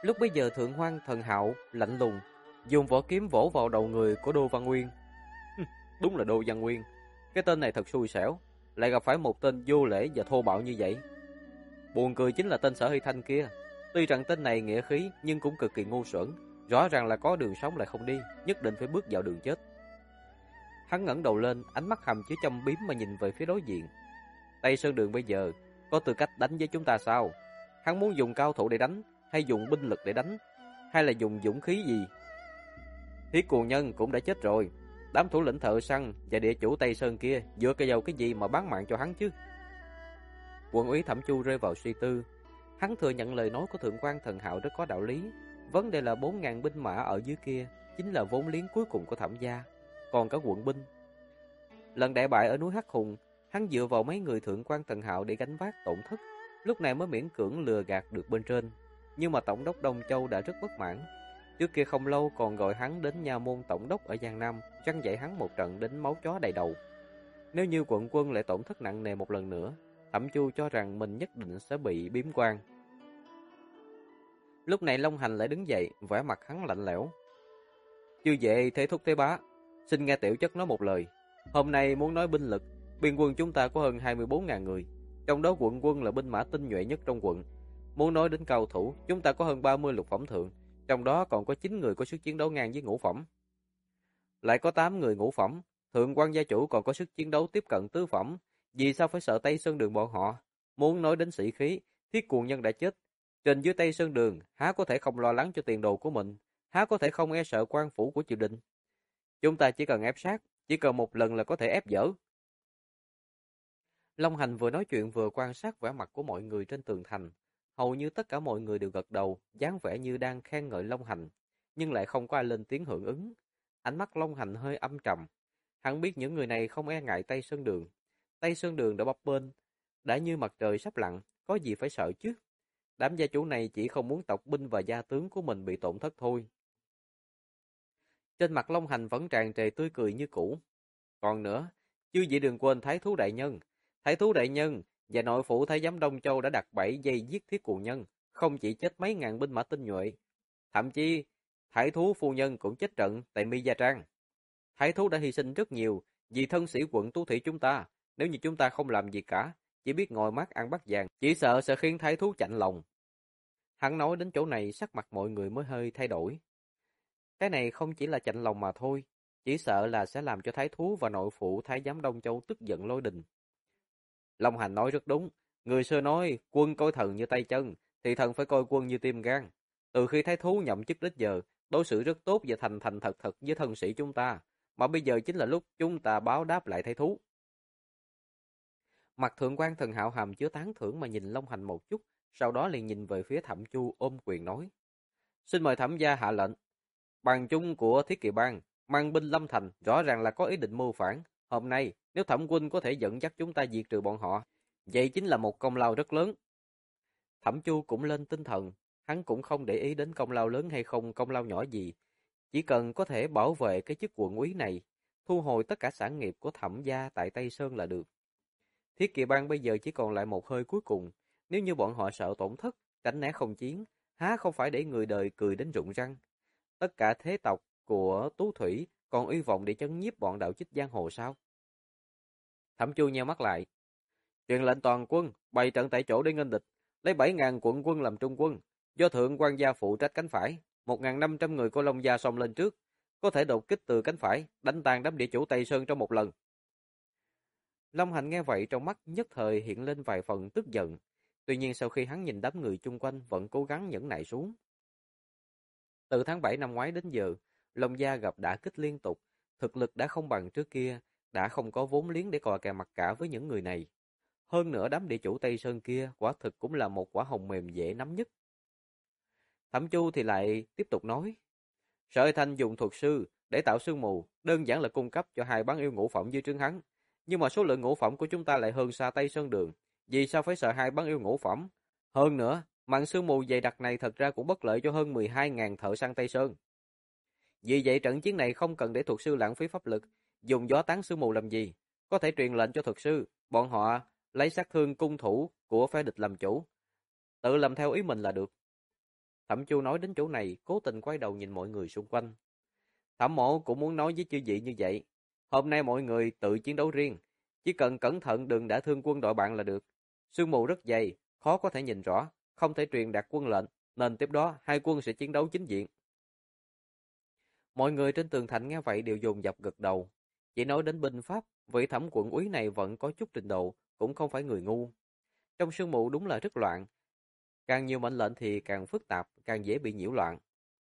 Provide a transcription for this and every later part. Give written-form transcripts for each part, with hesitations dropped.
Lúc bấy giờ Thượng Hoang Thần Hạo lạnh lùng dùng vỏ kiếm vỗ vào đầu người của Đô Văn Nguyên. Đúng là Đô Văn Nguyên, cái tên này thật xui xẻo, lại gặp phải một tên vô lễ và thô bạo như vậy. Buồn cười chính là tên Sở Hy Thanh kia, tuy rằng tên này nghĩa khí nhưng cũng cực kỳ ngu xuẩn, rõ ràng là có đường sống lại không đi, nhất định phải bước vào đường chết. Hắn ngẩng đầu lên, ánh mắt hầm chứa châm biếm mà nhìn về phía đối diện. Tây Sơn Đường bây giờ có tư cách đánh với chúng ta sao? Hắn muốn dùng cao thủ để đánh, hay dùng binh lực để đánh, hay là dùng dũng khí gì? Thiết Cuồng Nhân cũng đã chết rồi, đám thủ lĩnh thợ săn và địa chủ Tây Sơn kia dựa cái vào cái gì mà bán mạng cho hắn chứ? Quận úy Thẩm Chu rơi vào suy tư. Hắn thừa nhận lời nói của Thượng quan Thần Hạo rất có đạo lý. Vấn đề là 4.000 binh mã ở dưới kia chính là vốn liếng cuối cùng của Thẩm gia, còn cả quận binh. Lần đại bại ở núi Hắc Hùng, hắn dựa vào mấy người Thượng quan Thần Hạo để gánh vác tổn thất, lúc này mới miễn cưỡng lừa gạt được bên trên. Nhưng mà tổng đốc Đông Châu đã rất bất mãn. Trước kia không lâu còn gọi hắn đến nha môn tổng đốc ở Giang Nam, răn dạy hắn một trận đến máu chó đầy đầu. Nếu như quận quân lại tổn thất nặng nề một lần nữa, Thẩm Chu cho rằng mình nhất định sẽ bị biếm quan. Lúc này Long Hành lại đứng dậy, vẻ mặt hắn lạnh lẽo. Chư vệ thế thúc thế bá, xin nghe tiểu chất nói một lời. Hôm nay muốn nói binh lực, biên quân chúng ta có hơn 24.000 người, trong đó quận quân là binh mã tinh nhuệ nhất trong quận. Muốn nói đến cao thủ, chúng ta có hơn 30 lục phẩm thượng, trong đó còn có 9 người có sức chiến đấu ngang với ngũ phẩm. Lại có 8 người ngũ phẩm, Thượng quan gia chủ còn có sức chiến đấu tiếp cận tứ phẩm. Vì sao phải sợ Tây Sơn Đường bọn họ? Muốn nói đến sĩ khí, Thiết Cuồng Nhân đã chết. Trên dưới Tây Sơn Đường, há có thể không lo lắng cho tiền đồ của mình, há có thể không e sợ quan phủ của triều đình. Chúng ta chỉ cần ép sát, chỉ cần một lần là có thể ép dỡ. Long Hành vừa nói chuyện vừa quan sát vẻ mặt của mọi người trên tường thành. Hầu như tất cả mọi người đều gật đầu, dáng vẻ như đang khen ngợi Long Hành, nhưng lại không có ai lên tiếng hưởng ứng. Ánh mắt Long Hành hơi âm trầm. Hắn biết những người này không e ngại Tây Sơn Đường. Tây Sơn Đường đã bấp bênh, đã như mặt trời sắp lặn, có gì phải sợ chứ? Đám gia chủ này chỉ không muốn tộc binh và gia tướng của mình bị tổn thất thôi. Trên mặt Long Hành vẫn tràn trề tươi cười như cũ. Còn nữa, chư vị đừng quên Thái Thú Đại Nhân. Thái Thú Đại Nhân và nội phủ Thái giám Đông Châu đã đặt bẫy dây giết Thiết Cuồng Nhân, không chỉ chết mấy ngàn binh mã tinh nhuệ. Thậm chí, Thái Thú Phu Nhân cũng chết trận tại Mi Gia Trang. Thái Thú đã hy sinh rất nhiều vì thân sĩ quận Tú Thủy chúng ta. Nếu như chúng ta không làm gì cả, chỉ biết ngồi mắt ăn bát vàng, chỉ sợ sẽ khiến Thái Thú chạnh lòng. Hắn nói đến chỗ này, sắc mặt mọi người mới hơi thay đổi. Cái này không chỉ là chạnh lòng mà thôi, chỉ sợ là sẽ làm cho Thái Thú và nội phụ Thái giám Đông Châu tức giận lôi đình. Long Hành nói rất đúng, người xưa nói quân coi thần như tay chân, thì thần phải coi quân như tim gan. Từ khi Thái Thú nhậm chức đến giờ, đối xử rất tốt và thành thành thật thật với thân sĩ chúng ta, mà bây giờ chính là lúc chúng ta báo đáp lại Thái Thú. Mặt Thượng quan Thần Hạo hàm chứa tán thưởng mà nhìn Long Hành một chút, sau đó liền nhìn về phía Thẩm Chu ôm quyền nói. Xin mời Thẩm gia hạ lệnh. Bằng chung của Thiết Kỵ Bang, mang binh lâm thành, rõ ràng là có ý định mưu phản. Hôm nay, nếu Thẩm huynh có thể dẫn dắt chúng ta diệt trừ bọn họ, vậy chính là một công lao rất lớn. Thẩm Chu cũng lên tinh thần, hắn cũng không để ý đến công lao lớn hay không công lao nhỏ gì. Chỉ cần có thể bảo vệ cái chức quận úy này, thu hồi tất cả sản nghiệp của Thẩm gia tại Tây Sơn là được. Thiết Kỵ Bang bây giờ chỉ còn lại một hơi cuối cùng, nếu như bọn họ sợ tổn thất, tránh né không chiến, há không phải để người đời cười đến rụng răng. Tất cả thế tộc của Tú Thủy còn uy vọng để chấn nhiếp bọn đạo chích giang hồ sao? Thẩm Chu nheo mắt lại. Truyền lệnh toàn quân, bày trận tại chỗ để nghênh địch, lấy 7.000 quận quân làm trung quân, do Thượng quan gia phụ trách cánh phải, 1.500 người của Long gia xông lên trước, có thể đột kích từ cánh phải, đánh tan đám địa chủ Tây Sơn trong một lần. Long Hành nghe vậy trong mắt nhất thời hiện lên vài phần tức giận. Tuy nhiên sau khi hắn nhìn đám người chung quanh vẫn cố gắng nhẫn nại xuống. Từ tháng 7 năm ngoái đến giờ, Long gia gặp đả kích liên tục, thực lực đã không bằng trước kia, đã không có vốn liếng để cò kè mặt cả với những người này. Hơn nữa đám địa chủ Tây Sơn kia quả thực cũng là một quả hồng mềm dễ nắm nhất. Thẩm Chu thì lại tiếp tục nói, Sở Thanh dùng thuật sư để tạo sương mù, đơn giản là cung cấp cho hai bán yêu ngũ phẩm dưới trướng hắn. Nhưng mà số lượng ngũ phẩm của chúng ta lại hơn xa Tây Sơn Đường, vì sao phải sợ hai bán yêu ngũ phẩm? Hơn nữa, màn sương mù dày đặc này thật ra cũng bất lợi cho hơn 12.000 thợ săn Tây Sơn. Vì vậy trận chiến này không cần để thuật sư lãng phí pháp lực, dùng gió tán sương mù làm gì? Có thể truyền lệnh cho thuật sư, bọn họ lấy sát thương cung thủ của phe địch làm chủ, tự làm theo ý mình là được. Thẩm Chu nói đến chỗ này, cố tình quay đầu nhìn mọi người xung quanh. Thẩm Mộ cũng muốn nói với chư vị như vậy. Hôm nay mọi người tự chiến đấu riêng, chỉ cần cẩn thận đừng đả thương quân đội bạn là được. Sương mù rất dày, khó có thể nhìn rõ, không thể truyền đạt quân lệnh, nên tiếp đó hai quân sẽ chiến đấu chính diện. Mọi người trên tường thành nghe vậy đều dồn dập gật đầu. Chỉ nói đến binh pháp, vị thẩm quận úy này vẫn có chút trình độ, cũng không phải người ngu. Trong sương mù đúng là rất loạn, càng nhiều mệnh lệnh thì càng phức tạp, càng dễ bị nhiễu loạn.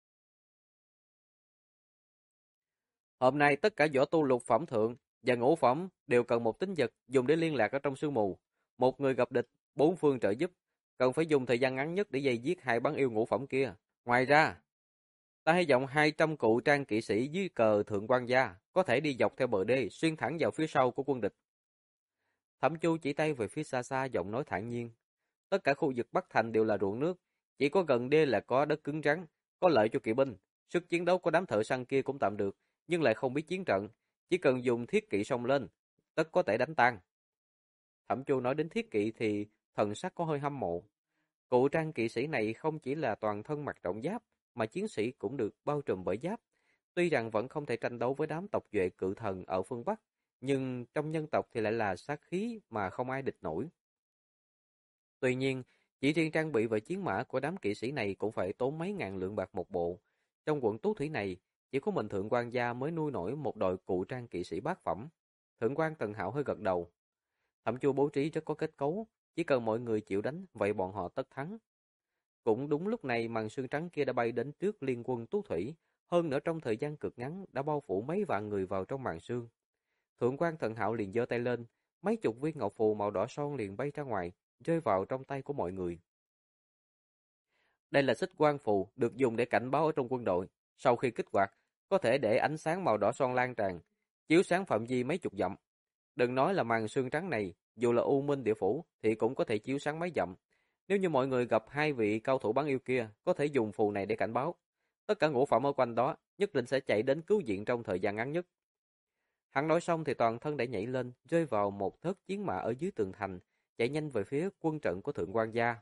Hôm nay tất cả võ tu lục phẩm thượng và ngũ phẩm đều cần một tính vật dùng để liên lạc ở trong sương mù. Một người gặp địch, bốn phương trợ giúp, cần phải dùng thời gian ngắn nhất để dây giết hai bán yêu ngũ phẩm kia. Ngoài ra, ta hy vọng 200 cụ trang kỵ sĩ dưới cờ thượng quan gia có thể đi dọc theo bờ đê xuyên thẳng vào phía sau của quân địch. Thẩm Chu chỉ tay về phía xa xa, giọng nói thản nhiên. Tất cả khu vực Bắc Thành đều là ruộng nước, chỉ có gần đê là có đất cứng rắn, có lợi cho kỵ binh. Sức chiến đấu của đám thợ săn kia cũng tạm được, nhưng lại không biết chiến trận, chỉ cần dùng thiết kỵ xông lên, tất có thể đánh tan. Thẩm Chu nói đến thiết kỵ thì thần sắc có hơi hâm mộ. Cụ trang kỵ sĩ này không chỉ là toàn thân mặc trọng giáp, mà chiến sĩ cũng được bao trùm bởi giáp. Tuy rằng vẫn không thể tranh đấu với đám tộc duệ cự thần ở phương Bắc, nhưng trong nhân tộc thì lại là sát khí mà không ai địch nổi. Tuy nhiên, chỉ riêng trang bị và chiến mã của đám kỵ sĩ này cũng phải tốn mấy ngàn lượng bạc một bộ. Trong quận Tú Thủy này, chỉ có mình Thượng quan gia mới nuôi nổi một đội cụ trang kỵ sĩ bát phẩm. Thượng quan Tần Hạo hơi gật đầu. Thẩm Chu bố trí rất có kết cấu, chỉ cần mọi người chịu đánh, vậy bọn họ tất thắng. Cũng đúng lúc này màn sương trắng kia đã bay đến trước liên quân Tú Thủy, hơn nữa trong thời gian cực ngắn đã bao phủ mấy vạn người vào trong màn sương. Thượng quan Thần Hạo liền giơ tay lên, mấy chục viên ngọc phù màu đỏ son liền bay ra ngoài, rơi vào trong tay của mọi người. Đây là xích quang phù được dùng để cảnh báo ở trong quân đội. Sau khi kích hoạt, có thể để ánh sáng màu đỏ son lan tràn, chiếu sáng phạm vi mấy chục dặm. Đừng nói là màn sương trắng này, dù là U Minh Địa Phủ thì cũng có thể chiếu sáng mấy dặm. Nếu như mọi người gặp hai vị cao thủ bán yêu kia, có thể dùng phù này để cảnh báo. Tất cả ngũ phẩm ở quanh đó nhất định sẽ chạy đến cứu viện trong thời gian ngắn nhất. Hắn nói xong thì toàn thân đã nhảy lên, rơi vào một thớt chiến mã ở dưới tường thành, chạy nhanh về phía quân trận của Thượng quan gia.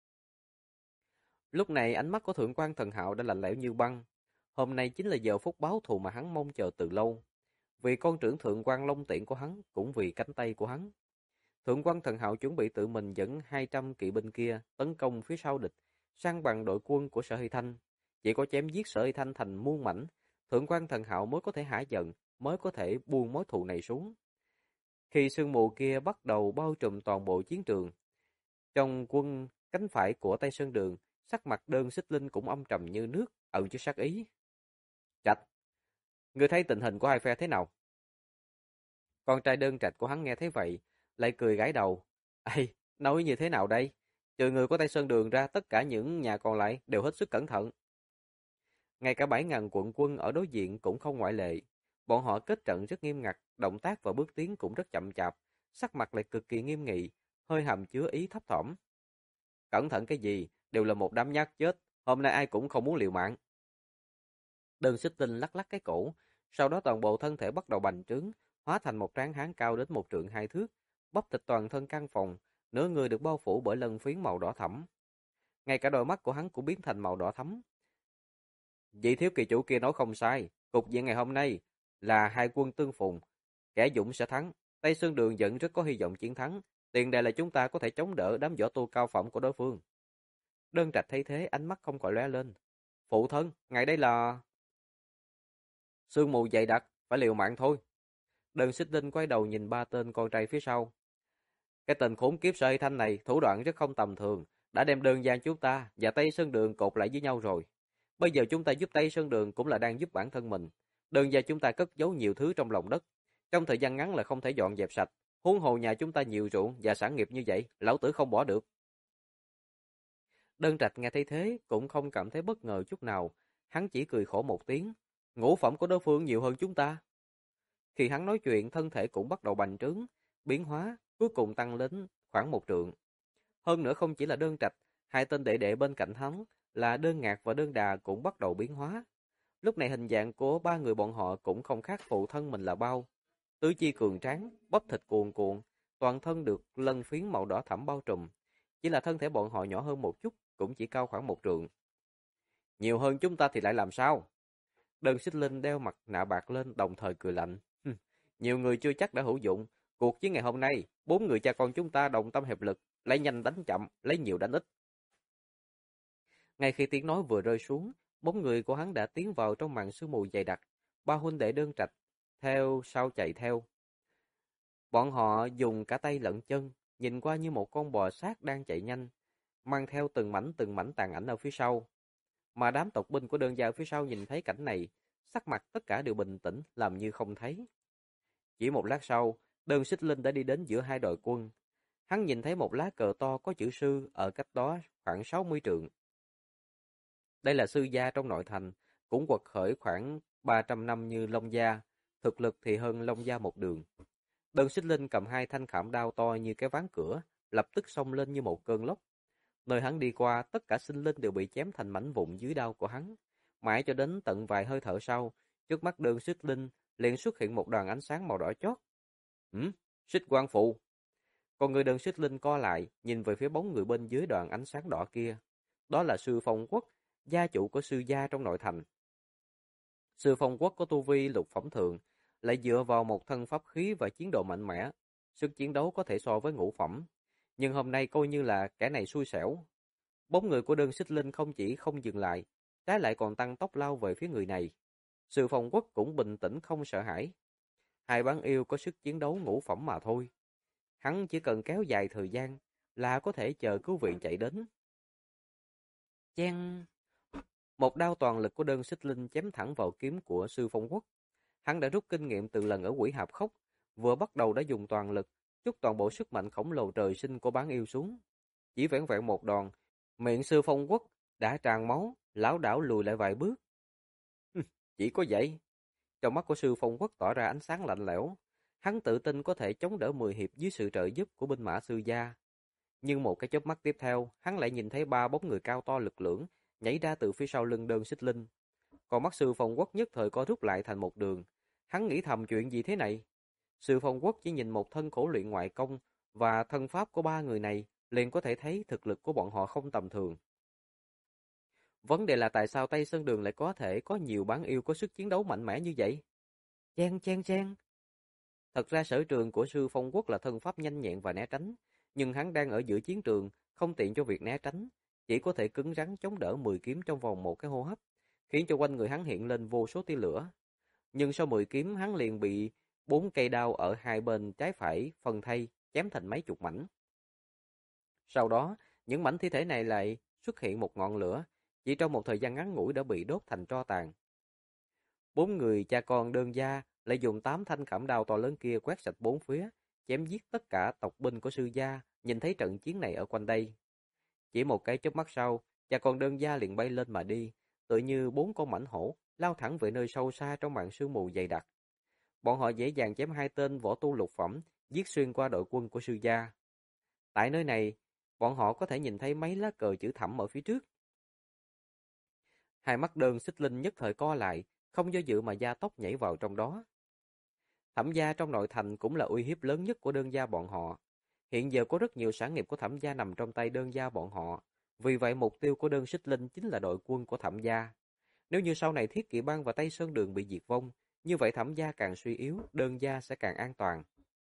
Lúc này ánh mắt của Thượng quan Thần Hạo đã lạnh lẽo như băng. Hôm nay chính là giờ phút báo thù mà hắn mong chờ từ lâu. Vì con trưởng Thượng quan Long Tiện của hắn, cũng vì cánh tay của hắn. Thượng quan Thần Hạo chuẩn bị tự mình dẫn 200 kỵ binh kia tấn công phía sau địch, sang bằng đội quân của Sở Hy Thanh. Chỉ có chém giết Sở Hy Thanh thành muôn mảnh, Thượng quan Thần Hạo mới có thể hả giận, mới có thể buông mối thù này xuống. Khi sương mù kia bắt đầu bao trùm toàn bộ chiến trường, trong quân cánh phải của Tây Sơn Đường, sắc mặt Đơn Xích Linh cũng âm trầm như nước, ẩn chứa sát ý. Trạch, ngươi thấy tình hình của hai phe thế nào? Con trai Đơn Trạch của hắn nghe thấy vậy, lại cười gãi đầu. Ê, nói như thế nào đây? Trừ người của Tây Sơn Đường ra, tất cả những nhà còn lại đều hết sức cẩn thận. Ngay cả 7.000 quận quân ở đối diện cũng không ngoại lệ. Bọn họ kết trận rất nghiêm ngặt, động tác và bước tiến cũng rất chậm chạp, sắc mặt lại cực kỳ nghiêm nghị, hơi hàm chứa ý thấp thỏm. Cẩn thận cái gì, đều là một đám nhát chết, hôm nay ai cũng không muốn liều mạng. Đơn Xích Tinh lắc lắc cái cổ, sau đó toàn bộ thân thể bắt đầu bành trướng, hóa thành một tráng hán cao đến 1 trượng 2 thước, bắp thịt toàn thân căng phồng, nửa người được bao phủ bởi lân phiến màu đỏ thẫm. Ngay cả đôi mắt của hắn cũng biến thành màu đỏ thẫm. Vị thiếu kỳ chủ kia nói không sai, cục diện ngày hôm nay là hai quân tương phùng, kẻ dũng sẽ thắng. Tây Sơn Đường vẫn rất có hy vọng chiến thắng, tiền đề là chúng ta có thể chống đỡ đám võ tu cao phẩm của đối phương. Đơn Trạch thấy thế, ánh mắt không khỏi lóe lên. Phụ thân, ngày đây là sương mù dày đặc, phải liều mạng thôi. Đơn Xích Linh quay đầu nhìn ba tên con trai phía sau. Cái tên khốn kiếp Sở Hy Thanh này thủ đoạn rất không tầm thường, đã đem đơn giản chúng ta và Tây Sơn Đường cột lại với nhau rồi. Bây giờ chúng ta giúp Tây Sơn Đường cũng là đang giúp bản thân mình. Đơn gia chúng ta cất giấu nhiều thứ trong lòng đất, trong thời gian ngắn là không thể dọn dẹp sạch. Huống hồ nhà chúng ta nhiều ruộng và sản nghiệp như vậy, lão tử không bỏ được. Đơn Trạch nghe thấy thế cũng không cảm thấy bất ngờ chút nào, hắn chỉ cười khổ một tiếng. Ngũ phẩm của đối phương nhiều hơn chúng ta. Khi hắn nói chuyện, thân thể cũng bắt đầu bành trướng, biến hóa, cuối cùng tăng lên khoảng 1 trượng. Hơn nữa không chỉ là Đơn Trạch, hai tên đệ đệ bên cạnh hắn là Đơn Ngạc và Đơn Đà cũng bắt đầu biến hóa. Lúc này hình dạng của ba người bọn họ cũng không khác phụ thân mình là bao. Tứ chi cường tráng, bắp thịt cuồn cuộn, toàn thân được lân phiến màu đỏ thẫm bao trùm. Chỉ là thân thể bọn họ nhỏ hơn một chút, cũng chỉ cao khoảng 1 trượng. Nhiều hơn chúng ta thì lại làm sao? Đơn Xích Linh đeo mặt nạ bạc lên đồng thời cười lạnh. Nhiều người chưa chắc đã hữu dụng. Cuộc chiến ngày hôm nay, 4 người cha con chúng ta đồng tâm hiệp lực, lấy nhanh đánh chậm, lấy nhiều đánh ít. Ngay khi tiếng nói vừa rơi xuống, bóng người của hắn đã tiến vào trong màn sương mù dày đặc. Ba huynh đệ Đơn Trạch theo sau chạy theo. Bọn họ dùng cả tay lẫn chân, nhìn qua như một con bò sát đang chạy nhanh, mang theo từng mảnh tàn ảnh ở phía sau. Mà đám tộc binh của Đơn gia ở phía sau nhìn thấy cảnh này, sắc mặt tất cả đều bình tĩnh, làm như không thấy. Chỉ một lát sau, Đơn Xích Linh đã đi đến giữa hai đội quân. Hắn nhìn thấy một lá cờ to có chữ sư ở cách đó khoảng 60 trượng. Đây là sư gia trong nội thành, cũng quật khởi khoảng 300 năm như Long gia, thực lực thì hơn Long gia một đường. Đơn Xích Linh cầm hai thanh khảm đao to như cái ván cửa, lập tức xông lên như một cơn lốc. Nơi hắn đi qua, tất cả sinh linh đều bị chém thành mảnh vụn dưới đao của hắn. Mãi cho đến tận vài hơi thở sau, trước mắt Đơn Xích Linh liền xuất hiện một đoàn ánh sáng màu đỏ chót. Xích quang phụ. Còn người Đơn Xích Linh co lại, nhìn về phía bóng người bên dưới đoàn ánh sáng đỏ kia. Đó là sư Phong Quốc, gia chủ của sư gia trong nội thành. Sư Phong Quốc có tu vi lục phẩm thượng, lại dựa vào một thân pháp khí và chiến độ mạnh mẽ, sức chiến đấu có thể so với ngũ phẩm. Nhưng hôm nay coi như là kẻ này xui xẻo. Bóng người của Đơn Xích Linh không chỉ không dừng lại, trái lại còn tăng tốc lao về phía người này. Sư Phong Quốc cũng bình tĩnh không sợ hãi. Hai bán yêu có sức chiến đấu ngũ phẩm mà thôi. Hắn chỉ cần kéo dài thời gian là có thể chờ cứu viện chạy đến. Chen! Một đao toàn lực của Đơn Xích Linh chém thẳng vào kiếm của Sư Phong Quốc. Hắn đã rút kinh nghiệm từ lần ở Quỷ Hạp Khốc, vừa bắt đầu đã dùng toàn lực, trút toàn bộ sức mạnh khổng lồ trời sinh của bán yêu xuống. Chỉ vẻn vẹn một đòn, miệng Sư Phong Quốc đã tràn máu, lảo đảo lùi lại vài bước. Chỉ có vậy. Trong mắt của Sư Phong Quốc tỏ ra ánh sáng lạnh lẽo. Hắn tự tin có thể chống đỡ 10 hiệp dưới sự trợ giúp của binh mã sư gia. Nhưng một cái chớp mắt tiếp theo, hắn lại nhìn thấy ba bóng người cao to lực lưỡng nhảy ra từ phía sau lưng Đơn Xích Linh. Còn mắt Sư Phong Quốc nhất thời co rút lại thành một đường. Hắn nghĩ thầm chuyện gì thế này? Sư Phong Quốc chỉ nhìn một thân khổ luyện ngoại công và thân pháp của ba người này liền có thể thấy thực lực của bọn họ không tầm thường. Vấn đề là tại sao Tây Sơn Đường lại có thể có nhiều bán yêu có sức chiến đấu mạnh mẽ như vậy? Chen chen chen. Thật ra sở trường của Sư Phong Quốc là thân pháp nhanh nhẹn và né tránh, nhưng hắn đang ở giữa chiến trường, không tiện cho việc né tránh, chỉ có thể cứng rắn chống đỡ 10 kiếm trong vòng một cái hô hấp, khiến cho quanh người hắn hiện lên vô số tia lửa. Nhưng sau 10 kiếm hắn liền bị 4 cây đao ở hai bên trái phải phân thây, chém thành mấy chục mảnh. Sau đó, những mảnh thi thể này lại xuất hiện một ngọn lửa, chỉ trong một thời gian ngắn ngủi đã bị đốt thành tro tàn. Bốn người cha con Đơn gia lại dùng 8 thanh khảm đao to lớn kia quét sạch bốn phía, chém giết tất cả tộc binh của sư gia, nhìn thấy trận chiến này ở quanh đây. Chỉ một cái chớp mắt sau, cha con Đơn gia liền bay lên mà đi, tựa như 4 con mãnh hổ, lao thẳng về nơi sâu xa trong màn sương mù dày đặc. Bọn họ dễ dàng chém hai tên võ tu lục phẩm, giết xuyên qua đội quân của sư gia. Tại nơi này, bọn họ có thể nhìn thấy mấy lá cờ chữ Thẩm ở phía trước. Hai mắt Đơn Xích Linh nhất thời co lại, không do dự mà gia tốc nhảy vào trong đó. Thẩm gia trong nội thành cũng là uy hiếp lớn nhất của Đơn gia bọn họ. Hiện giờ có rất nhiều sản nghiệp của Thẩm gia nằm trong tay Đơn gia bọn họ. Vì vậy mục tiêu của Đơn Xích Linh chính là đội quân của Thẩm gia. Nếu như sau này Thiết Kỵ Bang và Tây Sơn Đường bị diệt vong, như vậy Thẩm gia càng suy yếu, Đơn gia sẽ càng an toàn.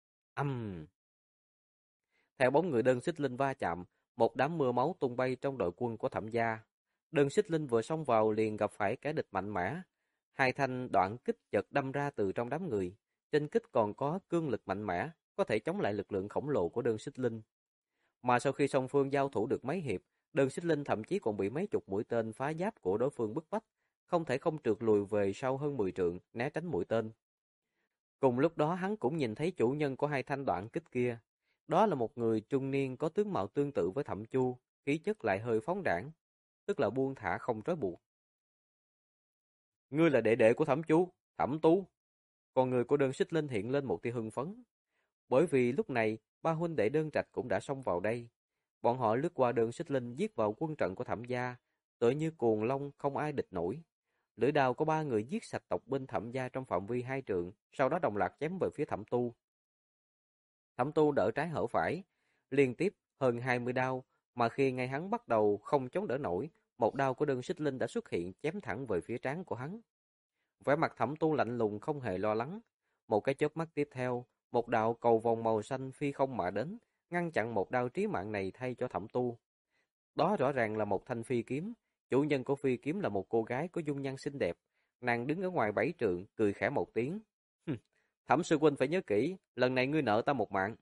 Theo bóng người Đơn Xích Linh va chạm, một đám mưa máu tung bay trong đội quân của Thẩm gia. Đơn Xích Linh vừa xông vào liền gặp phải kẻ địch mạnh mẽ. Hai thanh đoạn kích chợt đâm ra từ trong đám người. Trên kích còn có cương lực mạnh mẽ, có thể chống lại lực lượng khổng lồ của Đơn Xích Linh. Mà sau khi song phương giao thủ được mấy hiệp, Đơn Xích Linh thậm chí còn bị mấy chục mũi tên phá giáp của đối phương bức bách, không thể không trượt lùi về sau hơn 10 trượng, né tránh mũi tên. Cùng lúc đó hắn cũng nhìn thấy chủ nhân của hai thanh đoạn kích kia. Đó là một người trung niên có tướng mạo tương tự với Thẩm Chu, khí chất lại hơi phóng đãng, tức là buông thả không trói buộc. Ngươi là đệ đệ của Thẩm Chu, Thẩm Tú. Con người của Đơn Xích Linh hiện lên một tia hưng phấn. Bởi vì lúc này, ba huynh đệ Đơn Trạch cũng đã xông vào đây. Bọn họ lướt qua Đơn Xích Linh giết vào quân trận của Thẩm gia, tựa như cuồng long không ai địch nổi. Lưỡi đao của ba người giết sạch tộc binh Thẩm gia trong phạm vi 2 trượng, sau đó đồng loạt chém về phía Thẩm Tu. Thẩm Tu đỡ trái hở phải, liên tiếp hơn 20 đao, mà khi ngay hắn bắt đầu không chống đỡ nổi, một đao của Đơn Xích Linh đã xuất hiện chém thẳng về phía trán của hắn. Vẻ mặt Thẩm Tu lạnh lùng không hề lo lắng. Một cái chớp mắt tiếp theo, một đạo cầu vồng màu xanh phi không mà đến, ngăn chặn một đao trí mạng này thay cho Thẩm Tu. Đó rõ ràng là một thanh phi kiếm, chủ nhân của phi kiếm là một cô gái có dung nhan xinh đẹp. Nàng đứng ở ngoài 7 trượng, cười khẽ một tiếng. Thẩm sư huynh phải nhớ kỹ, lần này ngươi nợ ta một mạng.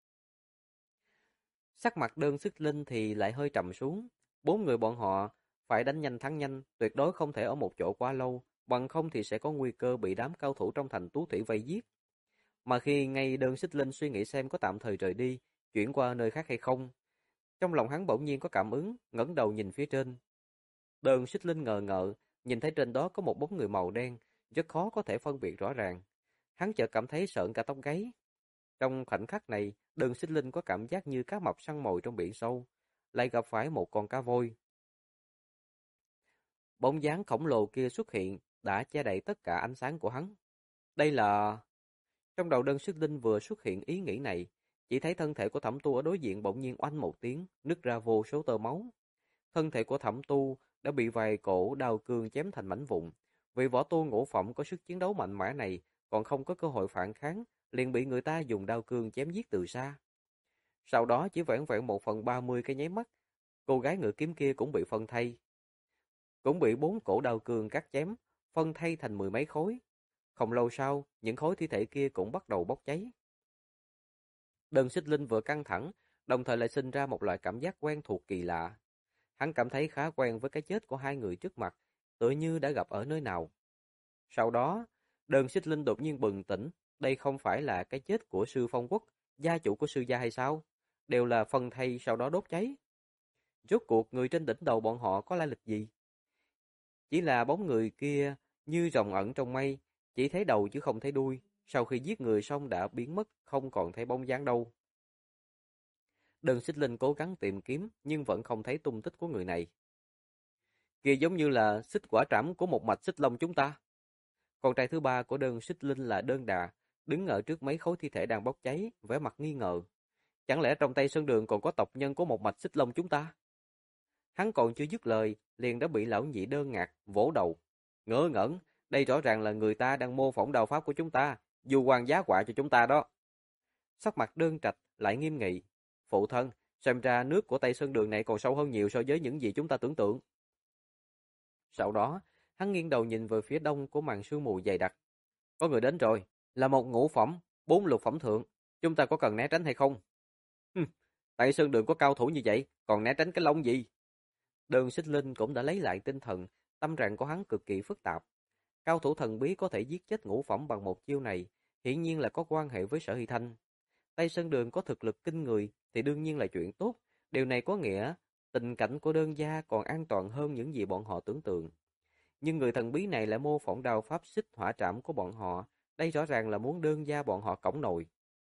Sắc mặt Đơn Xích Linh thì lại hơi trầm xuống. 4 người bọn họ phải đánh nhanh thắng nhanh, tuyệt đối không thể ở một chỗ quá lâu, bằng không thì sẽ có nguy cơ bị đám cao thủ trong thành Tú Thủy vây giết. Mà khi ngay Đơn Xích Linh suy nghĩ xem có tạm thời rời đi, chuyển qua nơi khác hay không, trong lòng hắn bỗng nhiên có cảm ứng, ngẩng đầu nhìn phía trên. Đơn Xích Linh ngờ ngợ, nhìn thấy trên đó có một bóng người màu đen, rất khó có thể phân biệt rõ ràng. Hắn chợt cảm thấy sợn cả tóc gáy. Trong khoảnh khắc này, Đơn Xích Linh có cảm giác như cá mập săn mồi trong biển sâu, lại gặp phải một con cá voi. Bóng dáng khổng lồ kia xuất hiện, đã che đậy tất cả ánh sáng của hắn. Đây là... Trong đầu Đơn Xích Linh vừa xuất hiện ý nghĩ này, chỉ thấy thân thể của Thẩm Tu ở đối diện bỗng nhiên oanh một tiếng, nứt ra vô số tơ máu. Thân thể của Thẩm Tu đã bị vài cổ đao cương chém thành mảnh vụn. Vị võ tu ngũ phẩm có sức chiến đấu mạnh mẽ này còn không có cơ hội phản kháng, liền bị người ta dùng đao cương chém giết từ xa. Sau đó chỉ vẻn vẹn 1/30 cái nháy mắt, cô gái ngự kiếm kia cũng bị phân thây. Cũng bị 4 cổ đao cương cắt chém, phân thây thành 10 mấy khối. Không lâu sau, những khối thi thể kia cũng bắt đầu bốc cháy. Đơn Xích Linh vừa căng thẳng, đồng thời lại sinh ra một loại cảm giác quen thuộc kỳ lạ. Hắn cảm thấy khá quen với cái chết của hai người trước mặt, tựa như đã gặp ở nơi nào. Sau đó, Đơn Xích Linh đột nhiên bừng tỉnh, đây không phải là cái chết của sư Phong Quốc, gia chủ của sư gia hay sao? Đều là phân thây sau đó đốt cháy. Rốt cuộc người trên đỉnh đầu bọn họ có lai lịch gì? Chỉ là bóng người kia như rồng ẩn trong mây, chỉ thấy đầu chứ không thấy đuôi, sau khi giết người xong đã biến mất, không còn thấy bóng dáng đâu. Đơn Xích Linh cố gắng tìm kiếm nhưng vẫn không thấy tung tích của người này. Kia giống như là xích quả trảm của một mạch xích long chúng ta. Con trai thứ ba của Đơn Xích Linh là Đơn Đà, đứng ở trước mấy khối thi thể đang bốc cháy, vẻ mặt nghi ngờ. Chẳng lẽ trong Tây Sơn Đường còn có tộc nhân của một mạch xích long chúng ta? Hắn còn chưa dứt lời, liền đã bị lão nhị Đơn ngạc, vỗ đầu. Ngớ ngẩn, đây rõ ràng là người ta đang mô phỏng đạo pháp của chúng ta, dù quan giá họa cho chúng ta đó. Sắc mặt Đơn Trạch lại nghiêm nghị. Phụ thân, xem ra nước của Tây Sơn Đường này còn sâu hơn nhiều so với những gì chúng ta tưởng tượng. Sau đó, hắn nghiêng đầu nhìn về phía đông của màn sương mù dày đặc. Có người đến rồi, là một ngũ phẩm, 4 lục phẩm thượng. Chúng ta có cần né tránh hay không? Tây Sơn Đường có cao thủ như vậy, còn né tránh cái lông gì? Đơn Xích Linh cũng đã lấy lại tinh thần, tâm trạng của hắn cực kỳ phức tạp. Cao thủ thần bí có thể giết chết ngũ phẩm bằng một chiêu này, hiển nhiên là có quan hệ với Sở Hy Thanh. Tây Sơn Đường có thực lực kinh người thì đương nhiên là chuyện tốt, điều này có nghĩa tình cảnh của Đơn gia còn an toàn hơn những gì bọn họ tưởng tượng. Nhưng người thần bí này lại mô phỏng đao pháp xích hỏa trảm của bọn họ, đây rõ ràng là muốn Đơn gia bọn họ cõng nồi.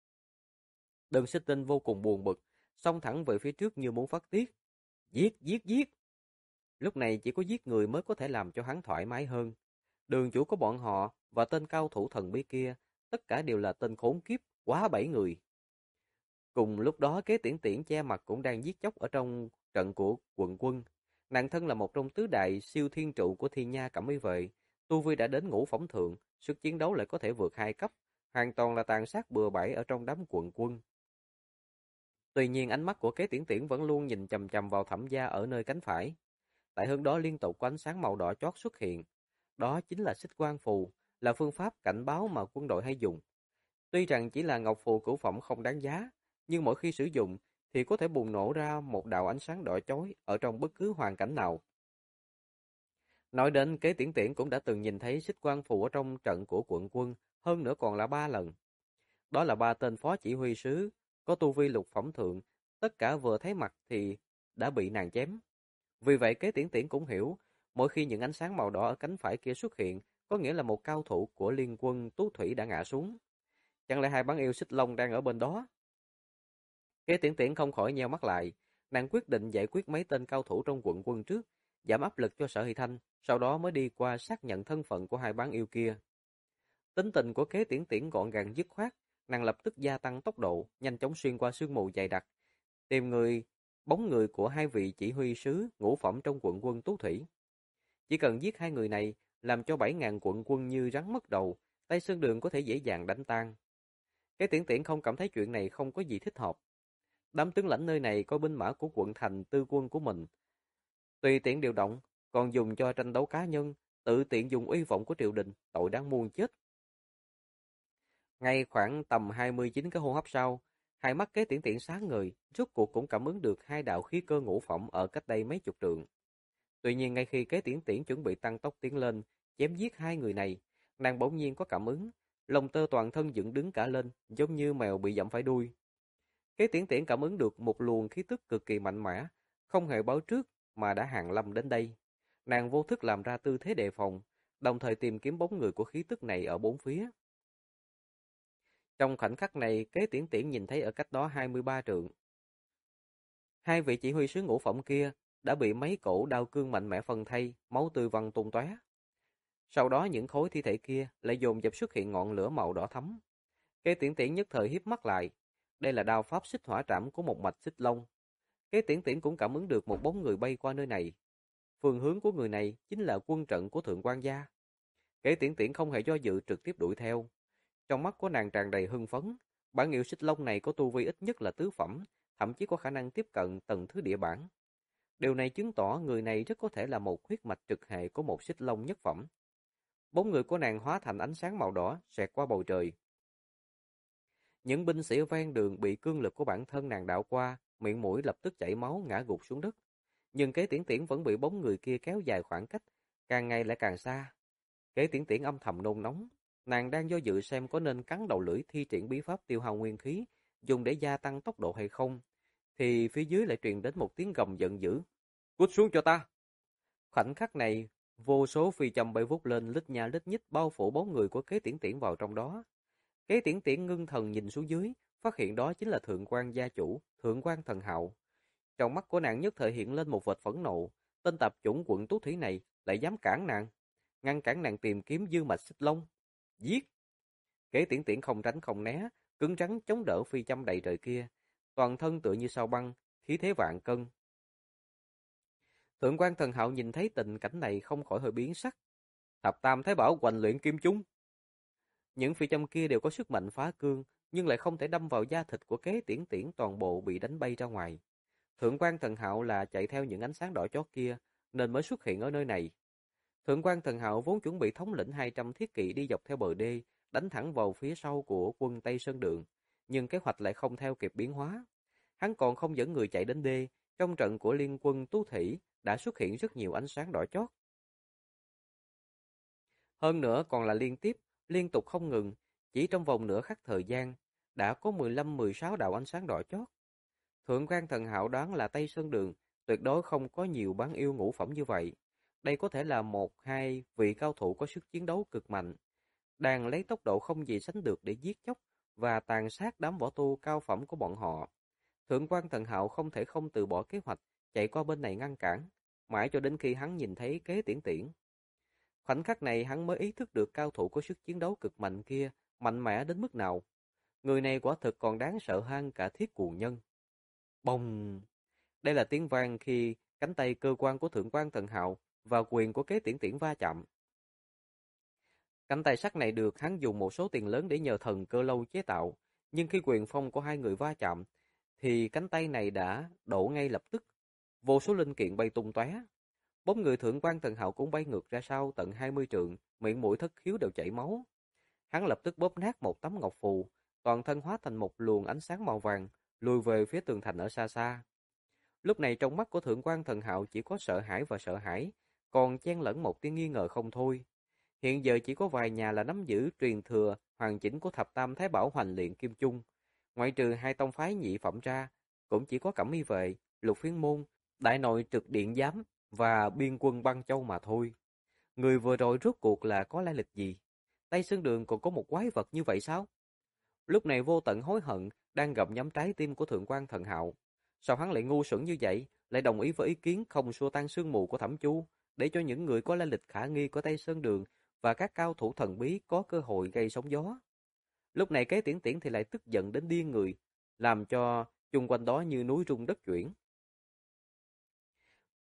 Đơn Xích Linh vô cùng buồn bực, xông thẳng về phía trước như muốn phát tiết. Giết, giết, giết! Lúc này chỉ có giết người mới có thể làm cho hắn thoải mái hơn. Đường chủ của bọn họ và tên cao thủ thần bí kia, tất cả đều là tên khốn kiếp, quá 7 người. Cùng lúc đó Kế Tiễn Tiễn che mặt cũng đang giết chóc ở trong trận của quận quân. Nàng thân là một trong tứ đại siêu thiên trụ của Thiên Nha Cẩm Y Vệ, tu vi đã đến ngũ phẩm thượng, sức chiến đấu lại có thể vượt 2 cấp, hoàn toàn là tàn sát bừa bãi ở trong đám quận quân. Tuy nhiên ánh mắt của Kế Tiễn Tiễn vẫn luôn nhìn chằm chằm vào Thẩm gia ở nơi cánh phải. Tại hướng đó liên tục có ánh sáng màu đỏ chót xuất hiện. Đó chính là xích quang phù, là phương pháp cảnh báo mà quân đội hay dùng. Tuy rằng chỉ là ngọc phù cửu phẩm không đáng giá, nhưng mỗi khi sử dụng thì có thể bùng nổ ra một đạo ánh sáng đỏ chói ở trong bất cứ hoàn cảnh nào. Nói đến Kế Tiễn Tiễn cũng đã từng nhìn thấy xích quang phù ở trong trận của quận quân, hơn nữa còn là 3 lần. Đó là 3 tên phó chỉ huy sứ, có tu vi lục phẩm thượng, tất cả vừa thấy mặt thì đã bị nàng chém. Vì vậy Kế Tiễn Tiễn cũng hiểu, mỗi khi những ánh sáng màu đỏ ở cánh phải kia xuất hiện, có nghĩa là một cao thủ của liên quân Tú Thủy đã ngã xuống. Chẳng lẽ hai bán yêu xích long đang ở bên đó? Kế Tiễn Tiễn không khỏi nheo mắt lại, nàng quyết định giải quyết mấy tên cao thủ trong quận quân trước, giảm áp lực cho Sở Hy Thanh, sau đó mới đi qua xác nhận thân phận của hai bán yêu kia. Tính tình của Kế Tiễn Tiễn gọn gàng dứt khoát, nàng lập tức gia tăng tốc độ, nhanh chóng xuyên qua sương mù dày đặc, tìm người bóng người của hai vị chỉ huy sứ ngũ phẩm trong quận quân Tú Thủy. Chỉ cần giết hai người này, làm cho 7.000 quận quân như rắn mất đầu, Tây Sơn Đường có thể dễ dàng đánh tan. Cái Tiễn Tiễn không cảm thấy chuyện này không có gì thích hợp. Đám tướng lãnh nơi này có binh mã của quận thành tư quân của mình. Tùy tiện điều động, còn dùng cho tranh đấu cá nhân, tự tiện dùng uy vọng của triều đình, tội đáng muôn chết. Ngay khoảng tầm 29 cái hô hấp sau, hai mắt Kế Tiễn Tiễn sáng ngời, rốt cuộc cũng cảm ứng được hai đạo khí cơ ngũ phẩm ở cách đây mấy chục trượng. Tuy nhiên ngay khi Kế Tiễn Tiễn chuẩn bị tăng tốc tiến lên, chém giết hai người này, nàng bỗng nhiên có cảm ứng, lông tơ toàn thân dựng đứng cả lên, giống như mèo bị dẫm phải đuôi. Kế Tiễn Tiễn cảm ứng được một luồng khí tức cực kỳ mạnh mẽ, không hề báo trước mà đã hàng lâm đến đây. Nàng vô thức làm ra tư thế đề phòng, đồng thời tìm kiếm bóng người của khí tức này ở bốn phía. Trong khoảnh khắc này, Kế Tiễn Tiễn nhìn thấy ở cách đó 23 trượng. Hai vị chỉ huy sứ ngũ phẩm kia đã bị mấy cổ đao cương mạnh mẽ phân thây, máu tươi văng tung tóe. Sau đó những khối thi thể kia lại dồn dập xuất hiện ngọn lửa màu đỏ thắm. Kế Tiễn Tiễn nhất thời híp mắt lại. Đây là đao pháp xích hỏa trảm của một mạch xích long. Kế Tiễn Tiễn cũng cảm ứng được một bóng người bay qua nơi này. Phương hướng của người này chính là quân trận của Thượng quan gia. Kế Tiễn Tiễn không hề do dự trực tiếp đuổi theo. Trong mắt của nàng tràn đầy hưng phấn. Bản hiệu xích long này có tu vi ít nhất là tứ phẩm, thậm chí có khả năng tiếp cận tầng thứ địa bản. Điều này chứng tỏ người này rất có thể là một huyết mạch trực hệ của một xích long nhất phẩm. Bóng người của nàng hóa thành ánh sáng màu đỏ xẹt qua bầu trời. Những binh sĩ ven đường bị cương lực của bản thân nàng đảo qua, miệng mũi lập tức chảy máu ngã gục xuống đất. Nhưng Kế Tiễn Tiễn vẫn bị bóng người kia kéo dài khoảng cách, càng ngày lại càng xa. Kế Tiễn Tiễn âm thầm nôn nóng, nàng đang do dự xem có nên cắn đầu lưỡi thi triển bí pháp tiêu hao nguyên khí, dùng để gia tăng tốc độ hay không, thì phía dưới lại truyền đến một tiếng gầm giận dữ. Cút xuống cho ta! Khoảnh khắc này, vô số phi châm bay vút lên lít nha lít nhít bao phủ bóng người của Kế Tiễn Tiễn vào trong đó. Kế Tiễn Tiễn ngưng thần nhìn xuống dưới, phát hiện đó chính là Thượng quan gia chủ, Thượng quan Thần Hạo. Trong mắt của nàng nhất thời hiện lên một vệt phẫn nộ, tên tạp chủng quận Tú Thủy này lại dám cản nàng, ngăn cản nàng tìm kiếm dương mạch xích long. Giết! Kế Tiễn Tiễn không tránh không né, cứng rắn chống đỡ phi châm đầy trời kia, toàn thân tựa như sao băng, khí thế vạn cân. Thượng quan Thần Hạo nhìn thấy tình cảnh này không khỏi hơi biến sắc. Thập Tam Thái Bảo hoành luyện kim chung. Những phi châm kia đều có sức mạnh phá cương, nhưng lại không thể đâm vào da thịt của Kế Tiễn Tiễn, toàn bộ bị đánh bay ra ngoài. Thượng quan Thần Hạo là chạy theo những ánh sáng đỏ chót kia, nên mới xuất hiện ở nơi này. Thượng quan Thần Hạo vốn chuẩn bị thống lĩnh 200 thiết kỵ đi dọc theo bờ đê, đánh thẳng vào phía sau của quân Tây Sơn Đường, nhưng kế hoạch lại không theo kịp biến hóa. Hắn còn không dẫn người chạy đến đê, trong trận của liên quân Tú Thủy đã xuất hiện rất nhiều ánh sáng đỏ chót. Hơn nữa còn là liên tục không ngừng, chỉ trong vòng nửa khắc thời gian, đã có 15-16 đạo ánh sáng đỏ chót. Thượng quan Thần Hạo đoán là Tây Sơn Đường tuyệt đối không có nhiều bán yêu ngũ phẩm như vậy. Đây có thể là một hai vị cao thủ có sức chiến đấu cực mạnh, đang lấy tốc độ không gì sánh được để giết chóc và tàn sát đám võ tu cao phẩm của bọn họ. Thượng quan Thần Hạo không thể không từ bỏ kế hoạch chạy qua bên này ngăn cản, mãi cho đến khi hắn nhìn thấy Kế Tiễn Tiễn. Khoảnh khắc này hắn mới ý thức được cao thủ có sức chiến đấu cực mạnh kia mạnh mẽ đến mức nào. Người này quả thực còn đáng sợ hơn cả Thiết Cuồng Nhân. Bông! Đây là tiếng vang khi cánh tay cơ quan của Thượng quan Thần Hạo và quyền của Kế Tiễn Tiễn va chạm. Cánh tay sắt này được hắn dùng một số tiền lớn để nhờ thần cơ lâu chế tạo, nhưng khi quyền phong của hai người va chạm, thì cánh tay này đã đổ ngay lập tức. Vô số linh kiện bay tung tóe. Bóng người Thượng quan Thần Hạo cũng bay ngược ra sau tận 20 trượng, miệng mũi thất khiếu đều chảy máu. Hắn lập tức bóp nát một tấm ngọc phù, toàn thân hóa thành một luồng ánh sáng màu vàng, lùi về phía tường thành ở xa xa. Lúc này trong mắt của Thượng quan Thần Hạo chỉ có sợ hãi và sợ hãi, còn chen lẫn một tia nghi ngờ không thôi. Hiện giờ chỉ có vài nhà là nắm giữ truyền thừa hoàn chỉnh của Thập Tam Thái Bảo hoành luyện kim chung. Ngoại trừ hai tông phái nhị phẩm ra, cũng chỉ có Cẩm Y Vệ, Lục Phiến Môn, Đại Nội Trực Điện Giám và Biên Quân Băng Châu mà thôi. Người vừa rồi rốt cuộc là có lai lịch gì? Tây Sơn Đường còn có một quái vật như vậy sao? Lúc này Vô Tận hối hận đang gặm nhấm trái tim của Thượng quan Thần Hạo. Sao hắn lại ngu xuẩn như vậy, lại đồng ý với ý kiến không xua tan sương mù của Thẩm Chu, để cho những người có lai lịch khả nghi của Tây Sơn Đường và các cao thủ thần bí có cơ hội gây sóng gió. Lúc này Kế Tiễn Tiễn thì lại tức giận đến điên người, làm cho chung quanh đó như núi rung đất chuyển.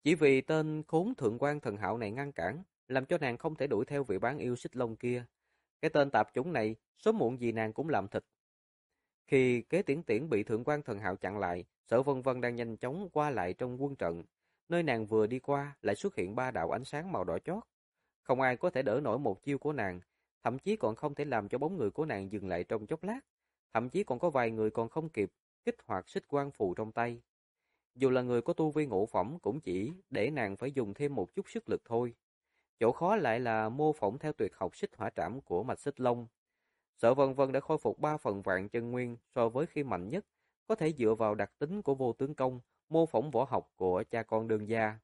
Chỉ vì tên khốn thượng quan thần hạo này ngăn cản, làm cho nàng không thể đuổi theo vị bán yêu xích long kia. Cái tên tạp chủng này, sớm muộn gì nàng cũng làm thịt. Khi Kế Tiễn Tiễn bị thượng quan thần hạo chặn lại, Sở Vân Vân đang nhanh chóng qua lại trong quân trận. Nơi nàng vừa đi qua lại xuất hiện ba đạo ánh sáng màu đỏ chót. Không ai có thể đỡ nổi một chiêu của nàng, thậm chí còn không thể làm cho bóng người của nàng dừng lại trong chốc lát. Thậm chí còn có vài người còn không kịp kích hoạt xích quang phù trong tay. Dù là người có tu vi ngũ phẩm cũng chỉ để nàng phải dùng thêm một chút sức lực thôi. Chỗ khó lại là mô phỏng theo tuyệt học xích hỏa trảm của Mạch Xích Long. Sở Vân Vân đã khôi phục 3 phần vạn chân nguyên so với khi mạnh nhất, có thể dựa vào đặc tính của vô tướng công, mô phỏng võ học của cha con đương gia.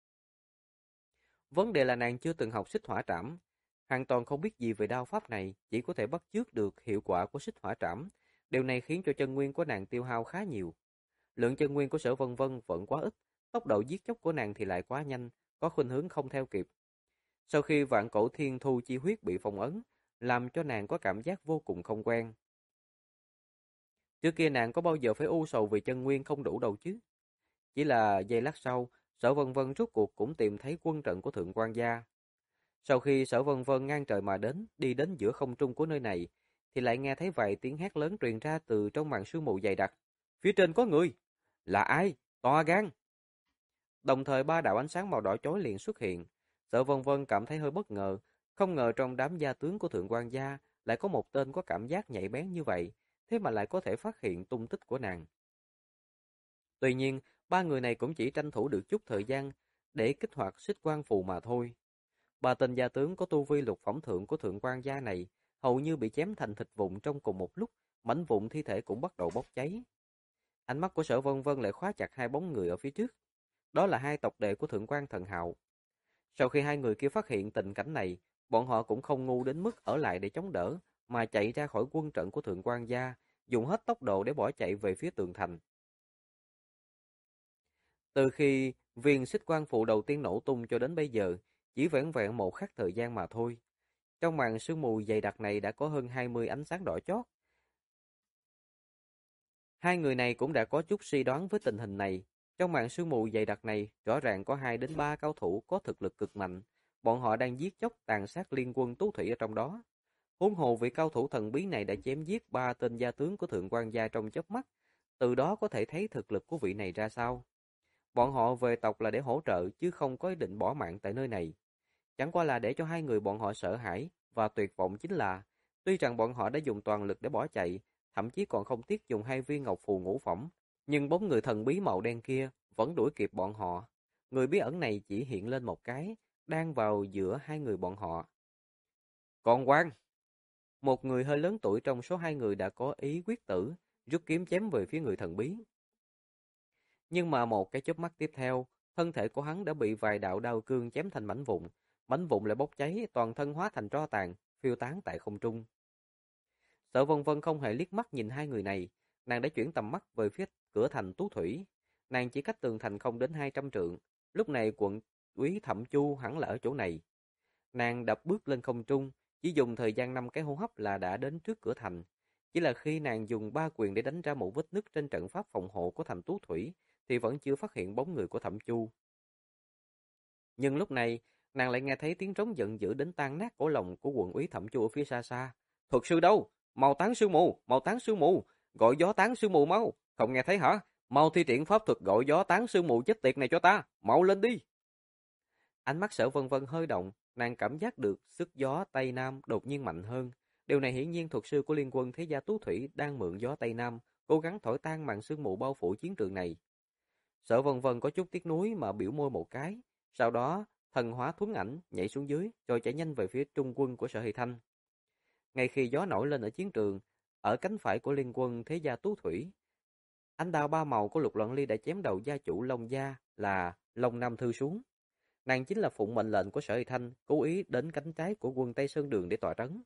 Vấn đề là nàng chưa từng học xích hỏa trảm, hoàn toàn không biết gì về đao pháp này, chỉ có thể bắt chước được hiệu quả của xích hỏa trảm. Điều này khiến cho chân nguyên của nàng tiêu hao khá nhiều. Lượng chân nguyên của Sở Vân Vân vẫn quá ít, tốc độ giết chóc của nàng thì lại quá nhanh, có khuynh hướng không theo kịp. Sau khi vạn cổ thiên thu chi huyết bị phong ấn, làm cho nàng có cảm giác vô cùng không quen. Trước kia nàng có bao giờ phải u sầu vì chân nguyên không đủ đâu chứ. Chỉ là giây lát sau, Sở Vân Vân rốt cuộc cũng tìm thấy quân trận của Thượng quan gia. Sau khi Sở Vân Vân ngang trời mà đến, đi đến giữa không trung của nơi này, thì lại nghe thấy vài tiếng hét lớn truyền ra từ trong màn sương mù dày đặc. Phía trên có người! Là ai? To gan! Đồng thời ba đạo ánh sáng màu đỏ chói liền xuất hiện. Sở Vân Vân cảm thấy hơi bất ngờ, không ngờ trong đám gia tướng của Thượng quan gia lại có một tên có cảm giác nhạy bén như vậy, thế mà lại có thể phát hiện tung tích của nàng. Tuy nhiên, ba người này cũng chỉ tranh thủ được chút thời gian để kích hoạt xích quang phù mà thôi. Ba tên gia tướng có tu vi lục phẩm thượng của Thượng quan gia này hầu như bị chém thành thịt vụn trong cùng một lúc, mảnh vụn thi thể cũng bắt đầu bốc cháy. Ánh mắt của Sở Vân Vân lại khóa chặt hai bóng người ở phía trước. Đó là hai tộc đệ của Thượng quan Thần Hạo. Sau khi hai người kia phát hiện tình cảnh này, bọn họ cũng không ngu đến mức ở lại để chống đỡ, mà chạy ra khỏi quân trận của Thượng quan gia, dùng hết tốc độ để bỏ chạy về phía tường thành. Từ khi viên xích quang phụ đầu tiên nổ tung cho đến bây giờ, chỉ vẻn vẹn một khắc thời gian mà thôi. Trong màn sương mù dày đặc này đã có hơn 20 ánh sáng đỏ chót. Hai người này cũng đã có chút suy đoán với tình hình này. Trong màn sương mù dày đặc này, rõ ràng có 2 đến 3 cao thủ có thực lực cực mạnh. Bọn họ đang giết chóc tàn sát liên quân tú thủy ở trong đó. Huống hồ vị cao thủ thần bí này đã chém giết 3 tên gia tướng của Thượng quan gia trong chớp mắt. Từ đó có thể thấy thực lực của vị này ra sao. Bọn họ về tộc là để hỗ trợ chứ không có ý định bỏ mạng tại nơi này. Chẳng qua là để cho hai người bọn họ sợ hãi và tuyệt vọng chính là, tuy rằng bọn họ đã dùng toàn lực để bỏ chạy, thậm chí còn không tiếc dùng 2 viên ngọc phù ngũ phẩm, nhưng bóng người thần bí màu đen kia vẫn đuổi kịp bọn họ. Người bí ẩn này chỉ hiện lên một cái, đang vào giữa hai người bọn họ. Còn Quang, một người hơi lớn tuổi trong số hai người đã có ý quyết tử, rút kiếm chém về phía người thần bí. Nhưng mà một cái chớp mắt tiếp theo, thân thể của hắn đã bị vài đạo đao cương chém thành mảnh vụn lại bốc cháy, toàn thân hóa thành tro tàn, phiêu tán tại không trung. Sở Vân Vân không hề liếc mắt nhìn hai người này, nàng đã chuyển tầm mắt về phía cửa thành Tú Thủy. Nàng chỉ cách tường thành không đến 200 trượng, lúc này quận úy Thẩm Chu hẳn là ở chỗ này. Nàng đập bước lên không trung, chỉ dùng thời gian 5 cái hô hấp là đã đến trước cửa thành. Chỉ là khi nàng dùng 3 quyền để đánh ra một vết nứt trên trận pháp phòng hộ của thành Tú Thủy, thì vẫn chưa phát hiện bóng người của Thẩm Chu. Nhưng lúc này, nàng lại nghe thấy tiếng trống giận dữ đến tan nát cổ lòng của quận úy Thẩm Chu ở phía xa xa. Thuật sư đâu? Mau tán sương mù, mau tán sương mù, gọi gió tán sương mù mau. Không nghe thấy hả? Mau thi triển pháp thuật gọi gió tán sương mù chết tiệt này cho ta, mau lên đi. Ánh mắt Sở Vân Vân hơi động, nàng cảm giác được sức gió Tây Nam đột nhiên mạnh hơn. Điều này hiển nhiên thuật sư của liên quân Thế gia Tú Thủy đang mượn gió Tây Nam, cố gắng thổi tan màn sương mù bao phủ chiến trường này. Sở Vân Vân có chút tiếc nuối mà biểu môi một cái, sau đó thần hóa thuấn ảnh nhảy xuống dưới, rồi chạy nhanh về phía trung quân của Sở Hy Thanh. Ngay khi gió nổi lên ở chiến trường, ở cánh phải của liên quân Thế gia Tú Thủy, ánh đao ba màu của Lục Loạn Ly đã chém đầu gia chủ Long gia là Long Nam Thư xuống. Nàng chính là phụng mệnh lệnh của Sở Hy Thanh, cố ý đến cánh trái của quân Tây Sơn Đường để tọa trấn.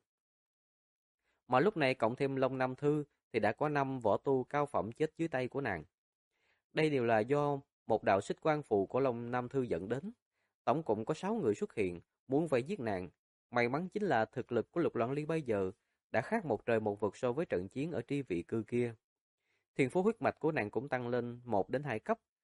Mà lúc này cộng thêm Long Nam Thư thì đã có 5 võ tu cao phẩm chết dưới tay của nàng. Đây đều là do một đạo xích quang phù của Long Nam Thư dẫn đến. Tổng cộng có 6 người xuất hiện, muốn vây giết nàng. May mắn chính là thực lực của Lục Loạn Ly bây giờ đã khác một trời một vực so với trận chiến ở tri vị cư kia. Thiên phú huyết mạch của nàng cũng tăng lên 1 đến 2 cấp.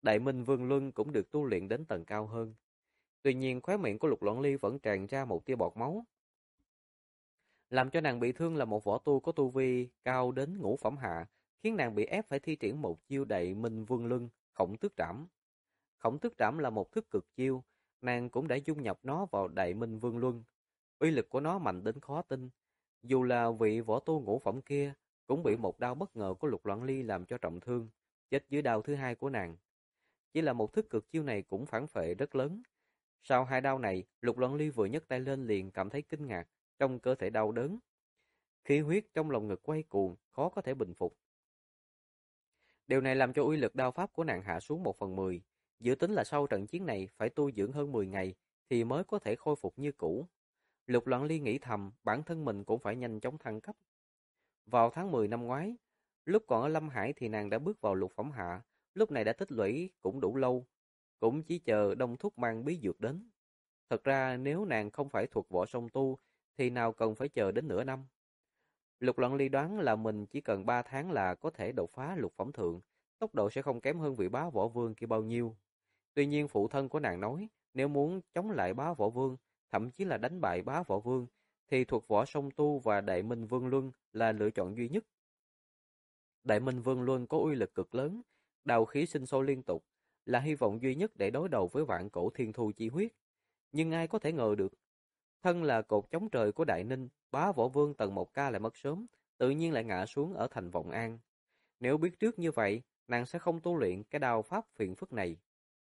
Đại Minh Vương Luân cũng được tu luyện đến tầng cao hơn. Tuy nhiên khóe miệng của Lục Loạn Ly vẫn tràn ra một tia bọt máu. Làm cho nàng bị thương là một võ tu có tu vi cao đến ngũ phẩm hạ, khiến nàng bị ép phải thi triển một chiêu Đại Minh Vương Luân, Khổng Tước Trảm. Khổng Tước Trảm là một thức cực chiêu, nàng cũng đã dung nhập nó vào Đại Minh Vương Luân. Uy lực của nó mạnh đến khó tin. Dù là vị võ tu ngũ phẩm kia, cũng bị một đao bất ngờ của Lục Loạn Ly làm cho trọng thương, chết dưới đao thứ hai của nàng. Chỉ là một thức cực chiêu này cũng phản phệ rất lớn. Sau hai đao này, Lục Loạn Ly vừa nhấc tay lên liền cảm thấy kinh ngạc, trong cơ thể đau đớn. Khí huyết trong lồng ngực quay cuồng, khó có thể bình phục. Điều này làm cho uy lực đao pháp của nàng hạ xuống 1/10. Dự tính là sau trận chiến này phải tu dưỡng hơn 10 ngày thì mới có thể khôi phục như cũ. Lục Loạn Ly nghĩ thầm, bản thân mình cũng phải nhanh chóng thăng cấp. Vào tháng 10 năm ngoái, lúc còn ở Lâm Hải thì nàng đã bước vào lục phẩm hạ, lúc này đã tích lũy cũng đủ lâu, cũng chỉ chờ Đông Thúc mang bí dược đến. Thật ra nếu nàng không phải thuộc võ song tu thì nào cần phải chờ đến nửa năm. Lục Loạn Ly đoán là mình chỉ cần 3 tháng là có thể đột phá lục phẩm thượng, tốc độ sẽ không kém hơn vị bá võ vương kia bao nhiêu. Tuy nhiên phụ thân của nàng nói, nếu muốn chống lại bá võ vương, thậm chí là đánh bại bá võ vương, thì thuộc võ song tu và Đại Minh Vương Luân là lựa chọn duy nhất. Đại Minh Vương Luân có uy lực cực lớn, đào khí sinh sôi liên tục, là hy vọng duy nhất để đối đầu với vạn cổ thiên thu chi huyết. Nhưng ai có thể ngờ được, thân là cột chống trời của Đại Ninh, bá võ vương Tần Mộc Ca lại mất sớm, tự nhiên lại ngã xuống ở thành Vọng An. Nếu biết trước như vậy, nàng sẽ không tu luyện cái đao pháp phiền phức này.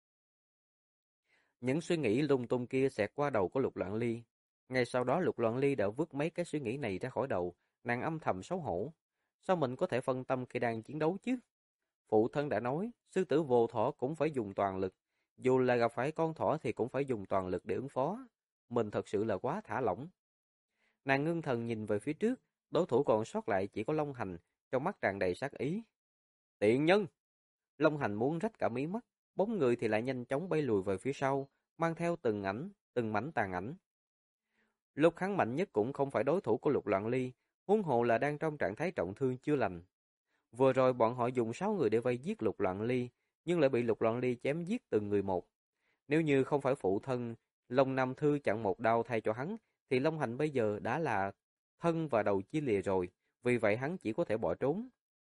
Những suy nghĩ lung tung kia xẹt qua đầu của Lục Loạn Ly. Ngay sau đó Lục Loạn Ly đã vứt mấy cái suy nghĩ này ra khỏi đầu, nàng âm thầm xấu hổ. Sao mình có thể phân tâm khi đang chiến đấu chứ? Phụ thân đã nói, sư tử vô thỏ cũng phải dùng toàn lực. Dù là gặp phải con thỏ thì cũng phải dùng toàn lực để ứng phó. Mình thật sự là quá thả lỏng. Nàng ngưng thần nhìn về phía trước, đối thủ còn sót lại chỉ có Long Hành, trong mắt tràn đầy sát ý. Tiện nhân! Long Hành muốn rách cả mí mắt, bóng người thì lại nhanh chóng bay lùi về phía sau, mang theo từng mảnh tàn ảnh. Lúc hắn mạnh nhất cũng không phải đối thủ của Lục Loạn Ly, huống hồ là đang trong trạng thái trọng thương chưa lành. Vừa rồi bọn họ dùng 6 người để vây giết Lục Loạn Ly, nhưng lại bị Lục Loạn Ly chém giết từng người một. Nếu như không phải phụ thân, Long Nam Thư chặn một đao thay cho hắn, thì Long Hành bây giờ đã là thân và đầu chia lìa rồi, vì vậy hắn chỉ có thể bỏ trốn.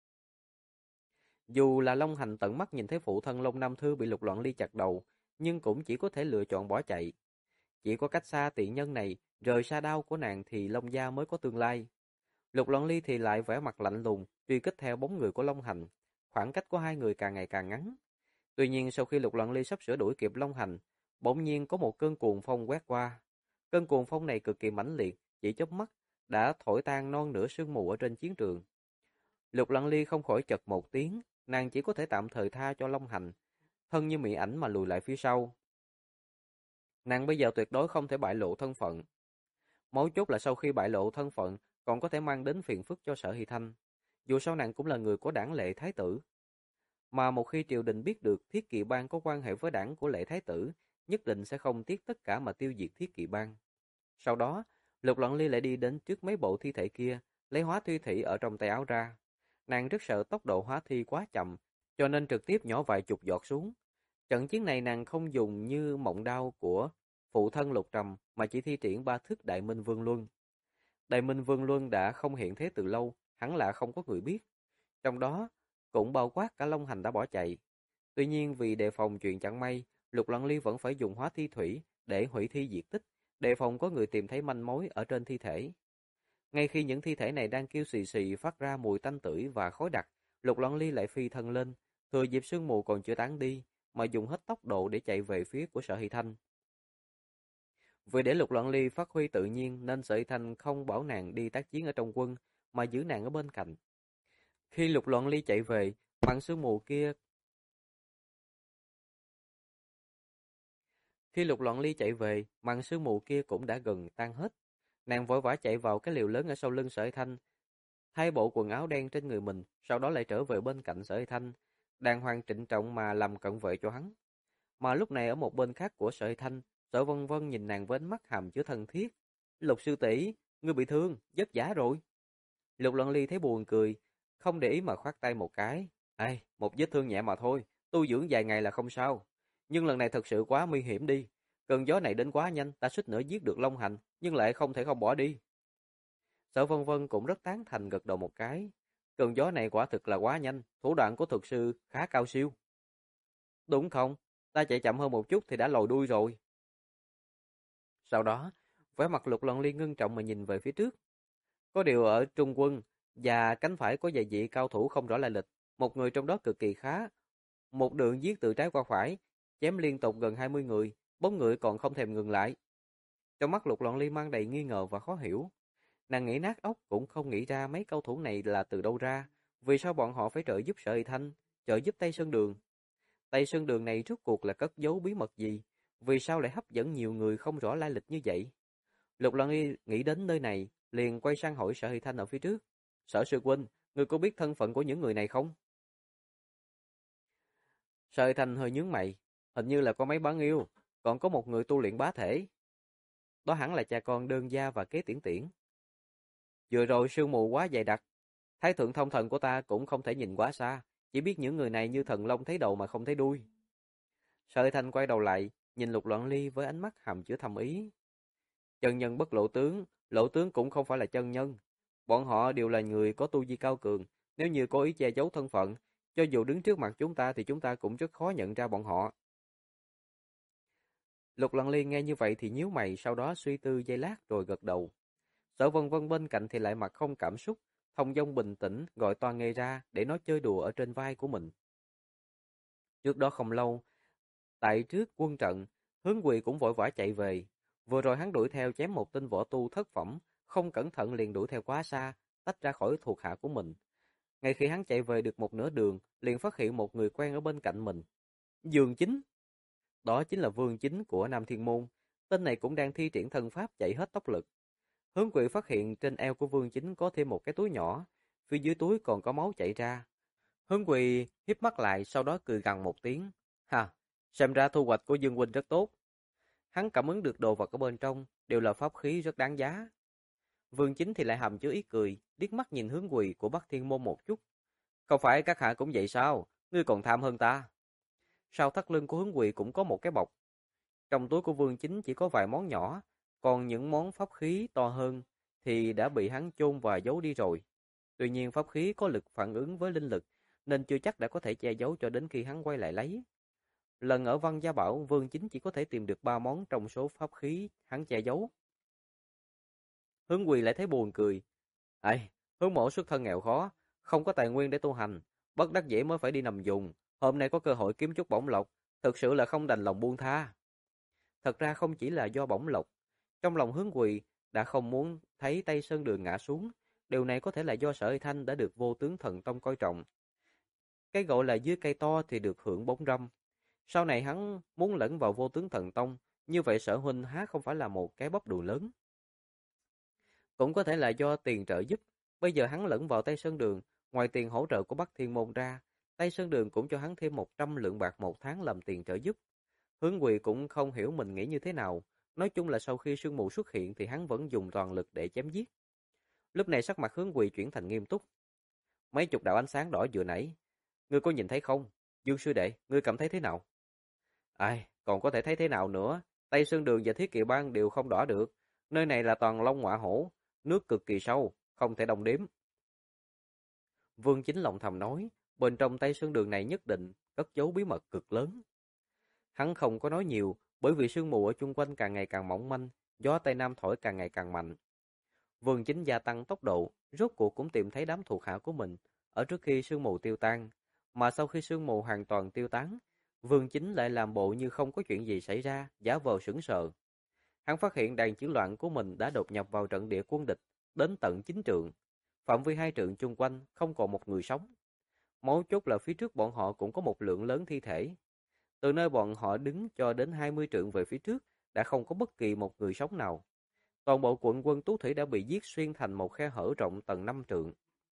Dù là Long Hành tận mắt nhìn thấy phụ thân Long Nam Thư bị Lục Loạn Ly chặt đầu, nhưng cũng chỉ có thể lựa chọn bỏ chạy. Chỉ có cách xa tiện nhân này, rời xa đao của nàng thì Long gia mới có tương lai. Lục Loạn Ly thì lại vẻ mặt lạnh lùng, truy kích theo bóng người của Long Hành. Khoảng cách của hai người càng ngày càng ngắn. Tuy nhiên sau khi Lục Loạn Ly sắp sửa đuổi kịp Long Hành, bỗng nhiên có một cơn cuồng phong quét qua. Cơn cuồng phong này cực kỳ mãnh liệt, chỉ chớp mắt đã thổi tan non nửa sương mù ở trên chiến trường. Lục Loạn Ly không khỏi chật một tiếng, nàng chỉ có thể tạm thời tha cho Long Hành, thân như mị ảnh mà lùi lại phía sau. Nàng bây giờ tuyệt đối không thể bại lộ thân phận. Mấu chốt là sau khi bại lộ thân phận, còn có thể mang đến phiền phức cho Sở Hy Thanh. Dù sao nàng cũng là người của đảng Lệ Thái Tử. Mà một khi triều đình biết được Thiết Kỵ Bang có quan hệ với đảng của Lệ Thái Tử, nhất định sẽ không tiếc tất cả mà tiêu diệt Thiết Kỵ Bang. Sau đó, Lục Loạn Ly lại đi đến trước mấy bộ thi thể kia, lấy hóa thi thủy ở trong tay áo ra. Nàng rất sợ tốc độ hóa thi quá chậm, cho nên trực tiếp nhỏ vài chục giọt xuống. Trận chiến này nàng không dùng như mộng đao của phụ thân Lục Trầm mà chỉ thi triển 3 thức Đại Minh Vương Luân. Đại Minh Vương Luân đã không hiện thế từ lâu, hẳn là không có người biết. Trong đó, cũng bao quát cả Long Hành đã bỏ chạy. Tuy nhiên vì đề phòng chuyện chẳng may, Lục Loạn Ly vẫn phải dùng hóa thi thủy để hủy thi diệt tích, đề phòng có người tìm thấy manh mối ở trên thi thể. Ngay khi những thi thể này đang kêu xì xì phát ra mùi tanh tưởi và khói đặc, Lục Loạn Ly lại phi thân lên, thừa dịp sương mù còn chưa tán đi, mà dùng hết tốc độ để chạy về phía của Sở Hy Thanh. Vì để Lục Loạn Ly phát huy tự nhiên nên Sở Hy Thanh không bảo nàng đi tác chiến ở trong quân, mà giữ nàng ở bên cạnh. Khi Lục Loạn Ly chạy về, màn sương mù kia Khi Lục Loạn Ly chạy về, màn sương mù kia cũng đã gần tan hết. Nàng vội vã chạy vào cái liều lớn ở sau lưng Sở Hy Thanh, thay bộ quần áo đen trên người mình, sau đó lại trở về bên cạnh Sở Hy Thanh, đàng hoàng trịnh trọng mà làm cận vệ cho hắn. Mà lúc này ở một bên khác của Sở Hy Thanh, Sở Vân Vân nhìn nàng với ánh mắt hàm chứa thân thiết. Lục sư tỷ, ngươi bị thương, vất vả rồi. Lục Loạn Ly thấy buồn cười, không để ý mà khoát tay một cái. Ai, một vết thương nhẹ mà thôi, tu dưỡng vài ngày là không sao. Nhưng lần này thật sự quá nguy hiểm đi. Cơn gió này đến quá nhanh, ta suýt nữa giết được Long Hành, nhưng lại không thể không bỏ đi. Sở Vân Vân cũng rất tán thành gật đầu một cái. Cơn gió này quả thực là quá nhanh, thủ đoạn của thuật sư khá cao siêu. Đúng không? Ta chạy chậm hơn một chút thì đã lòi đuôi rồi. Sau đó, vẻ mặt Lục Lần Liên ngưng trọng mà nhìn về phía trước. Có điều ở trung quân và cánh phải có vài vị cao thủ không rõ lai lịch, một người trong đó cực kỳ khá. Một đường giết từ trái qua phải, chém liên tục gần 20 người, bóng người còn không thèm ngừng lại. Trong mắt Lục Loạn Ly mang đầy nghi ngờ và khó hiểu. Nàng nghĩ nát óc cũng không nghĩ ra mấy cao thủ này là từ đâu ra, vì sao bọn họ phải trợ giúp Sở Y Thanh, trợ giúp Tây Sơn Đường. Tây Sơn Đường này rốt cuộc là cất giấu bí mật gì, vì sao lại hấp dẫn nhiều người không rõ lai lịch như vậy. Lục Loạn Ly nghĩ đến nơi này, liền quay sang hỏi Sở Y Thanh ở phía trước. Sở sư huynh, người có biết thân phận của những người này không? Sở Y Thanh hơi nhướng mày, hình như là có mấy bán yêu, còn có một người tu luyện bá thể. Đó hẳn là cha con Đơn Gia và Kế Tiễn Tiễn. Vừa rồi sương mù quá dày đặc, thái thượng thông thần của ta cũng không thể nhìn quá xa, chỉ biết những người này như thần long thấy đầu mà không thấy đuôi. Sở Thanh quay đầu lại, nhìn Lục Loạn Ly với ánh mắt hàm chứa thâm ý. Chân nhân bất lộ tướng cũng không phải là chân nhân. Bọn họ đều là người có tu vi cao cường, nếu như cố ý che giấu thân phận, cho dù đứng trước mặt chúng ta thì chúng ta cũng rất khó nhận ra bọn họ. Lục Loạn Ly nghe như vậy thì nhíu mày, sau đó suy tư giây lát rồi gật đầu. Sở Vân Vân bên cạnh thì lại mặt không cảm xúc, thông dong bình tĩnh gọi Toan Nghê ra để nó chơi đùa ở trên vai của mình. Trước đó không lâu, tại trước quân trận, Hướng Quỳ cũng vội vã chạy về. Vừa rồi hắn đuổi theo chém một tên võ tu thất phẩm, không cẩn thận liền đuổi theo quá xa, tách ra khỏi thuộc hạ của mình. Ngay khi hắn chạy về được một nửa đường, liền phát hiện một người quen ở bên cạnh mình. Dương Chính. Đó chính là Vương Chính của Nam Thiên Môn. Tên này cũng đang thi triển thân pháp chạy hết tốc lực. Hướng Quỳ phát hiện trên eo của Vương Chính có thêm một cái túi nhỏ, phía dưới túi còn có máu chảy ra. Hướng Quỳ híp mắt lại, sau đó cười gằn một tiếng. Ha, xem ra thu hoạch của Dương huynh rất tốt. Hắn cảm ứng được đồ vật ở bên trong đều là pháp khí rất đáng giá. Vương Chính thì lại hầm chứa ý cười, liếc mắt nhìn Hướng Quỳ của Bắc Thiên Môn một chút. Không phải các hạ cũng vậy sao? Ngươi còn tham hơn ta. Sau thắt lưng của Hướng Quỳ cũng có một cái bọc. Trong túi của Vương Chính chỉ có vài món nhỏ, còn những món pháp khí to hơn thì đã bị hắn chôn và giấu đi rồi. Tuy nhiên pháp khí có lực phản ứng với linh lực, nên chưa chắc đã có thể che giấu cho đến khi hắn quay lại lấy. Lần ở Văn Gia Bảo, Vương Chính chỉ có thể tìm được 3 món trong số pháp khí hắn che giấu. Hướng Quỳ lại thấy buồn cười. Ây, Hướng mổ xuất thân nghèo khó, không có tài nguyên để tu hành, bất đắc dĩ mới phải đi nằm dùng. Hôm nay có cơ hội kiếm chút bổng lộc, thực sự là không đành lòng buông tha. Thật ra không chỉ là do bổng lộc, trong lòng Hướng Quỳ đã không muốn thấy Tây Sơn Đường ngã xuống, điều này có thể là do Sở Y Thanh đã được Vô Tướng Thần Tông coi trọng. Cái gọi là dưới cây to thì được hưởng bóng râm. Sau này hắn muốn lẫn vào Vô Tướng Thần Tông, như vậy Sở huynh há không phải là một cái bắp đùi lớn. Cũng có thể là do tiền trợ giúp, bây giờ hắn lẫn vào Tây Sơn Đường, ngoài tiền hỗ trợ của Bắc Thiên Môn ra, Tây Sơn Đường cũng cho hắn thêm 100 lượng bạc một tháng làm tiền trợ giúp. Hướng Quỳ cũng không hiểu mình nghĩ như thế nào, nói chung là sau khi sương mù xuất hiện thì hắn vẫn dùng toàn lực để chém giết. Lúc này sắc mặt Hướng Quỳ chuyển thành nghiêm túc. Mấy chục đạo ánh sáng đỏ vừa nãy, ngươi có nhìn thấy không? Dương sư đệ, ngươi cảm thấy thế nào? Ai, còn có thể thấy thế nào nữa? Tây Sơn Đường và Thiết Kỵ Bang đều không đỏ được. Nơi này là toàn long ngọa hổ, nước cực kỳ sâu, không thể đong đếm. Vương Chính lòng thầm nói, bên trong Tây Sơn Đường này nhất định cất giấu bí mật cực lớn. Hắn không có nói nhiều, bởi vì sương mù ở chung quanh càng ngày càng mỏng manh, gió Tây Nam thổi càng ngày càng mạnh. Vương Chính gia tăng tốc độ, rốt cuộc cũng tìm thấy đám thuộc hạ của mình, ở trước khi sương mù tiêu tan. Mà sau khi sương mù hoàn toàn tiêu tán, Vương Chính lại làm bộ như không có chuyện gì xảy ra, giả vờ sững sờ. Hắn phát hiện đàn chiến loạn của mình đã đột nhập vào trận địa quân địch, đến tận 9 trượng. Phạm vi 2 trượng chung quanh không còn một người sống. Mấu chốt là phía trước bọn họ cũng có một lượng lớn thi thể. Từ nơi bọn họ đứng cho đến 20 trượng về phía trước, đã không có bất kỳ một người sống nào. Toàn bộ quận quân Tú Thủy đã bị giết xuyên thành một khe hở rộng tầng 5 trượng.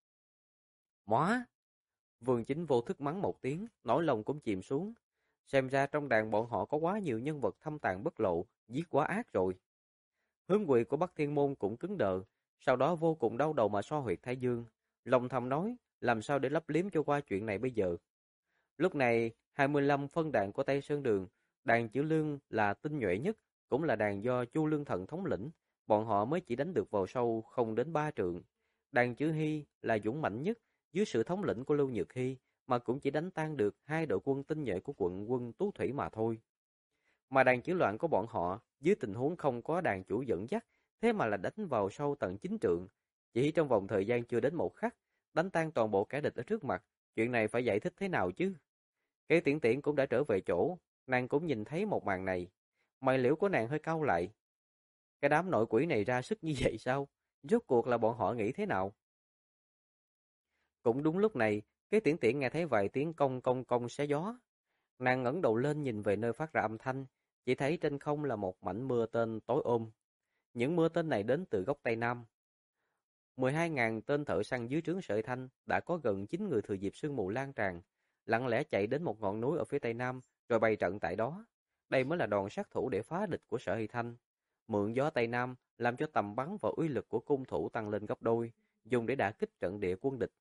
Móa! Vương Chính vô thức mắng một tiếng, nỗi lòng cũng chìm xuống. Xem ra trong đàn bọn họ có quá nhiều nhân vật thâm tàn bất lộ, giết quá ác rồi. Hướng Quỳ của Bắc Thiên Môn cũng cứng đờ, sau đó vô cùng đau đầu mà so huyệt thái dương. Lòng thầm nói, làm sao để lấp liếm cho qua chuyện này bây giờ. Lúc này, 25 phân đàn của Tây Sơn Đường, đàn Chữ Lương là tinh nhuệ nhất, cũng là đàn do Chu Lương Thần thống lĩnh, bọn họ mới chỉ đánh được vào sâu không đến 3 trượng. Đàn Chữ Hy là dũng mãnh nhất, dưới sự thống lĩnh của Lưu Nhược Hy, mà cũng chỉ đánh tan được 2 đội quân tinh nhuệ của quận quân Tú Thủy mà thôi. Mà đàn Chữ Loạn của bọn họ, dưới tình huống không có đàn chủ dẫn dắt, thế mà là đánh vào sâu tận 9 trượng. Chỉ trong vòng thời gian chưa đến một khắc, đánh tan toàn bộ kẻ địch ở trước mặt, chuyện này phải giải thích thế nào chứ? Kế Tiễn Tiễn cũng đã trở về chỗ, nàng cũng nhìn thấy một màn này. Mày liễu của nàng hơi cau lại. Cái đám nội quỷ này ra sức như vậy sao? Rốt cuộc là bọn họ nghĩ thế nào? Cũng đúng lúc này, Kế Tiễn Tiễn nghe thấy vài tiếng cong cong cong xé gió. Nàng ngẩng đầu lên nhìn về nơi phát ra âm thanh, chỉ thấy trên không là một mảnh mưa tên tối ôm. Những mưa tên này đến từ góc Tây Nam. 12.000 tên thợ săn dưới trướng Sợi Thanh đã có gần 9 người thừa dịp sương mù lan tràn, lặng lẽ chạy đến một ngọn núi ở phía Tây Nam rồi bày trận tại đó. Đây mới là đòn sát thủ để phá địch của Sợi Thanh. Mượn gió Tây Nam làm cho tầm bắn và uy lực của cung thủ tăng lên gấp đôi, dùng để đả kích trận địa quân địch.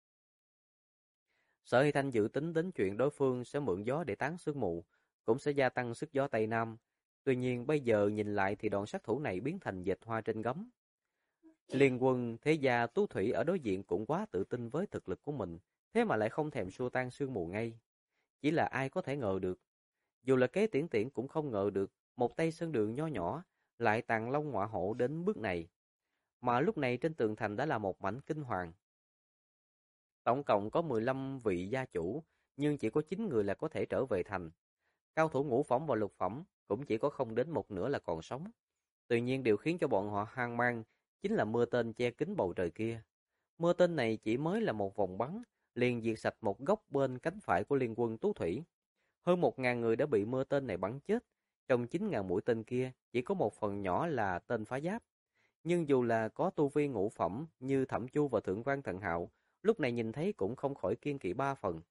Sở Hy Thanh dự tính đến chuyện đối phương sẽ mượn gió để tán sương mù, cũng sẽ gia tăng sức gió Tây Nam. Tuy nhiên bây giờ nhìn lại thì đòn sát thủ này biến thành dệt hoa trên gấm. Liên quân thế gia Tú Thủy ở đối diện cũng quá tự tin với thực lực của mình, thế mà lại không thèm xua tan sương mù ngay. Chỉ là ai có thể ngờ được. Dù là Kế Tiễn Tiễn cũng không ngờ được một Tây Sơn Đường nho nhỏ lại tàn long ngọa hổ đến bước này. Mà lúc này trên tường thành đã là một mảnh kinh hoàng. Tổng cộng có 15 vị gia chủ, nhưng chỉ có 9 người là có thể trở về thành. Cao thủ ngũ phẩm và lục phẩm cũng chỉ có không đến một nửa là còn sống. Tuy nhiên điều khiến cho bọn họ hoang mang chính là mưa tên che kín bầu trời kia. Mưa tên này chỉ mới là một vòng bắn, liền diệt sạch một góc bên cánh phải của liên quân Tú Thủy. Hơn 1.000 người đã bị mưa tên này bắn chết. Trong 9.000 mũi tên kia, chỉ có một phần nhỏ là tên phá giáp. Nhưng dù là có tu vi ngũ phẩm như Thẩm Chu và Thượng quan Thần Hạo, lúc này nhìn thấy cũng không khỏi kiên kỵ 3 phần.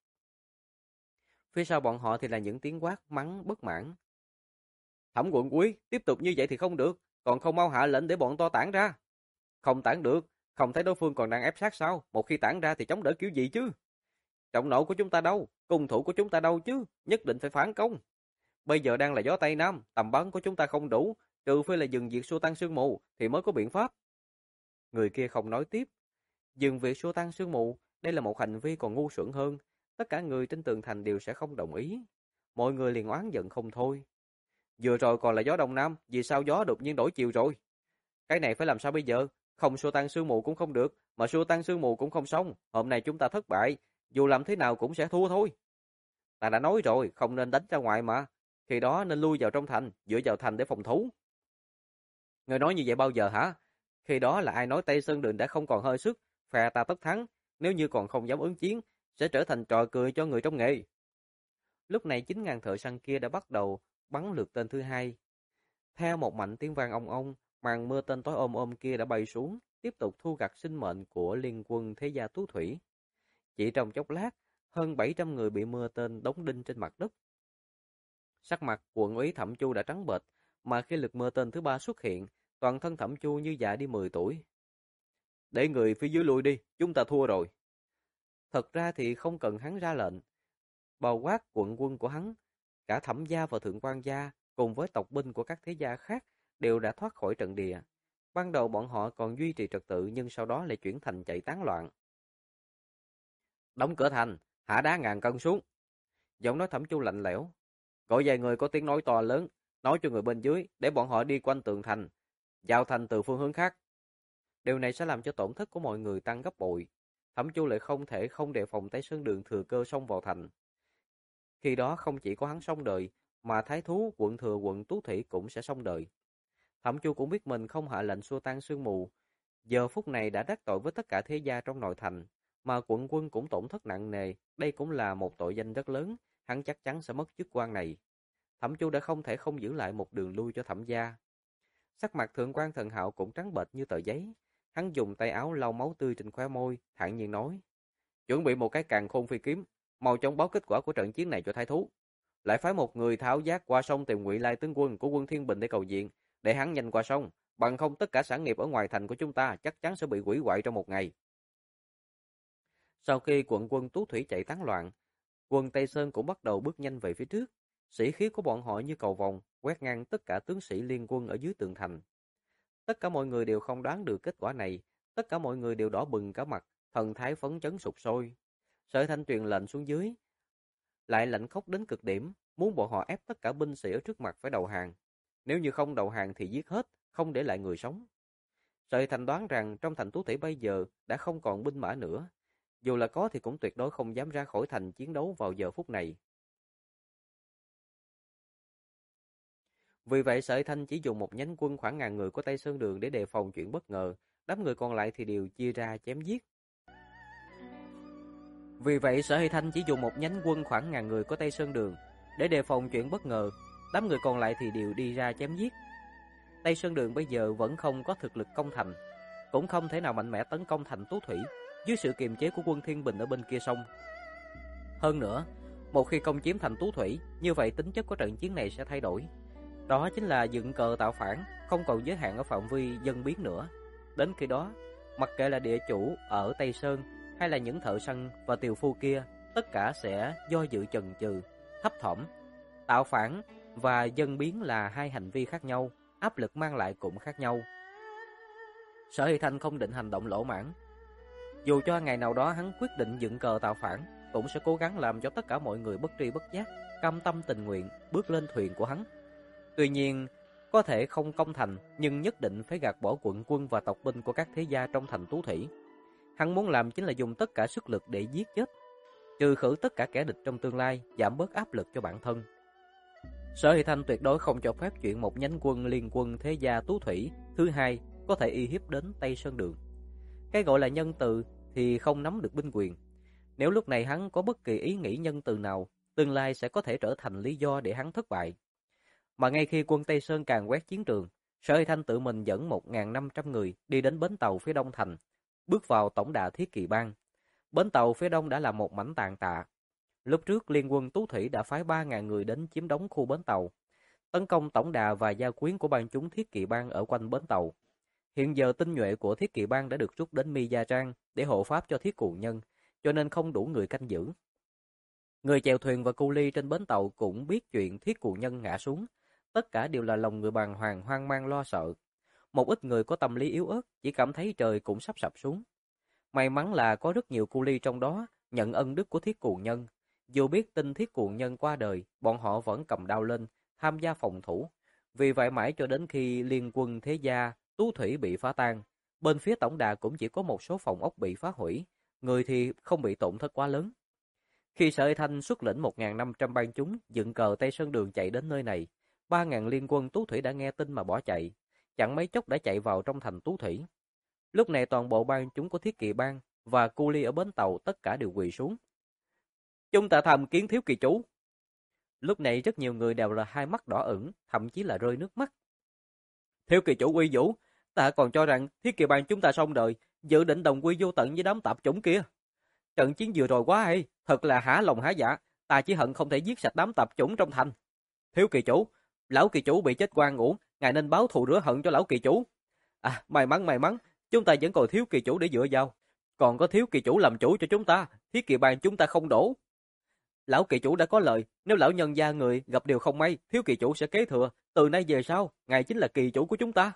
Phía sau bọn họ thì là những tiếng quát mắng bất mãn. Thẩm quận quý, tiếp tục như vậy thì không được, còn không mau hạ lệnh để bọn to tản ra. Không tản được, không thấy đối phương còn đang ép sát sao, một khi tản ra thì chống đỡ kiểu gì chứ? Trọng nộ của chúng ta đâu, cung thủ của chúng ta đâu chứ, nhất định phải phản công. Bây giờ đang là gió Tây Nam, tầm bắn của chúng ta không đủ, trừ phi là dừng việc xua tan sương mù thì mới có biện pháp. Người kia không nói tiếp. Dừng việc xua tan sương mù, đây là một hành vi còn ngu xuẩn hơn. Tất cả người trên tường thành đều sẽ không đồng ý. Mọi người liền oán giận không thôi. Vừa rồi còn là gió Đông Nam, vì sao gió đột nhiên đổi chiều rồi? Cái này phải làm sao bây giờ? Không xua tan sương mù cũng không được, mà xua tan sương mù cũng không xong. Hôm nay chúng ta thất bại, dù làm thế nào cũng sẽ thua thôi. Ta đã nói rồi, không nên đánh ra ngoài mà. Khi đó nên lui vào trong thành, dựa vào thành để phòng thủ. Người nói như vậy bao giờ hả? Khi đó là ai nói Tây Sơn Đường đã không còn hơi sức, phe ta tất thắng, nếu như còn không dám ứng chiến, sẽ trở thành trò cười cho người trong nghề. Lúc này 9.000 thợ săn kia đã bắt đầu bắn lượt tên thứ hai. Theo một mạnh tiếng vang ong ong, màn mưa tên tối ôm ôm kia đã bay xuống, tiếp tục thu gặt sinh mệnh của liên quân thế gia Tú Thủy. Chỉ trong chốc lát, hơn 700 người bị mưa tên đóng đinh trên mặt đất. Sắc mặt quận úy Thẩm Chu đã trắng bệch, mà khi lượt mưa tên thứ ba xuất hiện, toàn thân Thẩm Chu như già đi 10 tuổi. Để người phía dưới lui đi, chúng ta thua rồi. Thật ra thì không cần hắn ra lệnh. Bao quát quận quân của hắn, cả Thẩm gia và Thượng quan gia cùng với tộc binh của các thế gia khác đều đã thoát khỏi trận địa. Ban đầu bọn họ còn duy trì trật tự nhưng sau đó lại chuyển thành chạy tán loạn. Đóng cửa thành, hạ đá ngàn cân xuống. Giọng nói Thẩm Chu lạnh lẽo. Gọi vài người có tiếng nói to lớn, nói cho người bên dưới để bọn họ đi quanh tường thành, vào thành từ phương hướng khác. Điều này sẽ làm cho tổn thất của mọi người tăng gấp bội. Thẩm Chu lại không thể không đề phòng Tây Sơn Đường thừa cơ xông vào thành. Khi đó không chỉ có hắn xong đời, mà thái thú quận thừa quận Tú Thủy cũng sẽ xong đời. Thẩm Chu cũng biết mình không hạ lệnh xua tan sương mù, giờ phút này đã đắc tội với tất cả thế gia trong nội thành, mà quận quân cũng tổn thất nặng nề, đây cũng là một tội danh rất lớn, hắn chắc chắn sẽ mất chức quan này. Thẩm Chu đã không thể không giữ lại một đường lui cho Thẩm gia. Sắc mặt Thượng quan Thần Hạo cũng trắng bệch như tờ giấy, hắn dùng tay áo lau máu tươi trên khóe môi, thản nhiên nói: "Chuẩn bị một cái càn khôn phi kiếm, mau chóng báo kết quả của trận chiến này cho thái thú. Lại phái một người tháo giác qua sông tìm Ngụy Lai tướng quân của quân Thiên Bình để cầu viện, để hắn nhanh qua sông, bằng không tất cả sản nghiệp ở ngoài thành của chúng ta chắc chắn sẽ bị hủy hoại trong một ngày." Sau khi quận quân Tú Thủy chạy tán loạn, Quân Tây Sơn cũng bắt đầu bước nhanh về phía trước. Sĩ khí của bọn họ như cầu vồng, quét ngang tất cả tướng sĩ liên quân ở dưới tường thành. Tất cả mọi người đều không đoán được kết quả này, tất cả mọi người đều đỏ bừng cả mặt, thần thái phấn chấn sục sôi. Sở Thanh truyền lệnh xuống dưới, lại lạnh khốc đến cực điểm, muốn bọn họ ép tất cả binh sĩ ở trước mặt phải đầu hàng. Nếu như không đầu hàng thì giết hết, không để lại người sống. Sở Thanh đoán rằng trong thành Tú Thủy bây giờ đã không còn binh mã nữa, dù là có thì cũng tuyệt đối không dám ra khỏi thành chiến đấu vào giờ phút này. Vì vậy Sở Thanh chỉ dùng một nhánh quân khoảng ngàn người của Tây Sơn Đường để đề phòng chuyện bất ngờ, đám người còn lại thì đều chia ra chém giết. Vì vậy Sở Hy Thanh chỉ dùng một nhánh quân khoảng ngàn người của Tây Sơn Đường để đề phòng chuyện bất ngờ, đám người còn lại thì đều đi ra chém giết. Tây Sơn Đường bây giờ vẫn không có thực lực công thành, cũng không thể nào mạnh mẽ tấn công thành Tú Thủy dưới sự kiềm chế của quân Thiên Bình ở bên kia sông. Hơn nữa, một khi công chiếm thành Tú Thủy, như vậy tính chất của trận chiến này sẽ thay đổi. Đó chính là dựng cờ tạo phản, không còn giới hạn ở phạm vi dân biến nữa. Đến khi đó, mặc kệ là địa chủ ở Tây Sơn hay là những thợ săn và tiều phu kia, tất cả sẽ do dự chần chừ, thấp thỏm. Tạo phản và dân biến là hai hành vi khác nhau, áp lực mang lại cũng khác nhau. Sở Hy Thanh không định hành động lỗ mãng. Dù cho ngày nào đó hắn quyết định dựng cờ tạo phản, cũng sẽ cố gắng làm cho tất cả mọi người bất tri bất giác, cam tâm tình nguyện bước lên thuyền của hắn. Tuy nhiên, có thể không công thành, nhưng nhất định phải gạt bỏ quận quân và tộc binh của các thế gia trong thành Tú Thủy. Hắn muốn làm chính là dùng tất cả sức lực để giết chết, trừ khử tất cả kẻ địch trong tương lai, giảm bớt áp lực cho bản thân. Sở Hy Thanh tuyệt đối không cho phép chuyện một nhánh quân liên quân thế gia Tú Thủy thứ hai có thể uy hiếp đến Tây Sơn Đường. Cái gọi là nhân từ thì không nắm được binh quyền. Nếu lúc này hắn có bất kỳ ý nghĩ nhân từ nào, tương lai sẽ có thể trở thành lý do để hắn thất bại. Mà ngay khi quân Tây Sơn càn quét chiến trường, Sở Hy Thanh tự mình dẫn 1.500 người đi đến bến tàu phía đông thành, bước vào tổng đà Thiết Kỵ Bang. Bến tàu phía đông đã là một mảnh tàn tạ. Lúc trước Liên quân Tú Thủy đã phái 3.000 người đến chiếm đóng khu bến tàu, tấn công tổng đà và gia quyến của bang chúng Thiết Kỵ Bang ở quanh bến tàu. Hiện giờ tinh nhuệ của Thiết Kỵ Bang đã được rút đến Mi Gia Trang để hộ pháp cho Thiết Cù Nhân, cho nên không đủ người canh giữ. Người chèo thuyền và cu ly trên bến tàu cũng biết chuyện Thiết Cù Nhân ngã xuống, tất cả đều là lòng người bàng hoàng hoang mang lo sợ. Một ít người có tâm lý yếu ớt chỉ cảm thấy trời cũng sắp sập xuống. May mắn là có rất nhiều cu ly trong đó nhận ân đức của Thiết Cù Nhân. Dù biết tin Thiết Cù Nhân qua đời, bọn họ vẫn cầm đao lên, tham gia phòng thủ. Vì vậy mãi cho đến khi liên quân thế gia Tú Thủy bị phá tan, bên phía tổng đà cũng chỉ có một số phòng ốc bị phá hủy, người thì không bị tổn thất quá lớn. Khi Sở Hy Thanh xuất lĩnh 1.500 bang chúng dựng cờ Tây Sơn Đường chạy đến nơi này, 3.000 liên quân Tú Thủy đã nghe tin mà bỏ chạy, chẳng mấy chốc đã chạy vào trong thành Tú Thủy. Lúc này toàn bộ bang chúng của Thiết Kỵ Bang và cu ly ở bến tàu tất cả đều quỳ xuống. Chúng ta thầm kiến thiếu kỳ chủ. Lúc này rất nhiều người đều là hai mắt đỏ ửng, thậm chí là rơi nước mắt. Thiếu kỳ chủ uy vũ, ta còn cho rằng Thiết Kỵ Bang chúng ta xong đời, dự định đồng quy vô tận với đám tạp chủng kia. Trận chiến vừa rồi quá hay, thật là hả lòng hả dạ, ta chỉ hận không thể giết sạch đám tạp chủng trong thành. Thiếu kỳ chủ, lão kỳ chủ bị chết oan uổng, ngài nên báo thù rửa hận cho lão kỳ chủ. À, may mắn, chúng ta vẫn còn thiếu kỳ chủ để dựa vào. Còn có thiếu kỳ chủ làm chủ cho chúng ta, Thiết Kỵ Bang chúng ta không đổ. Lão kỳ chủ đã có lời, nếu lão nhân gia người gặp điều không may, thiếu kỳ chủ sẽ kế thừa, từ nay về sau, ngài chính là kỳ chủ của chúng ta.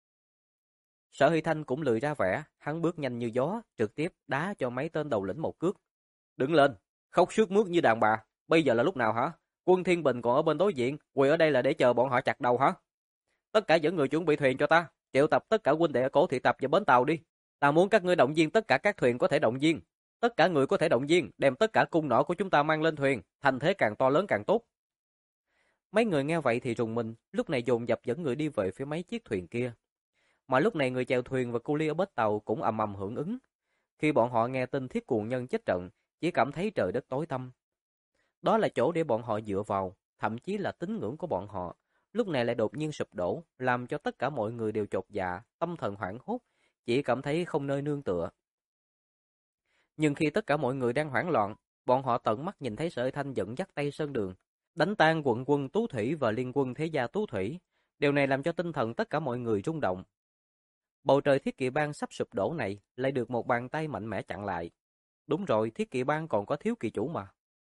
Sở Hy Thanh cũng lười ra vẻ, hắn bước nhanh như gió, trực tiếp đá cho mấy tên đầu lĩnh một cước. Đứng lên, khóc sướt mướt như đàn bà, bây giờ là lúc nào hả? Quân Thiên Bình còn ở bên đối diện, quỳ ở đây là để chờ bọn họ chặt đầu hả? Tất cả những người chuẩn bị thuyền cho ta, triệu tập tất cả huynh đệ ở Cổ Thị Tập và bến tàu đi. Ta muốn các ngươi động viên tất cả các thuyền có thể động viên. Tất cả người có thể động viên, đem tất cả cung nỏ của chúng ta mang lên thuyền, thành thế càng to lớn càng tốt. Mấy người nghe vậy thì rùng mình, lúc này dồn dập dẫn người đi về phía mấy chiếc thuyền kia. Mà lúc này người chèo thuyền và cu ly ở bến tàu cũng ầm ầm hưởng ứng. Khi bọn họ nghe tin Thiết Cù Nhân chết trận, chỉ cảm thấy trời đất tối tăm. Đó là chỗ để bọn họ dựa vào, thậm chí là tín ngưỡng của bọn họ. Lúc này lại đột nhiên sụp đổ, làm cho tất cả mọi người đều chột dạ, tâm thần hoảng hốt, chỉ cảm thấy không nơi nương tựa. Nhưng khi tất cả mọi người đang hoảng loạn, bọn họ tận mắt nhìn thấy Sở Hy Thanh dẫn dắt Tây Sơn Đường, đánh tan quận quân Tú Thủy và liên quân thế gia Tú Thủy. Điều này làm cho tinh thần tất cả mọi người rung động. Bầu trời Thiết Kỵ Bang sắp sụp đổ này lại được một bàn tay mạnh mẽ chặn lại. Đúng rồi, Thiết Kỵ Bang còn có thiếu kỳ chủ mà.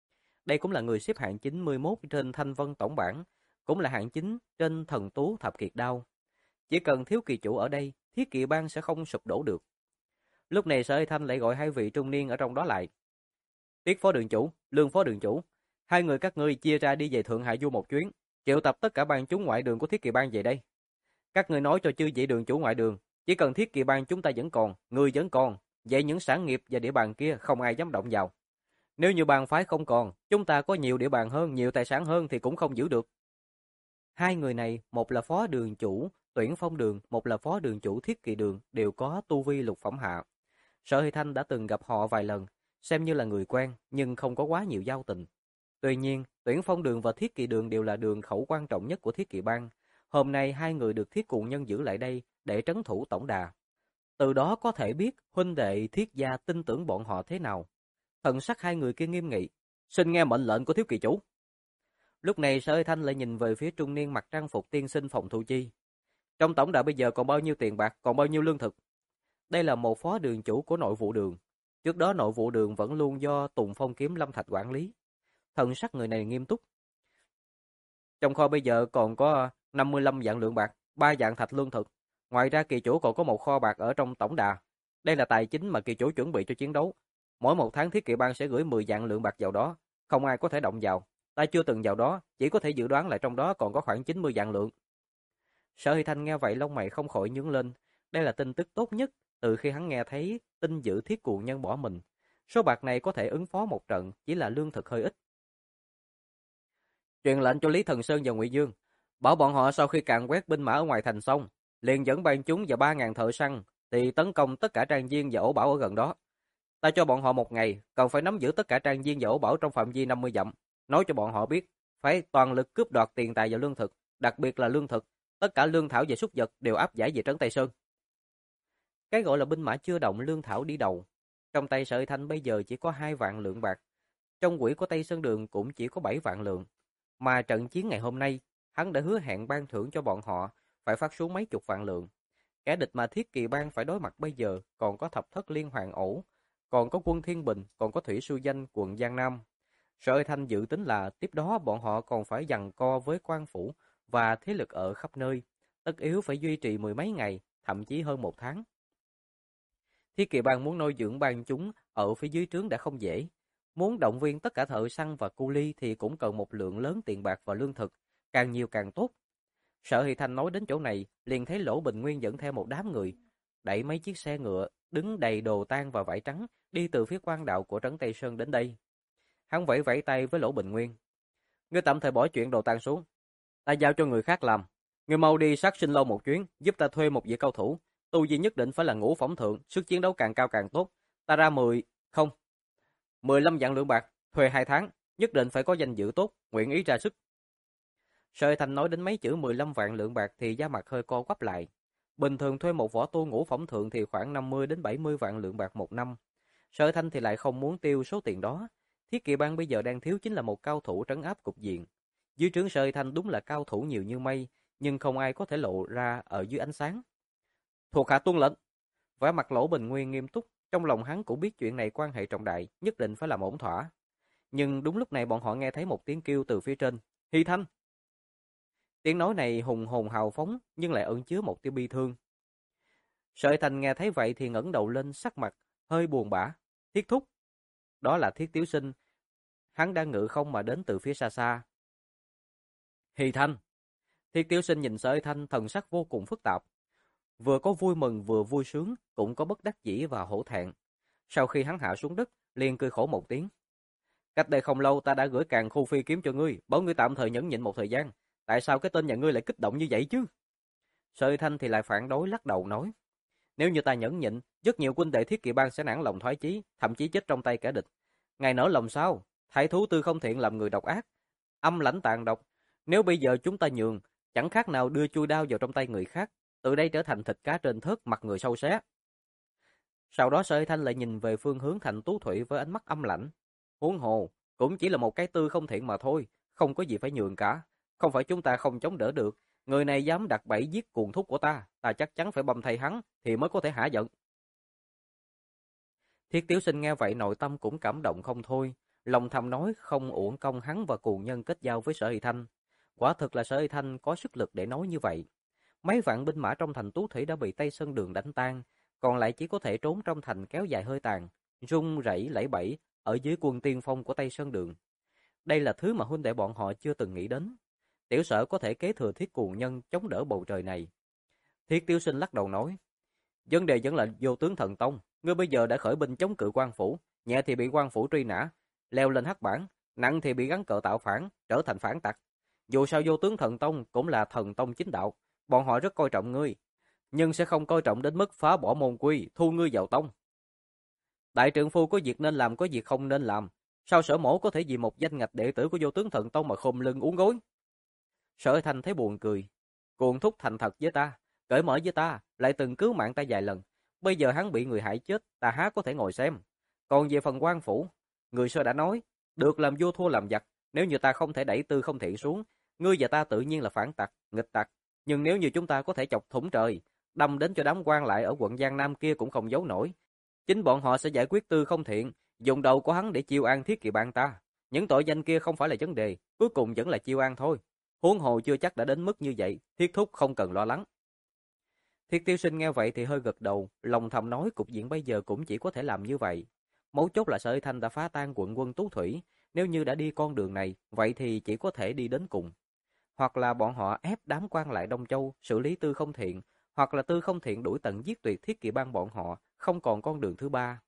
Đây cũng là người xếp hạng 91 trên Thanh Vân tổng bảng, cũng là hạng 9 trên Thần Tú Thập Kiệt Đao. Chỉ cần thiếu kỳ chủ ở đây, Thiết Kỵ Bang sẽ không sụp đổ được. Lúc này Sở Hy Thanh lại gọi hai vị trung niên ở trong đó lại. Tiết phó đường chủ, Lương phó đường chủ, hai người các ngươi chia ra đi về Thượng Hạ Du một chuyến, triệu tập tất cả bang chúng ngoại đường của Thiết Kỵ Bang về đây. Các ngươi nói cho chư vị đường chủ ngoại đường, chỉ cần Thiết Kỵ Bang chúng ta vẫn còn, người vẫn còn, vậy những sản nghiệp và địa bàn kia không ai dám động vào. Nếu như bang phái không còn, chúng ta có nhiều địa bàn hơn, nhiều tài sản hơn thì cũng không giữ được. Hai người này, một là phó đường chủ Tuyển Phong Đường, một là phó đường chủ Thiết Kỵ Đường, đều có tu vi lục phẩm hạ. Sở Hy Thanh đã từng gặp họ vài lần, xem như là người quen, nhưng không có quá nhiều giao tình. Tuy nhiên, Tuyển Phong Đường và Thiết Kỵ Đường đều là đường khẩu quan trọng nhất của Thiết Kỵ Bang. Hôm nay hai người được Thiết Cuồng Nhân giữ lại đây để trấn thủ tổng đà. Từ đó có thể biết huynh đệ Thiết gia tin tưởng bọn họ thế nào. Thần sắc hai người kia nghiêm nghị, xin nghe mệnh lệnh của Thiếu Kỳ chủ. Lúc này Sở Hy Thanh lại nhìn về phía trung niên mặc trang phục tiên sinh Phòng Thu Chi. Trong tổng đà bây giờ còn bao nhiêu tiền bạc, còn bao nhiêu lương thực? Đây là một phó đường chủ của nội vụ đường. Trước đó nội vụ đường vẫn luôn do Tùng Phong Kiếm Lâm Thạch quản lý. Thần sắc người này nghiêm túc. Trong kho bây giờ còn có 55 vạn lượng bạc, 3 vạn thạch lương thực. Ngoài ra kỳ chủ còn có một kho bạc ở trong tổng đà. Đây là tài chính mà kỳ chủ chuẩn bị cho chiến đấu. Mỗi một tháng Thiết Kỵ Bang sẽ gửi 10 vạn lượng bạc vào đó, không ai có thể động vào. Ta chưa từng vào đó, chỉ có thể dự đoán là trong đó còn có khoảng 90 vạn lượng. Sở Hy Thanh nghe vậy lông mày không khỏi nhướng lên. Đây là tin tức tốt nhất từ khi hắn nghe thấy tin giữ Thiết Cuồng Nhân bỏ mình. Số bạc này có thể ứng phó một trận, chỉ là lương thực hơi ít. Truyền lệnh cho Lý Thần Sơn và Ngụy Dương, bảo bọn họ sau khi càn quét binh mã ở ngoài thành xong, liền dẫn bang chúng và 3.000 thợ săn thì tấn công tất cả trang viên và ổ bảo ở gần đó. Ta cho bọn họ một ngày, cần phải nắm giữ tất cả trang viên và ổ bảo trong phạm vi 50 dặm. Nói cho bọn họ biết, phải toàn lực cướp đoạt tiền tài và lương thực, đặc biệt là lương thực. Tất cả lương thảo và súc vật đều áp giải về trấn Tây Sơn. Cái gọi là binh mã chưa động lương thảo đi đầu. Trong tay Sở Hy Thanh bây giờ chỉ có 2 vạn lượng bạc. Trong quỹ của Tây Sơn Đường cũng chỉ có 7 vạn lượng. Mà trận chiến ngày hôm nay, hắn đã hứa hẹn ban thưởng cho bọn họ, phải phát xuống mấy chục vạn lượng. Kẻ địch mà Thiết Kỵ Bang phải đối mặt bây giờ còn có Thập Thất Liên Hoàn Ổ, còn có Quân Thiên Bình, còn có Thủy Sư Danh quận Giang Nam. Sở Hy Thanh dự tính là tiếp đó bọn họ còn phải giằng co với quan phủ và thế lực ở khắp nơi, tất yếu phải duy trì 10 mấy ngày, thậm chí hơn 1 tháng. Thiết Kỵ Bang muốn nuôi dưỡng bang chúng ở phía dưới trướng đã không dễ. Muốn động viên tất cả thợ săn và cu ly thì cũng cần một lượng lớn tiền bạc và lương thực, càng nhiều càng tốt. Sở Hy Thanh nói đến chỗ này, liền thấy Lỗ Bình Nguyên dẫn theo một đám người, đẩy mấy chiếc xe ngựa, đứng đầy đồ tang và vải trắng, đi từ phía quan đạo của trấn Tây Sơn đến đây. Hắn vẫy vẫy tay với Lỗ Bình Nguyên. Ngươi tạm thời bỏ chuyện đồ tang xuống. Ta giao cho người khác làm. Ngươi mau đi sát sinh lâu một chuyến, giúp ta thuê một vị cao thủ. Tu vi nhất định phải là ngũ phẩm thượng, sức chiến đấu càng cao càng tốt. Ta ra 15 vạn lượng bạc, thuê 2 tháng, nhất định phải có danh dự tốt, nguyện ý ra sức. Sở Thành nói đến mấy chữ 15 vạn lượng bạc thì da mặt hơi co quắp lại. Bình thường thuê một võ tu ngũ phẩm thượng thì khoảng 50 đến 70 vạn lượng bạc một năm. Sở Thanh thì lại không muốn tiêu số tiền đó. Thiết Kỵ Bang bây giờ đang thiếu chính là một cao thủ trấn áp cục diện. Dưới trướng Sở Thanh đúng là cao thủ nhiều như mây, nhưng không ai có thể lộ ra ở dưới ánh sáng. Thuộc hạ tuân lệnh. Vẻ mặt Lỗ Bình Nguyên nghiêm túc, trong lòng hắn cũng biết chuyện này quan hệ trọng đại, nhất định phải làm ổn thỏa. Nhưng đúng lúc này bọn họ nghe thấy một tiếng kêu từ phía trên. Hy Thanh! Tiếng nói này hùng hồn hào phóng, nhưng lại ẩn chứa một tia bi thương. Sở Thành nghe thấy vậy thì ngẩng đầu lên, sắc mặt hơi buồn bã. Thiết thúc! Đó là Thiết Tiếu Sinh. Hắn đang ngự không mà đến từ phía xa xa. Hy Thanh! Thiết Tiếu Sinh nhìn Sở Thanh, thần sắc vô cùng phức tạp. Vừa có vui mừng vừa vui sướng, cũng có bất đắc dĩ và hổ thẹn. Sau khi hắn hạ xuống đất, liền cười khổ một tiếng. Cách đây không lâu ta đã gửi Càn Khu Phi kiếm cho ngươi, bảo ngươi tạm thời nhẫn nhịn một thời gian. Tại sao cái tên nhà ngươi lại kích động như vậy chứ? Sở Thanh thì lại phản đối lắc đầu nói. Nếu như ta nhẫn nhịn, rất nhiều huynh đệ Thiết Kỵ Bang sẽ nản lòng thoái chí, thậm chí chết trong tay kẻ địch. Ngài nỡ lòng sao? Thái thú Tư Không Thiện làm người độc ác, âm lãnh tàn độc. Nếu bây giờ chúng ta nhường, chẳng khác nào đưa chui đao vào trong tay người khác, từ đây trở thành thịt cá trên thớt, mặt người sâu xé. Sau đó Sở Thanh lại nhìn về phương hướng Thành Tú Thủy với ánh mắt âm lãnh. Huống hồ, cũng chỉ là một cái Tư Không Thiện mà thôi, không có gì phải nhường cả. Không phải chúng ta không chống đỡ được, người này dám đặt bẫy giết cuồng thúc của ta, ta chắc chắn phải bầm thây hắn thì mới có thể hả giận. Thiết Tiếu Sinh nghe vậy nội tâm cũng cảm động không thôi, lòng thầm nói không uổng công hắn và cuồng nhân kết giao với Sở Hy Thanh. Quả thực là Sở Hy Thanh có sức lực để nói như vậy. Mấy vạn binh mã trong thành Tú Thủy đã bị Tây Sơn Đường đánh tan, còn lại chỉ có thể trốn trong thành kéo dài hơi tàn, rung rẩy lẫy bẫy ở dưới quân tiên phong của Tây Sơn Đường. Đây là thứ mà huynh đệ bọn họ chưa từng nghĩ đến. Tiểu Sở có thể kế thừa Thiết Cuồng Nhân chống đỡ bầu trời này. Thiết Tiêu Sinh lắc đầu nói, vấn đề vẫn là Vô Tướng Thần Tông, ngươi bây giờ đã khởi binh chống cự quan phủ, nhẹ thì bị quan phủ truy nã, leo lên hắc bảng, nặng thì bị gắn cờ tạo phản, trở thành phản tặc. Dù sao Vô Tướng Thần Tông cũng là thần tông chính đạo, bọn họ rất coi trọng ngươi, nhưng sẽ không coi trọng đến mức phá bỏ môn quy, thu ngươi vào tông. Đại trượng phu có việc nên làm, có việc không nên làm. Sao Sở mổ có thể vì một danh ngạch đệ tử của Vô Tướng Thần Tông mà khom lưng uốn gối? Sở Thanh thấy buồn cười. Cuồng thúc thành thật với ta, cởi mở với ta, lại từng cứu mạng ta vài lần. Bây giờ hắn bị người hại chết, ta há có thể ngồi xem. Còn về phần quan phủ, người xưa đã nói, được làm vua thua làm giặc. Nếu như ta không thể đẩy Tư Không Thiện xuống, ngươi và ta tự nhiên là phản tặc, nghịch tặc. Nhưng nếu như chúng ta có thể chọc thủng trời, đâm đến cho đám quan lại ở quận Giang Nam kia cũng không giấu nổi. Chính bọn họ sẽ giải quyết Tư Không Thiện, dùng đầu của hắn để chiêu an Thiết Kỵ Bang ta. Những tội danh kia không phải là vấn đề, cuối cùng vẫn là chiêu an thôi. Huống hồ chưa chắc đã đến mức như vậy, Thiết thúc không cần lo lắng. Thiết Tiêu Sinh nghe vậy thì hơi gật đầu, lòng thầm nói cục diện bây giờ cũng chỉ có thể làm như vậy. Mấu chốt là Sở Hy Thanh đã phá tan quận quân Tú Thủy, nếu như đã đi con đường này, vậy thì chỉ có thể đi đến cùng. Hoặc là bọn họ ép đám quan lại Đông Châu xử lý Tư Không Thiện, hoặc là Tư Không Thiện đuổi tận giết tuyệt Thiết Kỵ Bang bọn họ, không còn con đường thứ ba.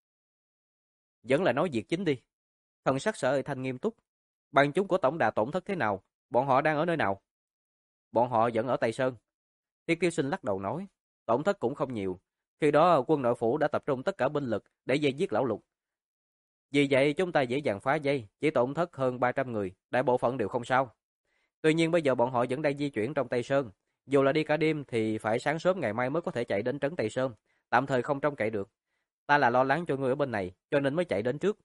Vẫn là nói việc chính đi. Thần sắc Sở Hy Thanh nghiêm túc. Bang chúng của tổng đà tổn thất thế nào? Bọn họ đang ở nơi nào? Bọn họ vẫn ở Tây Sơn. Thiết Tiêu Sinh lắc đầu nói, tổn thất cũng không nhiều. Khi đó quân nội phủ đã tập trung tất cả binh lực để dây giết lão lục. Vì vậy chúng ta dễ dàng phá dây, chỉ tổn thất hơn 300 người, đại bộ phận đều không sao. Tuy nhiên bây giờ bọn họ vẫn đang di chuyển trong Tây Sơn. Dù là đi cả đêm thì phải sáng sớm ngày mai mới có thể chạy đến trấn Tây Sơn. Tạm thời không trông cậy được. Ta là lo lắng cho người ở bên này, cho nên mới chạy đến trước.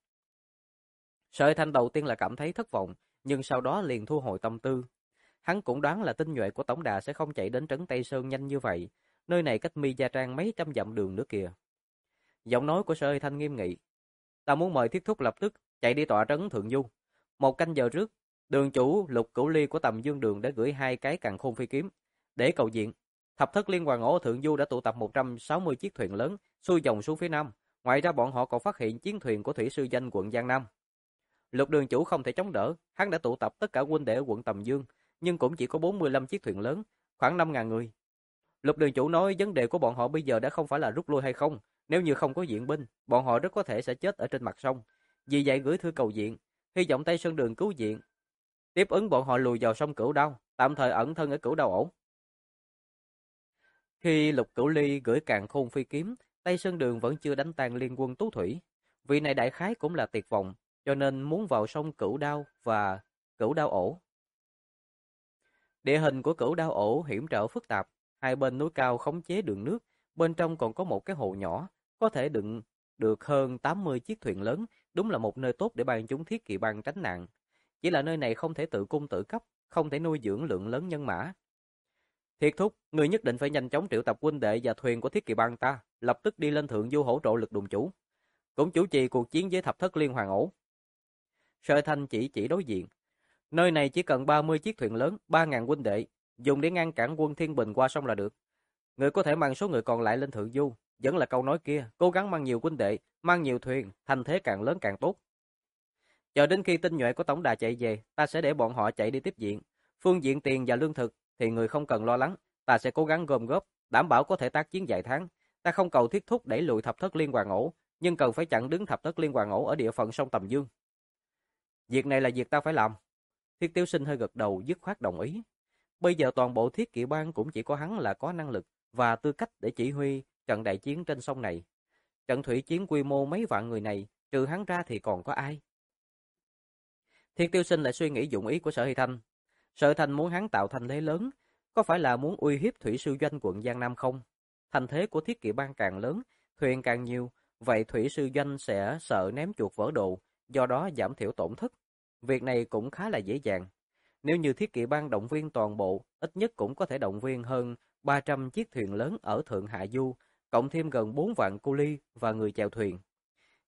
Sở Thanh đầu tiên là cảm thấy thất vọng, nhưng sau đó liền thu hồi tâm tư. Hắn cũng đoán là tinh nhuệ của tổng đà sẽ không chạy đến trấn Tây Sơn nhanh như vậy. Nơi này cách Mi Gia Trang mấy trăm dặm đường nữa kìa. Giọng nói của Sở Thanh nghiêm nghị. Ta muốn mời Thiết thúc lập tức chạy đi tọa trấn Thượng Du. 1 canh giờ trước, đường chủ Lục Cửu Ly của Tầm Dương Đường đã gửi 2 cái càn khôn phi kiếm để cầu diện. Thập thất liên hoàn ổ Thượng Du đã tụ tập 160 chiếc thuyền lớn xuôi dòng xuống phía nam. Ngoài ra bọn họ còn phát hiện chiến thuyền của thủy sư danh quận Giang Nam. Lục đường chủ không thể chống đỡ, hắn đã tụ tập tất cả huynh đệ ở quận Tầm Dương, nhưng cũng chỉ có 45 chiếc thuyền lớn, khoảng 5.000 người. Lục đường chủ nói vấn đề của bọn họ bây giờ đã không phải là rút lui hay không, nếu như không có viện binh, bọn họ rất có thể sẽ chết ở trên mặt sông. Vì vậy gửi thư cầu viện, hy vọng Tây Sơn Đường cứu viện. Tiếp ứng bọn họ lùi vào sông Cửu Đao, tạm thời ẩn thân ở Cửu Đao ổ. Khi Lục Cửu Ly gửi càn khôn phi kiếm, Tây Sơn Đường vẫn chưa đánh tan liên quân Tú Thủy. Vị này đại khái cũng là tuyệt vọng, cho nên muốn vào sông Cửu Đao và Cửu Đao ổ. Địa hình của Cửu Đao ổ hiểm trở phức tạp, hai bên núi cao khống chế đường nước, bên trong còn có một cái hồ nhỏ, có thể đựng được hơn 80 chiếc thuyền lớn, đúng là một nơi tốt để bang chúng Thiết Kỵ bang tránh nạn. Chỉ là nơi này không thể tự cung tự cấp, không thể nuôi dưỡng lượng lớn nhân mã. Thiết thúc, người nhất định phải nhanh chóng triệu tập huynh đệ và thuyền của Thiết Kỵ bang ta, lập tức đi lên Thượng Du hỗ trợ lực đồn chủ, cũng chủ trì cuộc chiến với Thập thất liên hoàn ổ. Sở Thanh chỉ đối diện. Nơi này chỉ cần 30 chiếc thuyền lớn, 3.000 huynh đệ, dùng để ngăn cản quân Thiên Bình qua sông là được. Người có thể mang số người còn lại lên Thượng Du, vẫn là câu nói kia, cố gắng mang nhiều huynh đệ, mang nhiều thuyền, thành thế càng lớn càng tốt. Chờ đến khi tinh nhuệ của tổng đà chạy về, ta sẽ để bọn họ chạy đi tiếp viện. Phương diện tiền và lương thực thì người không cần lo lắng, ta sẽ cố gắng gom góp, đảm bảo có thể tác chiến vài tháng. Ta không cầu Thiết thúc đẩy lùi Thập thất liên hoàn ổ, nhưng cần phải chặn đứng Thập thất liên hoàn ổ ở địa phận sông Tầm Dương. Việc này là việc ta phải làm. Thiết Tiếu Sinh hơi gật đầu dứt khoát đồng ý. Bây giờ toàn bộ Thiết Kỵ bang cũng chỉ có hắn là có năng lực và tư cách để chỉ huy trận đại chiến trên sông này. Trận thủy chiến quy mô mấy vạn người này, trừ hắn ra thì còn có ai? Thiết Tiêu Sinh lại suy nghĩ dụng ý của Sở Hy Thanh. Sở Hy Thanh muốn hắn tạo thành thế lớn, có phải là muốn uy hiếp thủy sư doanh quận Giang Nam không? Thành thế của Thiết Kỵ bang càng lớn, thuyền càng nhiều, vậy thủy sư doanh sẽ sợ ném chuột vỡ đồ, do đó giảm thiểu tổn thất. Việc này cũng khá là dễ dàng. Nếu như Thiết Kỵ bang động viên toàn bộ, ít nhất cũng có thể động viên hơn 300 chiếc thuyền lớn ở Thượng Hạ Du, cộng thêm gần 4 vạn cu ly và người chèo thuyền.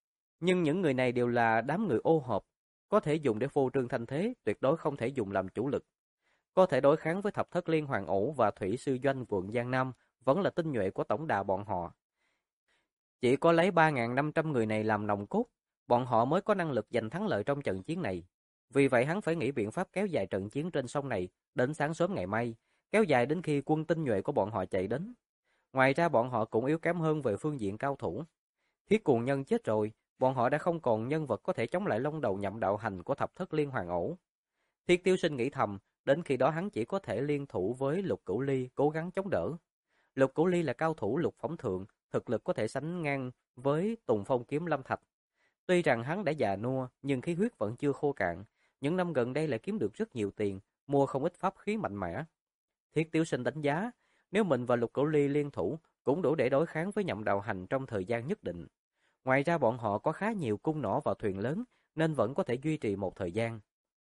Nhưng những người này đều là đám người ô hợp, có thể dùng để phô trương thanh thế, tuyệt đối không thể dùng làm chủ lực. Có thể đối kháng với thập thất liên hoàng ổ và thủy sư doanh quận Giang Nam, vẫn là tinh nhuệ của tổng đà bọn họ. Chỉ có lấy 3.500 người này làm nòng cốt, bọn họ mới có năng lực giành thắng lợi trong trận chiến này. Vì vậy hắn phải nghĩ biện pháp kéo dài trận chiến trên sông này đến sáng sớm ngày mai, kéo dài đến khi quân tinh nhuệ của bọn họ chạy đến. Ngoài ra bọn họ cũng yếu kém hơn về phương diện cao thủ. Thiết Cuồng Nhân chết rồi, bọn họ đã không còn nhân vật có thể chống lại Long Đầu Nhậm Đạo Hành của thập thất liên hoàng ổ. Thiết Tiêu Sinh nghĩ thầm, đến khi đó hắn chỉ có thể liên thủ với Lục Cửu Ly cố gắng chống đỡ. Lục Cửu Ly là cao thủ lục phẩm thượng, thực lực có thể sánh ngang với Tùng Phong Kiếm Lâm Thạch. Tuy rằng hắn đã già nua, nhưng khí huyết vẫn chưa khô cạn. Những năm gần đây lại kiếm được rất nhiều tiền, mua không ít pháp khí mạnh mẽ. Thiết Tiểu Sinh đánh giá, nếu mình và Lục Cửu Ly liên thủ, cũng đủ để đối kháng với Nhậm Đạo Hành trong thời gian nhất định. Ngoài ra bọn họ có khá nhiều cung nỏ và thuyền lớn, nên vẫn có thể duy trì một thời gian.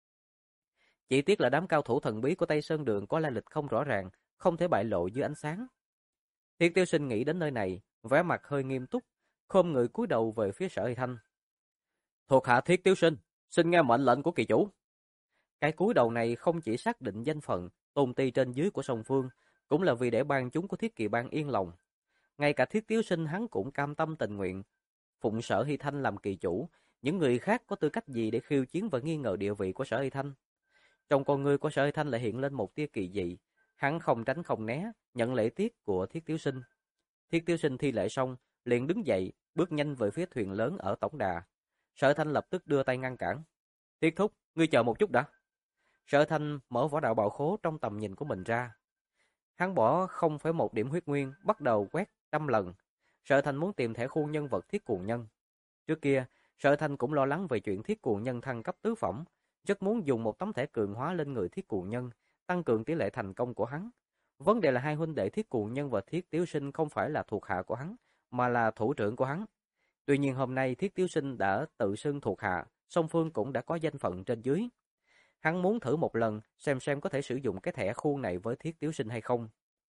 Chỉ tiếc là đám cao thủ thần bí của Tây Sơn Đường có lai lịch không rõ ràng, không thể bại lộ dưới ánh sáng. Thiết Tiêu Sinh nghĩ đến nơi này, vẻ mặt hơi nghiêm túc, khom người cúi đầu về phía Sở Hy Thanh. Thuộc hạ Thiết Tiêu Sinh, xin nghe mệnh lệnh của kỳ chủ. Cái cúi đầu này không chỉ xác định danh phận, tôn ti trên dưới của song phương, cũng là vì để ban chúng của Thiết Kỳ Bang yên lòng. Ngay cả Thiết Tiêu Sinh hắn cũng cam tâm tình nguyện, phụng Sở Hy Thanh làm kỳ chủ, những người khác có tư cách gì để khiêu chiến và nghi ngờ địa vị của Sở Hy Thanh. Trong con người của Sở Hy Thanh lại hiện lên một tia kỳ dị, hắn không tránh không né, nhận lễ tiết của Thiết Tiêu Sinh. Thiết Tiêu Sinh thi lễ xong, liền đứng dậy, bước nhanh về phía thuyền lớn ở tổng đà. Sở Thanh lập tức đưa tay ngăn cản. Thiết thúc, ngươi chờ một chút đã. Sở Thanh mở vỏ đạo bảo khố trong tầm nhìn của mình ra. Hắn bỏ 0,1 điểm huyết nguyên, bắt đầu quét 100 lần. Sở Thanh muốn tìm thẻ khu nhân vật Thiết Cuồng Nhân. Trước kia, Sở Thanh cũng lo lắng về chuyện Thiết Cuồng Nhân thăng cấp tứ phẩm, rất muốn dùng một tấm thẻ cường hóa lên người Thiết Cuồng Nhân, tăng cường tỷ lệ thành công của hắn. Vấn đề là hai huynh đệ Thiết Cuồng Nhân và Thiết Tiếu Sinh không phải là thuộc hạ của hắn, mà là thủ trưởng của hắn. Tuy nhiên hôm nay Thiết Tiếu Sinh đã tự xưng thuộc hạ, song phương cũng đã có danh phận trên dưới. Hắn muốn thử một lần xem có thể sử dụng cái thẻ khuôn này với Thiết Tiếu Sinh hay không.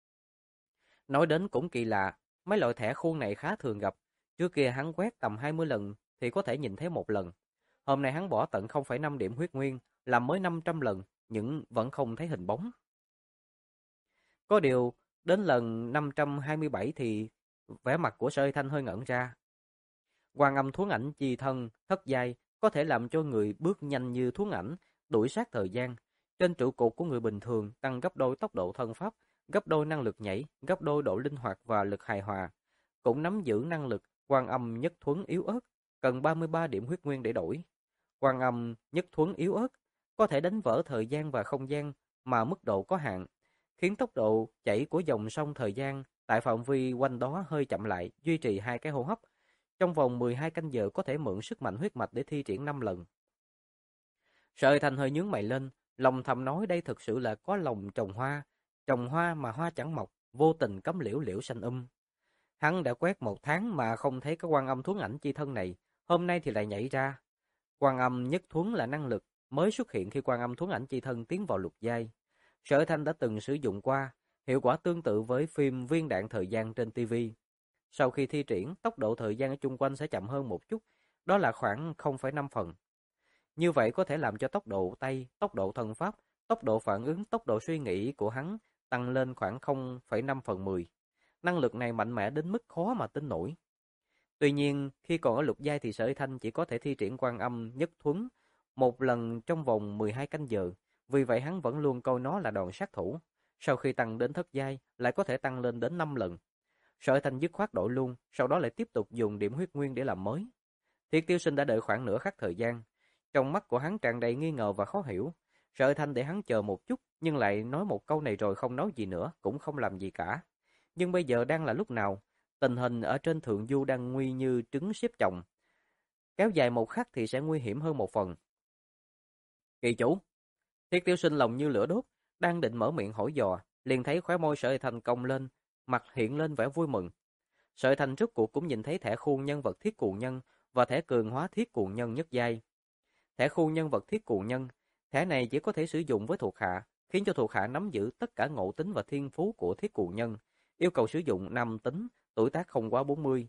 Nói đến cũng kỳ lạ, mấy loại thẻ khuôn này khá thường gặp. Trước kia hắn quét tầm 20 lần thì có thể nhìn thấy một lần. Hôm nay hắn bỏ tận 0,5 điểm huyết nguyên, làm mới 500 lần, nhưng vẫn không thấy hình bóng. Có điều, đến lần 527 thì vẻ mặt của Sở Hy Thanh hơi ngẩn ra. Quan âm thuấn ảnh chi thân, thất giai, có thể làm cho người bước nhanh như thuấn ảnh, đuổi sát thời gian. Trên trụ cột của người bình thường tăng gấp đôi tốc độ thân pháp, gấp đôi năng lực nhảy, gấp đôi độ linh hoạt và lực hài hòa. Cũng nắm giữ năng lực quan âm nhất thuấn yếu ớt, cần 33 điểm huyết nguyên để đổi. Quan âm nhất thuấn yếu ớt, có thể đánh vỡ thời gian và không gian mà mức độ có hạn, khiến tốc độ chảy của dòng sông thời gian tại phạm vi quanh đó hơi chậm lại, duy trì 2 cái hô hấp. Trong vòng 12 canh giờ có thể mượn sức mạnh huyết mạch để thi triển 5 lần. Sở Thành hơi nhướng mày lên, lòng thầm nói đây thực sự là có lòng trồng hoa mà hoa chẳng mọc, vô tình cắm liễu liễu xanh. Hắn đã quét 1 tháng mà không thấy cái quan âm thuấn ảnh chi thân này, hôm nay thì lại nhảy ra. Quan âm nhất thuấn là năng lực mới xuất hiện khi quan âm thuấn ảnh chi thân tiến vào lục giai. Sở Thanh đã từng sử dụng qua, hiệu quả tương tự với phim Viên đạn thời gian trên TV. Sau khi thi triển, tốc độ thời gian ở chung quanh sẽ chậm hơn một chút, đó là khoảng 0,5 phần. Như vậy có thể làm cho tốc độ tay, tốc độ thần pháp, tốc độ phản ứng, tốc độ suy nghĩ của hắn tăng lên khoảng 0,5 phần 10. Năng lực này mạnh mẽ đến mức khó mà tin nổi. Tuy nhiên, khi còn ở lục giai thì Sở Thanh chỉ có thể thi triển quan âm nhất thuấn một lần trong vòng 12 canh giờ, vì vậy hắn vẫn luôn coi nó là đòn sát thủ. Sau khi tăng đến thất giai, lại có thể tăng lên đến 5 lần. Sở Thanh dứt khoát đổi luôn, sau đó lại tiếp tục dùng điểm huyết nguyên để làm mới. Thiết Tiêu Sinh đã đợi khoảng nửa khắc thời gian. Trong mắt của hắn tràn đầy nghi ngờ và khó hiểu. Sở Thanh để hắn chờ một chút, nhưng lại nói một câu này rồi không nói gì nữa, cũng không làm gì cả. Nhưng bây giờ đang là lúc nào? Tình hình ở trên thượng du đang nguy như trứng xếp chồng. Kéo dài một khắc thì sẽ nguy hiểm hơn một phần. Kỳ chủ, Thiết Tiêu Sinh lòng như lửa đốt, đang định mở miệng hỏi dò, liền thấy khóe môi Sở Thanh cong lên, mặt hiện lên vẻ vui mừng. Sở Thanh rốt cuộc cũng nhìn thấy thẻ khuôn nhân vật Thiết Cuồng Nhân và thẻ cường hóa Thiết Cuồng Nhân nhất giai. Thẻ khuôn nhân vật Thiết Cuồng Nhân, thẻ này chỉ có thể sử dụng với thuộc hạ, khiến cho thuộc hạ nắm giữ tất cả ngộ tính và thiên phú của Thiết Cuồng Nhân, yêu cầu sử dụng nam tính, tuổi tác không quá 40.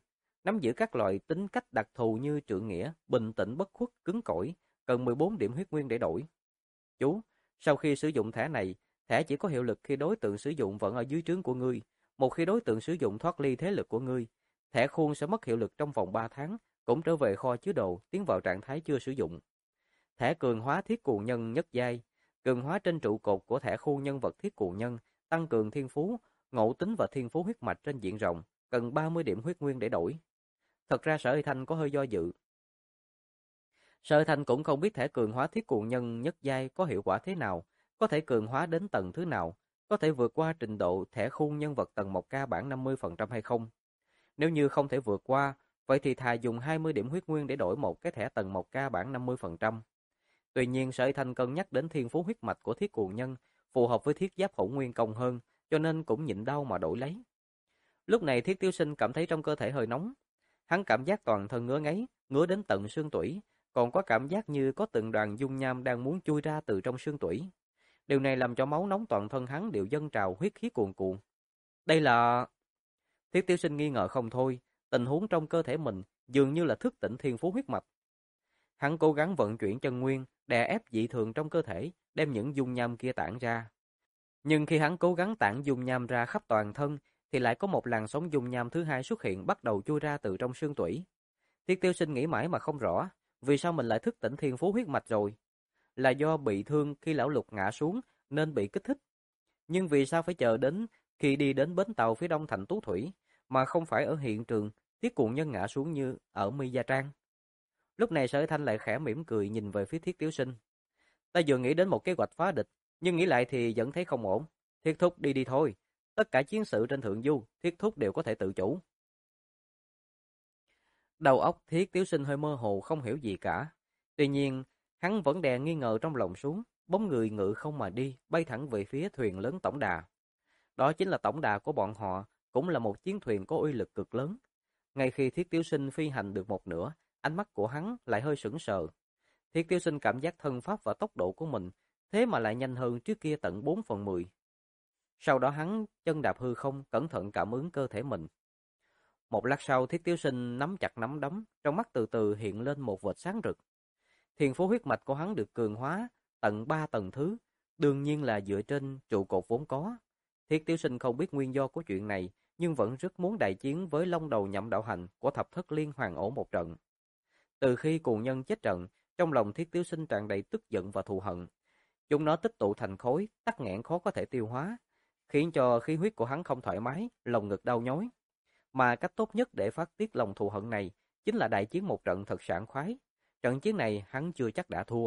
nắm giữ các loại tính cách đặc thù như trượng nghĩa, bình tĩnh bất khuất, cứng cỏi, cần 14 điểm huyết nguyên để đổi. Chú, sau khi sử dụng thẻ này, thẻ chỉ có hiệu lực khi đối tượng sử dụng vẫn ở dưới trướng của ngươi. Một khi đối tượng sử dụng thoát ly thế lực của ngươi, thẻ khuôn sẽ mất hiệu lực trong vòng 3 tháng, cũng trở về kho chứa đồ, tiến vào trạng thái chưa sử dụng. Thẻ cường hóa thiết cuồng nhân nhất giai, cường hóa trên trụ cột của thẻ khu nhân vật thiết cuồng nhân, tăng cường thiên phú, ngộ tính và thiên phú huyết mạch trên diện rộng, cần 30 điểm huyết nguyên để đổi. Thật ra Sở Hy Thanh có hơi do dự. Sở Hy Thanh cũng không biết thẻ cường hóa thiết cuồng nhân nhất giai có hiệu quả thế nào, có thể cường hóa đến tầng thứ nào, có thể vượt qua trình độ thẻ khuôn nhân vật tầng 1K bản 50% hay không. Nếu như không thể vượt qua, vậy thì thà dùng 20 điểm huyết nguyên để đổi một cái thẻ tầng 1K bản 50%. Tuy nhiên Sở Hy Thanh cân nhắc đến thiên phú huyết mạch của thiết cuồng nhân, phù hợp với thiết giáp hỗn nguyên công hơn, cho nên cũng nhịn đau mà đổi lấy. Lúc này Thiết Tiêu Sinh cảm thấy trong cơ thể hơi nóng. Hắn cảm giác toàn thân ngứa ngáy, ngứa đến tận xương tủy, còn có cảm giác như có từng đoàn dung nham đang muốn chui ra từ trong xương tủy. Điều này làm cho máu nóng toàn thân hắn đều dâng trào, huyết khí cuồn cuộn. Đây là... Thiết Tiêu Sinh nghi ngờ không thôi, tình huống trong cơ thể mình dường như là thức tỉnh thiên phú huyết mạch. Hắn cố gắng vận chuyển chân nguyên, đè ép dị thường trong cơ thể, đem những dung nham kia tản ra. Nhưng khi hắn cố gắng tản dung nham ra khắp toàn thân, thì lại có một làn sóng dung nham thứ hai xuất hiện, bắt đầu chui ra từ trong xương tủy. Thiết Tiêu Sinh nghĩ mãi mà không rõ, vì sao mình lại thức tỉnh thiên phú huyết mạch rồi? Là do bị thương khi lão lục ngã xuống nên bị kích thích. Nhưng vì sao phải chờ đến khi đi đến bến tàu phía đông thành Tú Thủy, mà không phải ở hiện trường Thiết Cuồng Nhân ngã xuống như ở Mi Gia Trang? Lúc này Sở Thanh lại khẽ mỉm cười nhìn về phía Thiết Tiểu Sinh. Ta vừa nghĩ đến một kế hoạch phá địch, nhưng nghĩ lại thì vẫn thấy không ổn. Thiết Thúc đi đi thôi. Tất cả chiến sự trên Thượng Du, Thiết Thúc đều có thể tự chủ. Đầu óc Thiết Tiểu Sinh hơi mơ hồ, không hiểu gì cả. Tuy nhiên, hắn vẫn đè nghi ngờ trong lòng xuống, bóng người ngự không mà đi, bay thẳng về phía thuyền lớn tổng đà. Đó chính là tổng đà của bọn họ, cũng là một chiến thuyền có uy lực cực lớn. Ngay khi Thiết Tiểu Sinh phi hành được một nửa, ánh mắt của hắn lại hơi sững sờ. Thiết Tiểu Sinh cảm giác thân pháp và tốc độ của mình, thế mà lại nhanh hơn trước kia tận 4/10. Sau đó hắn chân đạp hư không, cẩn thận cảm ứng cơ thể mình. Một lát sau, Thiết Tiểu Sinh nắm chặt nắm đấm, trong mắt từ từ hiện lên một vệt sáng rực. Thiên phú huyết mạch của hắn được cường hóa tận 3 tầng thứ, đương nhiên là dựa trên trụ cột vốn có. Thiết Tiểu Sinh không biết nguyên do của chuyện này, nhưng vẫn rất muốn đại chiến với Long Đầu Nhậm Đạo Hành của Thập Thất Liên Hoàn ổ một trận. Từ khi cuồng nhân chết trận, trong lòng Thiết Tiểu Sinh tràn đầy tức giận và thù hận. Chúng nó tích tụ thành khối, tắc nghẽn khó có thể tiêu hóa, khiến cho khí huyết của hắn không thoải mái, lồng ngực đau nhói. Mà cách tốt nhất để phát tiết lòng thù hận này chính là đại chiến một trận thật sảng khoái. Trận chiến này hắn chưa chắc đã thua.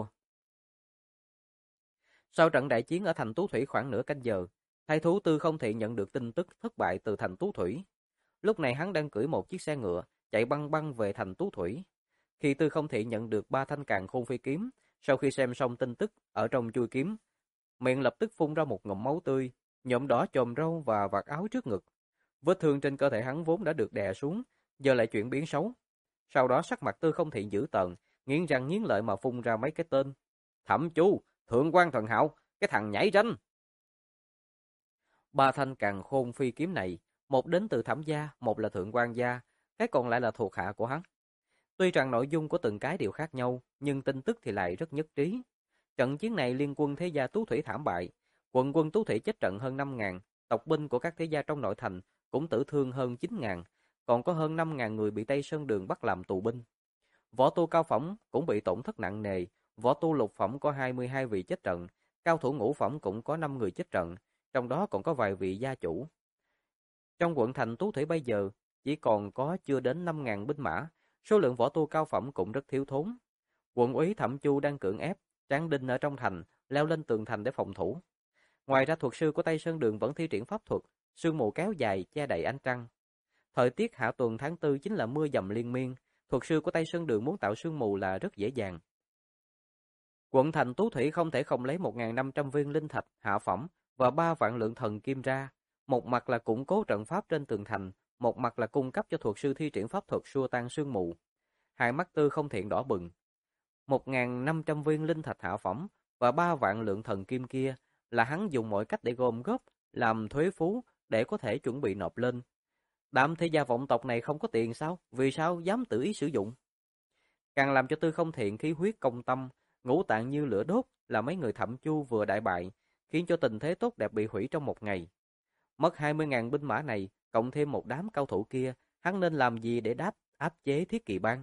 Sau trận đại chiến ở thành Tú Thủy khoảng nửa canh giờ, thái thú Tư Không Thị nhận được tin tức thất bại từ thành Tú Thủy. Lúc này hắn đang cưỡi một chiếc xe ngựa, chạy băng băng về thành Tú Thủy. Khi Tư Không Thị nhận được 3 thanh càn khôn phi kiếm, sau khi xem xong tin tức ở trong chui kiếm, miệng lập tức phun ra một ngụm máu tươi, nhuộm đỏ chòm râu và vạt áo trước ngực. Vết thương trên cơ thể hắn vốn đã được đè xuống, giờ lại chuyển biến xấu. Sau đó sắc mặt Tư Không Thị dữ tợn, nghiến răng nghiến lợi mà phun ra mấy cái tên: Thẩm Chu, Thượng quan Thần Hạo, cái thằng nhảy ranh. 3 thanh càn khôn phi kiếm này, một đến từ Thẩm gia, một là Thượng quan gia, cái còn lại là thuộc hạ của hắn. Tuy rằng nội dung của từng cái đều khác nhau, nhưng tin tức thì lại rất nhất trí. Trận chiến này liên quân thế gia Tú Thủy thảm bại, quận quân Tú Thủy chết trận hơn 5.000, tộc binh của các thế gia trong nội thành cũng tử thương hơn 9.000, còn có hơn 5.000 người bị Tây Sơn Đường bắt làm tù binh. Võ tu cao phẩm cũng bị tổn thất nặng nề, võ tu lục phẩm có 22 vị chết trận, cao thủ ngũ phẩm cũng có 5 người chết trận, trong đó còn có vài vị gia chủ. Trong quận thành Tú Thủy bây giờ chỉ còn có chưa đến 5.000 binh mã, số lượng võ tu cao phẩm cũng rất thiếu thốn. Quận úy Thẩm Chu đang cưỡng ép tráng đinh ở trong thành, leo lên tường thành để phòng thủ. Ngoài ra thuật sư của Tây Sơn Đường vẫn thi triển pháp thuật, sương mù kéo dài che đậy ánh trăng. Thời tiết hạ tuần tháng 4 chính là mưa dầm liên miên, thuật sư của Tây Sơn Đường muốn tạo sương mù là rất dễ dàng. Quận thành Tú Thủy không thể không lấy 1.500 viên linh thạch hạ phẩm và 3 vạn lượng thần kim ra, một mặt là củng cố trận pháp trên tường thành, một mặt là cung cấp cho thuật sư thi triển pháp thuật xua tan sương mù. Hai mắt Tư Không Thiện đỏ bừng. 1.500 viên linh thạch hạ phẩm và 3 vạn lượng thần kim kia là hắn dùng mọi cách để gom góp, làm thuế phú để có thể chuẩn bị nộp lên. Đám thế gia vọng tộc này không có tiền sao? Vì sao dám tự ý sử dụng? Càng làm cho Tư Không Thiện khí huyết công tâm, ngũ tạng như lửa đốt, là mấy người Thẩm Chu vừa đại bại, khiến cho tình thế tốt đẹp bị hủy trong một ngày. Mất 20.000 binh mã này, cộng thêm một đám cao thủ kia, hắn nên làm gì để áp chế Thiết Kỵ Bang?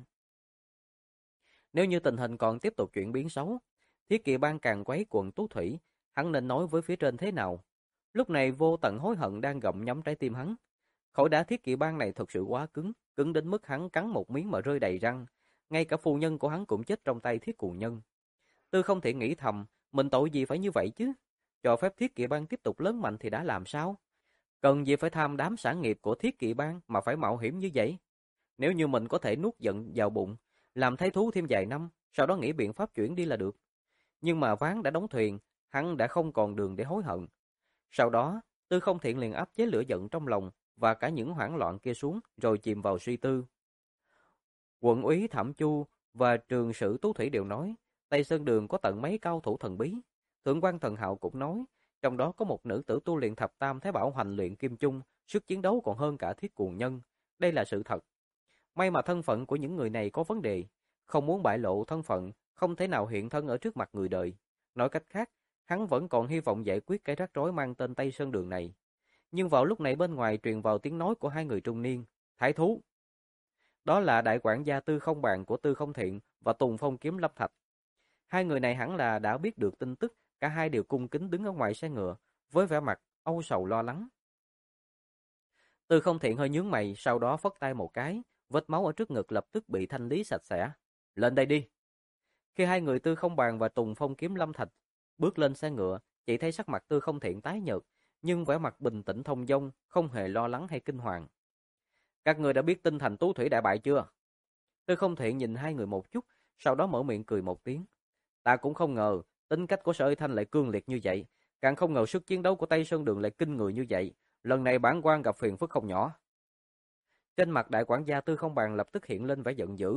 Nếu như tình hình còn tiếp tục chuyển biến xấu, Thiết Kỵ Bang càng quấy quần Tú Thủy, hắn nên nói với phía trên thế nào? Lúc này vô tận hối hận đang gặm nhấm trái tim hắn. Khối đá Thiết Kỵ Bang này thực sự quá cứng, cứng đến mức hắn cắn một miếng mà rơi đầy răng. Ngay cả phu nhân của hắn cũng chết trong tay Thiết Cù Nhân. Tư Không Thiện nghĩ thầm, mình tội gì phải như vậy chứ? Cho phép Thiết Kỵ Bang tiếp tục lớn mạnh thì đã làm sao? Cần gì phải tham đám sản nghiệp của Thiết Kỵ Bang mà phải mạo hiểm như vậy? Nếu như mình có thể nuốt giận vào bụng, làm thái thú thêm vài năm, sau đó nghĩ biện pháp chuyển đi là được. Nhưng mà ván đã đóng thuyền, hắn đã không còn đường để hối hận. Sau đó, Tư Không Thiện liền áp chế lửa giận trong lòng và cả những hoảng loạn kia xuống, rồi chìm vào suy tư. Quận úy Thẩm Chu và trường sử Tú Thủy đều nói, Tây Sơn Đường có tận mấy cao thủ thần bí. Thượng quan Thần Hạo cũng nói, trong đó có một nữ tử tu luyện thập tam Thái Bảo Hoành luyện kim chung, sức chiến đấu còn hơn cả Thiết Cuồng Nhân. Đây là sự thật. May mà thân phận của những người này có vấn đề, không muốn bại lộ thân phận, không thể nào hiện thân ở trước mặt người đời. Nói cách khác, hắn vẫn còn hy vọng giải quyết cái rắc rối mang tên Tây Sơn Đường này. Nhưng vào lúc này bên ngoài truyền vào tiếng nói của hai người trung niên, Thái thú. Đó là đại quản gia Tư Không Bàn của Tư Không Thiện và Tùng Phong Kiếm Lâm Thạch. Hai người này hẳn là đã biết được tin tức, cả hai đều cung kính đứng ở ngoài xe ngựa, với vẻ mặt âu sầu lo lắng. Tư Không Thiện hơi nhướng mày, sau đó phất tay một cái, vết máu ở trước ngực lập tức bị thanh lý sạch sẽ. Lên đây đi. Khi hai người Tư Không Bàn và Tùng Phong Kiếm Lâm Thạch bước lên xe ngựa, chỉ thấy sắc mặt Tư Không Thiện tái nhợt, nhưng vẻ mặt bình tĩnh thông dong, không hề lo lắng hay kinh hoàng. Các người đã biết tin thành Tú Thủy đại bại chưa? Tư Không Thiện nhìn hai người một chút, sau đó mở miệng cười một tiếng. Ta cũng không ngờ, tính cách của Sở Uy Thanh lại cương liệt như vậy, càng không ngờ sức chiến đấu của Tây Sơn Đường lại kinh người như vậy. Lần này bản quan gặp phiền phức không nhỏ. Trên mặt đại quản gia Tư Không Bàn lập tức hiện lên vẻ giận dữ.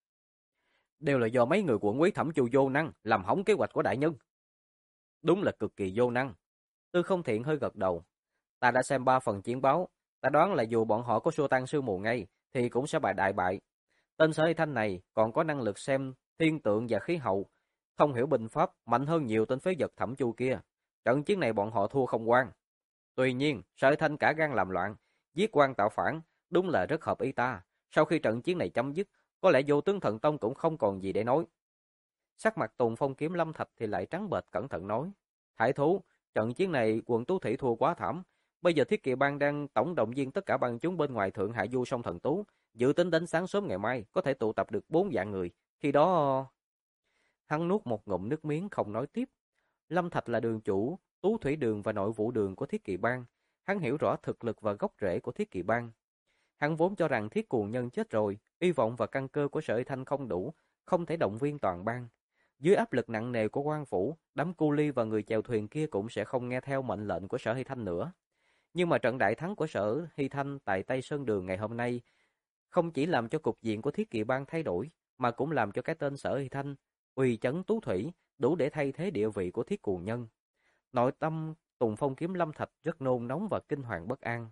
Đều là do mấy người quận úy Thẩm Chu vô năng, làm hỏng kế hoạch của đại nhân. Đúng là cực kỳ vô năng. Tư Không Thiện hơi gật đầu. Ta đã xem 3 phần chiến báo, ta đoán là dù bọn họ có xua tan sương mù ngay, thì cũng sẽ đại bại. Tên Sở Uy Thanh này còn có năng lực xem thiên tượng và khí hậu, thông hiểu binh pháp, mạnh hơn nhiều tên phế vật Thẩm Chu kia. Trận chiến này bọn họ thua không quan. Tuy nhiên, Sở Uy Thanh cả gan làm loạn, giết quan tạo phản, đúng là rất hợp ý ta. Sau khi trận chiến này chấm dứt, có lẽ Vô Tướng Thần Tông cũng không còn gì để nói. Sắc mặt Tùng Phong Kiếm Lâm Thạch thì lại trắng bệch cẩn thận nói: Hải thú, trận chiến này quận Tú Thủy thua quá thảm. Bây giờ Thiết Kỵ Bang đang tổng động viên tất cả bang chúng bên ngoài Thượng Hạ Du sông Thần Tú, dự tính đến sáng sớm ngày mai có thể tụ tập được 4 vạn người. Khi đó, hắn nuốt một ngụm nước miếng không nói tiếp. Lâm Thạch là đường chủ, Tú Thủy Đường và nội vụ đường của Thiết Kỵ Bang. Hắn hiểu rõ thực lực và gốc rễ của Thiết Kỵ Bang. Hắn vốn cho rằng Thiết Cuồng Nhân chết rồi, hy vọng và căn cơ của Sở Uy Thanh không đủ, không thể động viên toàn bang. Dưới áp lực nặng nề của quan phủ, đám cu ly và người chèo thuyền kia cũng sẽ không nghe theo mệnh lệnh của Sở Uy Thanh nữa. Nhưng mà trận đại thắng của Sở Uy Thanh tại Tây Sơn Đường ngày hôm nay không chỉ làm cho cục diện của Thiết Kỵ Bang thay đổi, mà cũng làm cho cái tên Sở Uy Thanh uy chấn Tú Thủy, đủ để thay thế địa vị của Thiết Cuồng Nhân. Nội tâm Tùng Phong Kiếm Lâm Thạch rất nôn nóng và kinh hoàng bất an.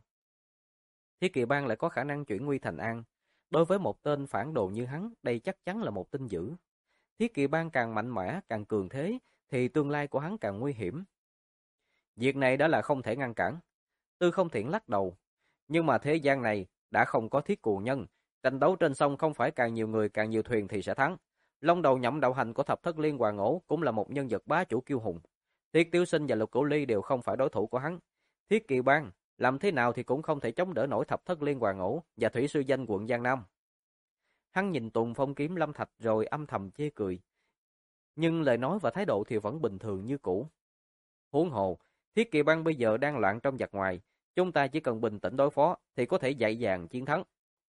Thiết Kỵ Bang lại có khả năng chuyển nguy thành an. Đối với một tên phản đồ như hắn, đây chắc chắn là một tin dữ. Thiết Kỵ Bang càng mạnh mẽ, càng cường thế, thì tương lai của hắn càng nguy hiểm. Việc này đã là không thể ngăn cản. Tư Không Thiện lắc đầu. Nhưng mà thế gian này đã không có Thiết Cuồng Nhân. Tranh đấu trên sông không phải càng nhiều người càng nhiều thuyền thì sẽ thắng. Long đầu nhậm đạo hành của Thập Thất Liên Hoàng Ổ cũng là một nhân vật bá chủ kiêu hùng. Thiết Tiểu Sinh và Lục Cửu Ly đều không phải đối thủ của hắn. Thiết Kỵ Bang làm thế nào thì cũng không thể chống đỡ nổi Thập Thất Liên Hoàng Ổ và Thủy Sư Danh quận Giang Nam. Hắn nhìn Tùng Phong Kiếm Lâm Thạch rồi âm thầm chê cười. Nhưng lời nói và thái độ thì vẫn bình thường như cũ. Huống hồ, Thiết Kỵ Bang bây giờ đang loạn trong giặc ngoài, chúng ta chỉ cần bình tĩnh đối phó thì có thể dễ dàng chiến thắng.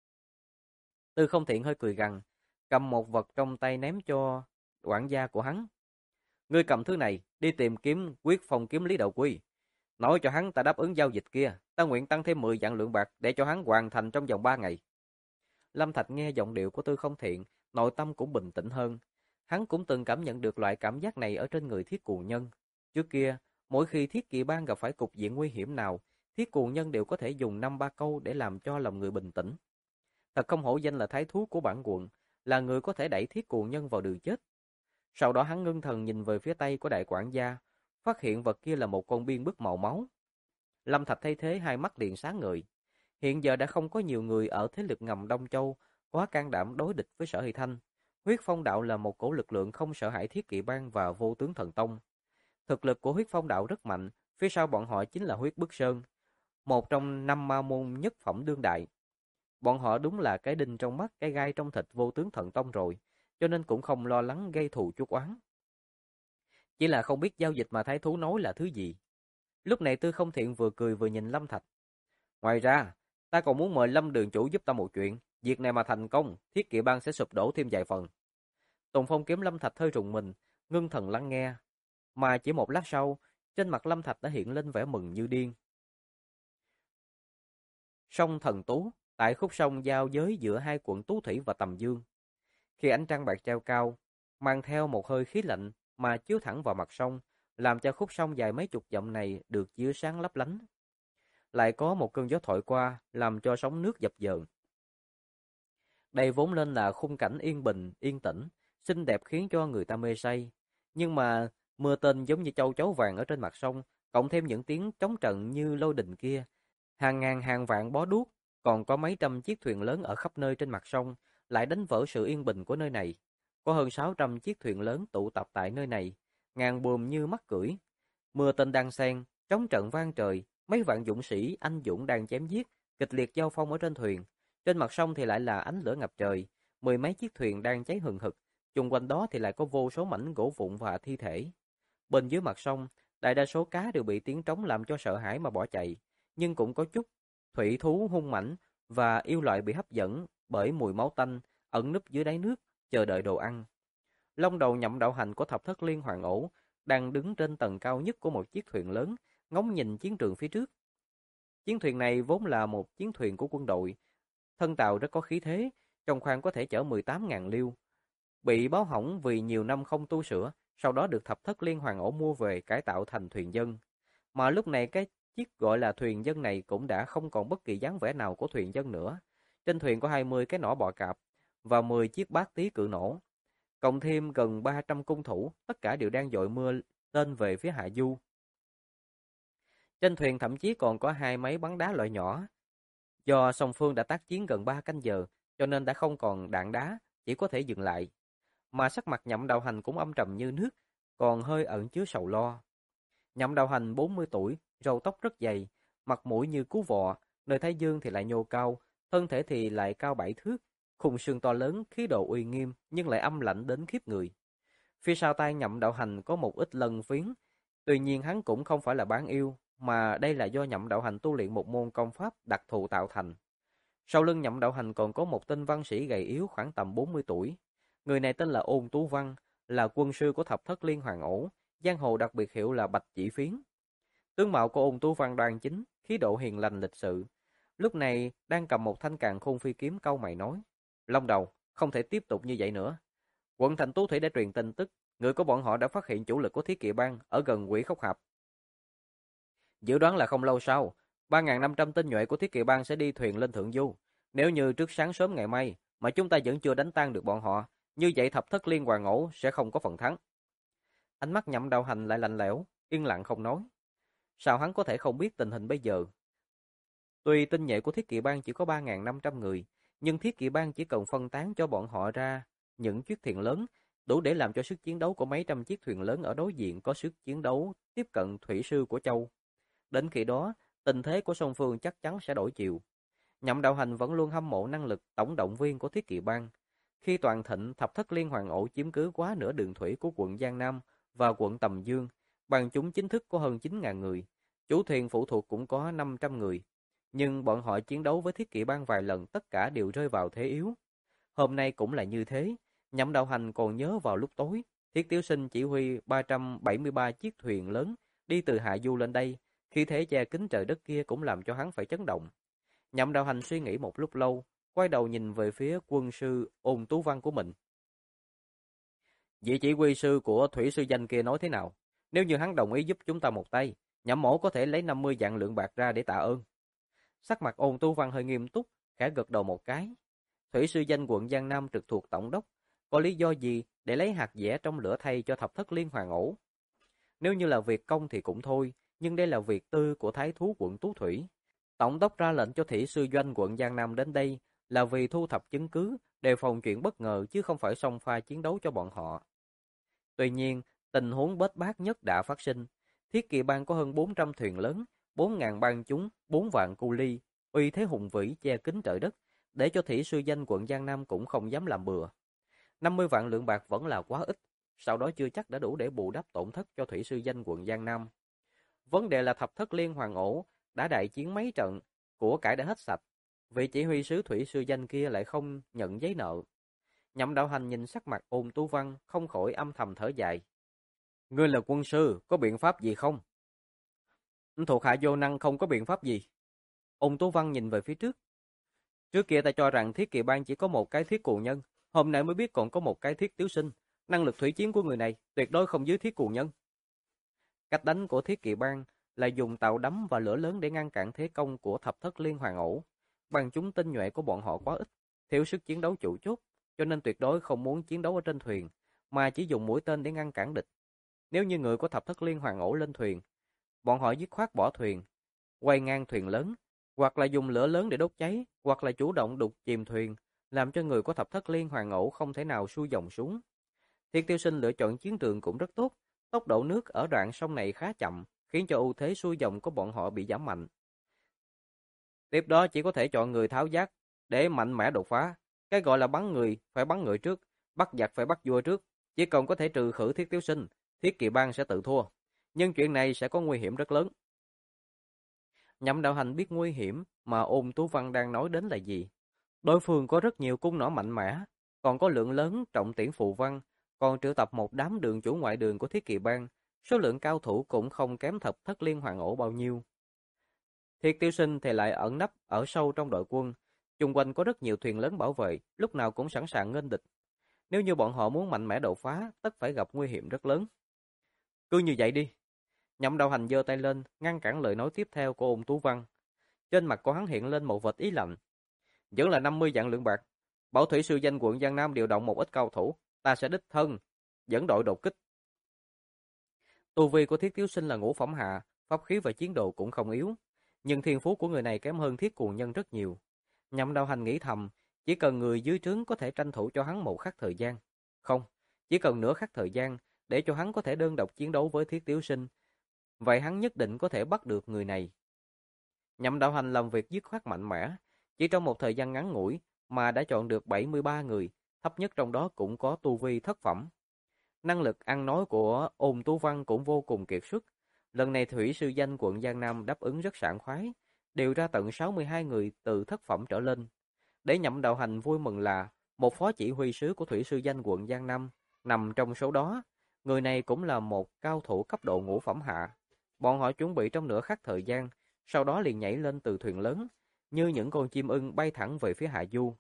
Tư Không Thiện hơi cười gằn, cầm một vật trong tay ném cho quản gia của hắn. Ngươi cầm thứ này, đi tìm kiếm Quyết Phong kiếm Lý Đạo Quy. Nói cho hắn ta đáp ứng giao dịch kia, ta nguyện tăng thêm 10 vạn lượng bạc để cho hắn hoàn thành trong vòng 3 ngày. Lâm Thạch nghe giọng điệu của Tư Không Thiện, nội tâm cũng bình tĩnh hơn. Hắn cũng từng cảm nhận được loại cảm giác này ở trên người Thiết Cuồng Nhân. Trước kia, mỗi khi Thiết Kỵ Bang gặp phải cục diện nguy hiểm nào, Thiết Cuồng Nhân đều có thể dùng 5-3 câu để làm cho lòng người bình tĩnh. Thật không hổ danh là thái thú của bản quận, là người có thể đẩy Thiết Cuồng Nhân vào đường chết. Sau đó hắn ngưng thần nhìn về phía tay của đại quản gia, phát hiện vật kia là một con biên bức màu máu. Lâm Thạch thấy thế hai mắt liền sáng ngời. Hiện giờ đã không có nhiều người ở thế lực ngầm Đông Châu quá can đảm đối địch với Sở Hy Thanh. Huyết Phong Đạo là một cổ lực lượng không sợ hãi Thiết Kỵ Bang và Vô Tướng Thần Tông. Thực lực của Huyết Phong Đạo rất mạnh, phía sau bọn họ chính là Huyết Bức Sơn, một trong 5 ma môn nhất phẩm đương đại. Bọn họ đúng là cái đinh trong mắt, cái gai trong thịt Vô Tướng Thần Tông rồi, cho nên cũng không lo lắng gây thù chuốc oán. Chỉ là không biết giao dịch mà thái thú nói là thứ gì. Lúc này Tư Không Thiện vừa cười vừa nhìn Lâm Thạch. Ngoài ra, ta còn muốn mời Lâm đường chủ giúp ta một chuyện. Việc này mà thành công, Thiết Kỵ Bang sẽ sụp đổ thêm vài phần. Tùng Phong kiếm Lâm Thạch hơi rùng mình, ngưng thần lắng nghe. Mà chỉ một lát sau, trên mặt Lâm Thạch đã hiện lên vẻ mừng như điên. Sông Thần Tú, tại khúc sông giao giới giữa hai quận Tú Thủy và Tầm Dương. Khi ánh trăng bạc treo cao, mang theo một hơi khí lạnh mà chiếu thẳng vào mặt sông, làm cho khúc sông dài mấy chục dặm này được chiếu sáng lấp lánh. Lại có một cơn gió thổi qua, làm cho sóng nước dập dờn. Đây vốn lên là khung cảnh yên bình, yên tĩnh, xinh đẹp khiến cho người ta mê say. Nhưng mà mưa tên giống như châu chấu vàng ở trên mặt sông, cộng thêm những tiếng trống trận như lôi đình kia, hàng ngàn hàng vạn bó đuốc, còn có mấy trăm chiếc thuyền lớn ở khắp nơi trên mặt sông, lại đánh vỡ sự yên bình của nơi này. Có hơn 600 chiếc thuyền lớn tụ tập tại nơi này, ngàn buồm như mắc cưỡi. Mưa tên đang xen, trống trận vang trời, mấy vạn dũng sĩ anh dũng đang chém giết, kịch liệt giao phong ở trên thuyền. Trên mặt sông thì lại là ánh lửa ngập trời, mười mấy chiếc thuyền đang cháy hừng hực, chung quanh đó thì lại có vô số mảnh gỗ vụn và thi thể. Bên dưới mặt sông, đại đa số cá đều bị tiếng trống làm cho sợ hãi mà bỏ chạy, nhưng cũng có chút thủy thú hung mãnh và yêu loại bị hấp dẫn bởi mùi máu tanh ẩn núp dưới đáy nước, chờ đợi đồ ăn. Long đầu Nhậm Đạo Hành của Thập Thất Liên Hoàn Ổ đang đứng trên tầng cao nhất của một chiếc thuyền lớn, ngóng nhìn chiến trường phía trước. Chiến thuyền này vốn là một chiến thuyền của quân đội, thân tàu rất có khí thế, trong khoang có thể chở 18.000 liêu. Bị báo hỏng vì nhiều năm không tu sửa, sau đó được Thập Thất Liên Hoàn Ổ mua về cải tạo thành thuyền dân. Mà lúc này cái chiếc gọi là thuyền dân này cũng đã không còn bất kỳ dáng vẻ nào của thuyền dân nữa. Trên thuyền có 20 cái nỏ bọ cạp và 10 chiếc bát tí cự nổ. Cộng thêm gần 300 cung thủ, tất cả đều đang dội mưa tên về phía hạ du. Trên thuyền thậm chí còn có 2 máy bắn đá loại nhỏ. Do song phương đã tác chiến gần 3 canh giờ, cho nên đã không còn đạn đá, chỉ có thể dừng lại. Mà sắc mặt Nhậm Đạo Hành cũng âm trầm như nước, còn hơi ẩn chứa sầu lo. Nhậm Đạo Hành 40 tuổi, râu tóc rất dày, mặt mũi như cú vọ, nơi thái dương thì lại nhô cao, thân thể thì lại cao 7 thước, khung xương to lớn, khí độ uy nghiêm nhưng lại âm lạnh đến khiếp người. Phía sau tay Nhậm Đạo Hành có một ít lân phiến, tuy nhiên hắn cũng không phải là bán yêu, mà đây là do Nhậm Đạo Hành tu luyện một môn công pháp đặc thù tạo thành. Sau lưng Nhậm Đạo Hành còn có một tên văn sĩ gầy yếu khoảng tầm 40 tuổi. Người này tên là Ôn Tú Văn, là quân sư của Thập Thất Liên Hoàn Ổ, giang hồ đặc biệt hiệu là Bạch Chỉ Phiến. Tướng mạo của Ôn Tú Văn đoan chính, khí độ hiền lành lịch sự. Lúc này đang cầm một thanh càn khôn phi kiếm, cau mày nói: "Long đầu, không thể tiếp tục như vậy nữa. Quận thành Tú Thủy đã truyền tin tức, người của bọn họ đã phát hiện chủ lực của Thiết Kỵ Bang ở gần Quỷ Khốc Hạp. Dự đoán là không lâu sau, 3.500 tinh nhuệ của Thiết Kỵ Bang sẽ đi thuyền lên Thượng Du. Nếu như trước sáng sớm ngày mai mà chúng ta vẫn chưa đánh tan được bọn họ, như vậy Thập Thất Liên Hoàn Ổ sẽ không có phần thắng." Ánh mắt Nhậm Đạo Hành lại lạnh lẽo, yên lặng không nói. Sao hắn có thể không biết tình hình bây giờ? Tuy tinh nhuệ của Thiết Kỵ Bang chỉ có 3.500 người, nhưng Thiết Kỵ Bang chỉ cần phân tán cho bọn họ ra những chiếc thuyền lớn, đủ để làm cho sức chiến đấu của mấy trăm chiếc thuyền lớn ở đối diện có sức chiến đấu tiếp cận thủy sư của Châu. Đến khi đó, tình thế của song phương chắc chắn sẽ đổi chiều. Nhậm Đạo Hành vẫn luôn hâm mộ năng lực tổng động viên của Thiết Kỵ Bang. Khi toàn thịnh, Thập Thất Liên Hoàn Ổ chiếm cứ quá nửa đường thủy của quận Giang Nam và quận Tầm Dương, bằng chúng chính thức có hơn 9.000 người, chủ thuyền phụ thuộc cũng có 500 người. Nhưng bọn họ chiến đấu với Thiết Kỵ Bang vài lần tất cả đều rơi vào thế yếu. Hôm nay cũng là như thế. Nhậm Đạo Hành còn nhớ vào lúc tối, Thiết Tiếu Sinh chỉ huy 373 chiếc thuyền lớn đi từ hạ du lên đây, khi thế che kính trời đất kia cũng làm cho hắn phải chấn động. Nhậm Đạo Hành suy nghĩ một lúc lâu, quay đầu nhìn về phía quân sư Ôn Tú Văn của mình. Vị chỉ huy sư của thủy sư danh kia nói thế nào? Nếu như hắn đồng ý giúp chúng ta một tay, Nhậm mỗ có thể lấy 50 vạn lượng bạc ra để tạ ơn. Sắc mặt Ôn Tú Văn hơi nghiêm túc, khẽ gật đầu một cái. Thủy sư danh quận Giang Nam trực thuộc tổng đốc, có lý do gì để lấy hạt dẻ trong lửa thay cho thập thất liên hoàn ổ? Nếu như là việc công thì cũng thôi, nhưng đây là việc tư của thái thú quận Tú Thủy. Tổng đốc ra lệnh cho thủy sư doanh quận Giang Nam đến đây là vì thu thập chứng cứ, đề phòng chuyện bất ngờ chứ không phải xông pha chiến đấu cho bọn họ. Tuy nhiên, tình huống bết bát nhất đã phát sinh. Thiết Kỵ bang có hơn 400 thuyền lớn, 4.000 bang chúng, 4 vạn cu ly, uy thế hùng vĩ che kín trời đất, để cho thủy sư danh quận Giang Nam cũng không dám làm bừa. 50 vạn lượng bạc vẫn là quá ít, sau đó chưa chắc đã đủ để bù đắp tổn thất cho thủy sư danh quận Giang Nam. Vấn đề là thập thất liên hoàng ổ đã đại chiến mấy trận, của cải đã hết sạch, vị chỉ huy sứ thủy sư danh kia lại không nhận giấy nợ. Nhậm Đạo Hành nhìn sắc mặt Ôn Tú Văn không khỏi âm thầm thở dài. Ngươi là quân sư, có biện pháp gì không? Thuộc hạ vô năng không có biện pháp gì. Ôn Tú Văn nhìn về phía trước. Trước kia ta cho rằng Thiết Kỵ bang chỉ có một cái Thiết Cù Nhân, hôm nay mới biết còn có một cái Thiết Tiếu Sinh. Năng lực thủy chiến của người này tuyệt đối không dưới Thiết Cù Nhân. Cách đánh của Thiết Kỵ bang là dùng tàu đắm và lửa lớn để ngăn cản thế công của thập thất liên hoàn ổ. Bằng chúng tinh nhuệ của bọn họ quá ít, thiếu sức chiến đấu chủ chốt, cho nên tuyệt đối không muốn chiến đấu ở trên thuyền, mà chỉ dùng mũi tên để ngăn cản địch. Nếu như người của thập thất liên hoàn ổ lên thuyền, bọn họ dứt khoát bỏ thuyền, quay ngang thuyền lớn, hoặc là dùng lửa lớn để đốt cháy, hoặc là chủ động đục chìm thuyền, làm cho người của thập thất liên hoàn ổ không thể nào xuôi dòng xuống. Thiết Tiêu Sinh lựa chọn chiến trường cũng rất tốt, tốc độ nước ở đoạn sông này khá chậm, khiến cho ưu thế xuôi dòng của bọn họ bị giảm mạnh. Tiếp đó chỉ có thể chọn người tháo giác để mạnh mẽ đột phá. Cái gọi là bắn người phải bắn người trước, bắt giặc phải bắt vua trước. Chỉ cần có thể trừ khử Thiết Tiếu Sinh, Thiết Kỵ bang sẽ tự thua. Nhưng chuyện này sẽ có nguy hiểm rất lớn. Nhậm Đạo Hành biết nguy hiểm mà Ôn Tú Văn đang nói đến là gì. Đối phương có rất nhiều cung nỏ mạnh mẽ, còn có lượng lớn trọng tiễn phù văn, còn triệu tập một đám đường chủ ngoại đường của Thiết Kỵ bang, số lượng cao thủ cũng không kém thập thất liên hoàn ổ bao nhiêu. Thiết Tiêu Sinh thì lại ẩn nấp ở sâu trong đội quân, chung quanh có rất nhiều thuyền lớn bảo vệ, lúc nào cũng sẵn sàng nghênh địch. Nếu như bọn họ muốn mạnh mẽ đột phá, tất phải gặp nguy hiểm rất lớn. Cứ như vậy đi. Nhậm Đạo Hành giơ tay lên, ngăn cản lời nói tiếp theo của Ôn Tú Văn. Trên mặt của hắn hiện lên một vệt ý lạnh. Vẫn là 50 vạn lượng bạc. Bảo thủy sư danh quận Giang Nam điều động một ít cao thủ, ta sẽ đích thân dẫn đội đột kích. Tu vi của Thiết Tiếu Sinh là ngũ phẩm hạ, pháp khí và chiến độ cũng không yếu, nhưng thiên phú của người này kém hơn Thiết Cù Nhân rất nhiều. Nhậm Đạo Hành nghĩ thầm, chỉ cần người dưới trướng có thể tranh thủ cho hắn một khắc thời gian. Không, chỉ cần nửa khắc thời gian để cho hắn có thể đơn độc chiến đấu với Thiết Tiếu Sinh. Vậy hắn nhất định có thể bắt được người này. Nhậm Đạo Hành làm việc dứt khoát mạnh mẽ, chỉ trong một thời gian ngắn ngủi mà đã chọn được 73 người, thấp nhất trong đó cũng có tu vi thất phẩm. Năng lực ăn nói của Ôn Tú Văn cũng vô cùng kiệt xuất. Lần này thủy sư danh quận Giang Nam đáp ứng rất sảng khoái, điều ra tận 62 người từ thất phẩm trở lên. Để Nhậm Đạo Hành vui mừng là một phó chỉ huy sứ của thủy sư danh quận Giang Nam nằm trong số đó. Người này cũng là một cao thủ cấp độ ngũ phẩm hạ. Bọn họ chuẩn bị trong nửa khắc thời gian, sau đó liền nhảy lên từ thuyền lớn, như những con chim ưng bay thẳng về phía hạ du.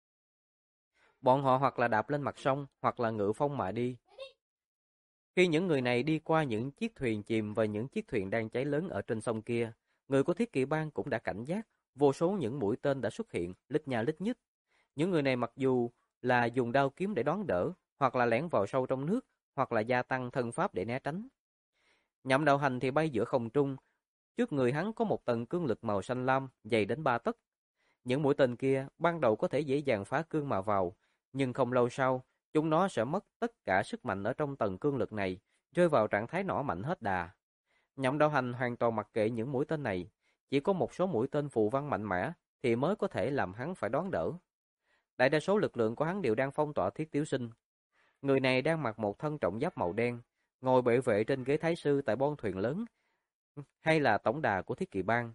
Bọn họ hoặc là đạp lên mặt sông, hoặc là ngự phong mà đi. Khi những người này đi qua những chiếc thuyền chìm và những chiếc thuyền đang cháy lớn ở trên sông kia, người của Thiết Kỵ bang cũng đã cảnh giác, vô số những mũi tên đã xuất hiện, lít nha lít nhít. Những người này mặc dù là dùng đao kiếm để đón đỡ, hoặc là lẻn vào sâu trong nước, hoặc là gia tăng thân pháp để né tránh. Nhậm Đạo Hành thì bay giữa không trung, trước người hắn có một tầng cương lực màu xanh lam dày đến 3 tấc. Những mũi tên kia ban đầu có thể dễ dàng phá cương mà vào, nhưng không lâu sau, chúng nó sẽ mất tất cả sức mạnh ở trong tầng cương lực này, rơi vào trạng thái nỏ mạnh hết đà. Nhậm Đạo Hành hoàn toàn mặc kệ những mũi tên này, chỉ có một số mũi tên phù văn mạnh mẽ thì mới có thể làm hắn phải đón đỡ. Đại đa số lực lượng của hắn đều đang phong tỏa Thiết Tiếu Sinh. Người này đang mặc một thân trọng giáp màu đen, ngồi bệ vệ trên ghế thái sư tại bon thuyền lớn, hay là tổng đà của Thiết Kỵ bang,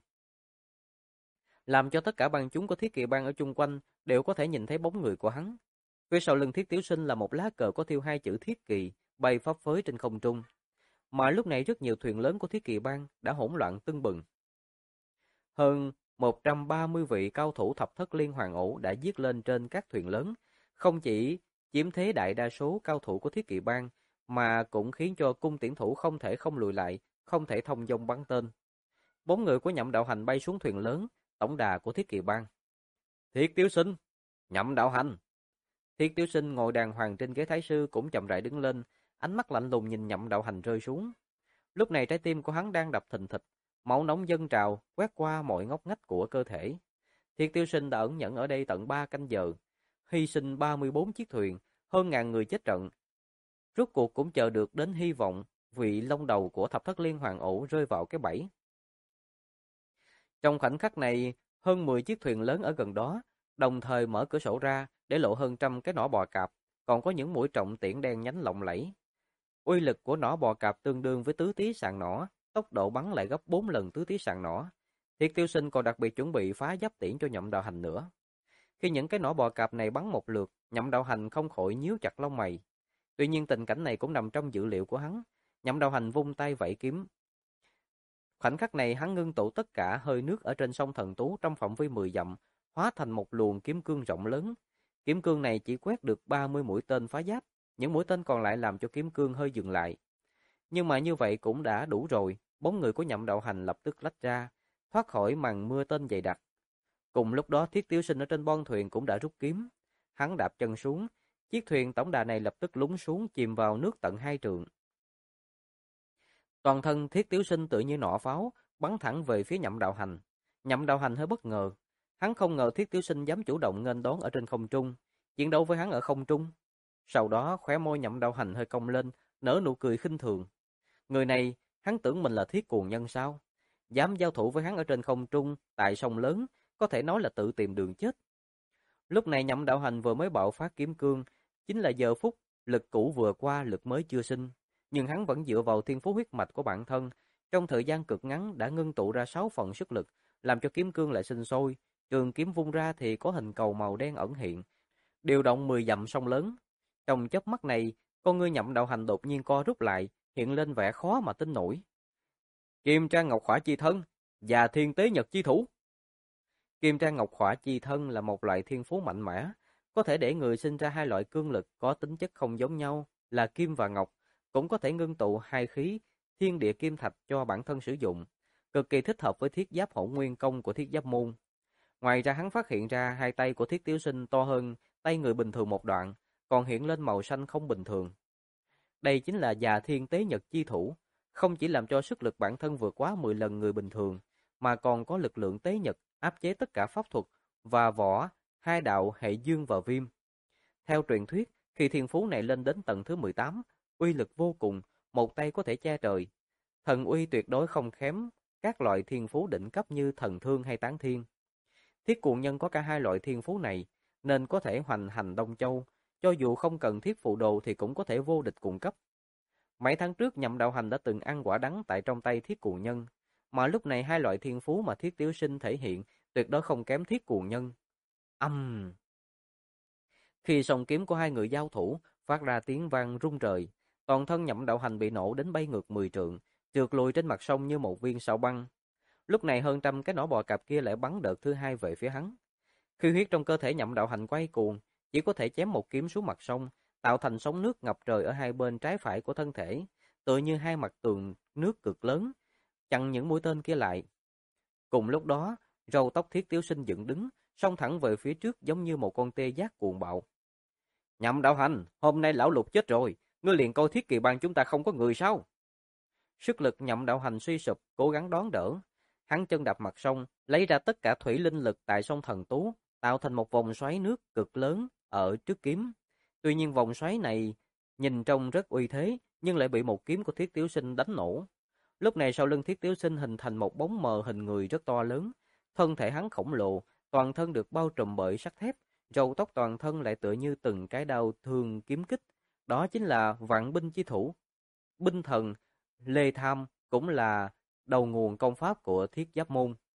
làm cho tất cả bang chúng của Thiết Kỵ bang ở chung quanh đều có thể nhìn thấy bóng người của hắn. Phía sau lưng Thiết Tiếu Sinh là một lá cờ có thêu hai chữ Thiết Kỵ bay phấp phới trên không trung. Mà lúc này rất nhiều thuyền lớn của Thiết Kỵ bang đã hỗn loạn tưng bừng. Hơn 130 vị cao thủ thập thất liên hoàn ổ đã giết lên trên các thuyền lớn, không chỉ chiếm thế đại đa số cao thủ của Thiết Kỵ bang, mà cũng khiến cho cung tiễn thủ không thể không lùi lại, không thể thông dong bắn tên. 4 người của Nhậm Đạo Hành bay xuống thuyền lớn, tổng đà của Thiết Kỵ Bang. Thiết Tiếu Sinh, Nhậm Đạo Hành. Thiết Tiếu Sinh ngồi đàng hoàng trên ghế thái sư cũng chậm rãi đứng lên, ánh mắt lạnh lùng nhìn Nhậm Đạo Hành rơi xuống. Lúc này trái tim của hắn đang đập thình thịch, máu nóng dâng trào, quét qua mọi ngóc ngách của cơ thể. Thiết Tiếu Sinh đã ẩn nhẫn ở đây tận 3 canh giờ, hy sinh 34 chiếc thuyền, hơn ngàn người chết trận. Rốt cuộc cũng chờ được đến hy vọng, vị long đầu của thập thất liên hoàng ổ rơi vào cái bẫy. Trong khoảnh khắc này, hơn 10 chiếc thuyền lớn ở gần đó, đồng thời mở cửa sổ ra để lộ hơn trăm cái nỏ bò cạp, còn có những mũi trọng tiễn đen nhánh lộng lẫy. Uy lực của nỏ bò cạp tương đương với tứ tí sàng nỏ, tốc độ bắn lại gấp 4 lần tứ tí sàng nỏ. Thiết Tiêu Sinh còn đặc biệt chuẩn bị phá giáp tiễn cho Nhậm Đạo Hành nữa. Khi những cái nỏ bò cạp này bắn một lượt, Nhậm Đạo Hành không khỏi nhíu chặt lông mày. Tuy nhiên tình cảnh này cũng nằm trong dự liệu của hắn. Nhậm Đạo Hành vung tay vẫy kiếm. Khoảnh khắc này hắn ngưng tụ tất cả hơi nước ở trên sông Thần Tú trong phạm vi 10 dặm, hóa thành một luồng kiếm cương rộng lớn. Kiếm cương này chỉ quét được 30 mũi tên phá giáp, những mũi tên còn lại làm cho kiếm cương hơi dừng lại. Nhưng mà như vậy cũng đã đủ rồi, 4 người của Nhậm Đạo Hành lập tức lách ra, thoát khỏi màn mưa tên dày đặc. Cùng lúc đó Thiết Tiếu Sinh ở trên bon thuyền cũng đã rút kiếm. Hắn đạp chân xuống, chiếc thuyền tổng đà này lập tức lún xuống chìm vào nước tận 2 trượng. Toàn thân Thiết Tiếu Sinh tự như nỏ pháo, bắn thẳng về phía Nhậm Đạo Hành. Nhậm Đạo Hành hơi bất ngờ, hắn không ngờ Thiết Tiếu Sinh dám chủ động nghênh đón ở trên không trung, chiến đấu với hắn ở không trung. Sau đó khóe môi Nhậm Đạo Hành hơi cong lên, nở nụ cười khinh thường. Người này, hắn tưởng mình là Thiết Cuồng Nhân sao? Dám giao thủ với hắn ở trên không trung, tại sông lớn, có thể nói là tự tìm đường chết. Lúc này Nhậm Đạo Hành vừa mới bạo phát kiếm cương, chính là giờ phút lực cũ vừa qua, lực mới chưa sinh, nhưng hắn vẫn dựa vào thiên phú huyết mạch của bản thân, trong thời gian cực ngắn đã ngưng tụ ra 6 phần sức lực, làm cho kiếm cương lại sinh sôi, trường kiếm vung ra thì có hình cầu màu đen ẩn hiện, điều động 10 dặm sông lớn. Trong chớp mắt này, con ngươi Nhậm Đạo Hành đột nhiên co rút lại, hiện lên vẻ khó mà tin nổi. Kim Trang Ngọc Hỏa chi thân và Thiên Tế Nhật chi thủ. Kim Trang Ngọc Hỏa chi thân là một loại thiên phú mạnh mẽ, có thể để người sinh ra hai loại cương lực có tính chất không giống nhau là kim và ngọc, cũng có thể ngưng tụ hai khí thiên địa kim thạch cho bản thân sử dụng, cực kỳ thích hợp với thiết giáp hỗn nguyên công của thiết giáp môn. Ngoài ra hắn phát hiện ra hai tay của Thiết Tiếu Sinh to hơn tay người bình thường một đoạn, còn hiện lên màu xanh không bình thường. Đây chính là Già Thiên Tế Nhật chi thủ, không chỉ làm cho sức lực bản thân vượt quá 10 lần người bình thường, mà còn có lực lượng tế nhật áp chế tất cả pháp thuật và võ hai đạo hệ dương và viêm. Theo truyền thuyết, khi thiên phú này lên đến tầng thứ 18, uy lực vô cùng, một tay có thể che trời. Thần uy tuyệt đối không kém các loại thiên phú đỉnh cấp như thần thương hay tán thiên. Thiết Cuồng Nhân có cả hai loại thiên phú này, nên có thể hoành hành Đông Châu, cho dù không cần thiết phụ đồ thì cũng có thể vô địch cùng cấp. Mấy tháng trước Nhậm Đạo Hành đã từng ăn quả đắng tại trong tay Thiết Cuồng Nhân, mà lúc này hai loại thiên phú mà Thiết Tiếu Sinh thể hiện tuyệt đối không kém Thiết Cuồng Nhân. Khi song kiếm của hai người giao thủ, phát ra tiếng vang rung trời, toàn thân Nhậm Đạo Hành bị nổ đến bay ngược 10 trượng, trượt lùi trên mặt sông như một viên sao băng. Lúc này hơn trăm cái nỏ bò cạp kia lại bắn đợt thứ hai về phía hắn. Khi huyết trong cơ thể Nhậm Đạo Hành quay cuồng, chỉ có thể chém một kiếm xuống mặt sông, tạo thành sóng nước ngập trời ở hai bên trái phải của thân thể, tựa như hai mặt tường nước cực lớn, chặn những mũi tên kia lại. Cùng lúc đó, râu tóc Thiết Tiếu Sinh dựng đứng, xông thẳng về phía trước giống như một con tê giác cuồng bạo. Nhậm Đạo Hành, hôm nay lão Lục chết rồi, ngươi liền coi Thiết Kỵ Bang chúng ta không có người sao? Sức lực Nhậm Đạo Hành suy sụp, cố gắng đón đỡ. Hắn chân đạp mặt sông, lấy ra tất cả thủy linh lực tại sông Thần Tú, tạo thành một vòng xoáy nước cực lớn ở trước kiếm. Tuy nhiên vòng xoáy này nhìn trông rất uy thế, nhưng lại bị một kiếm của Thiết Tiếu Sinh đánh nổ. Lúc này sau lưng Thiết Tiếu Sinh hình thành một bóng mờ hình người rất to lớn, thân thể hắn khổng lồ, toàn thân được bao trùm bởi sắt thép, râu tóc toàn thân lại tựa như từng cái đao thương kiếm kích. Đó chính là Vạn Binh chi thủ. Binh thần Lê Tham cũng là đầu nguồn công pháp của Thiết Giáp môn.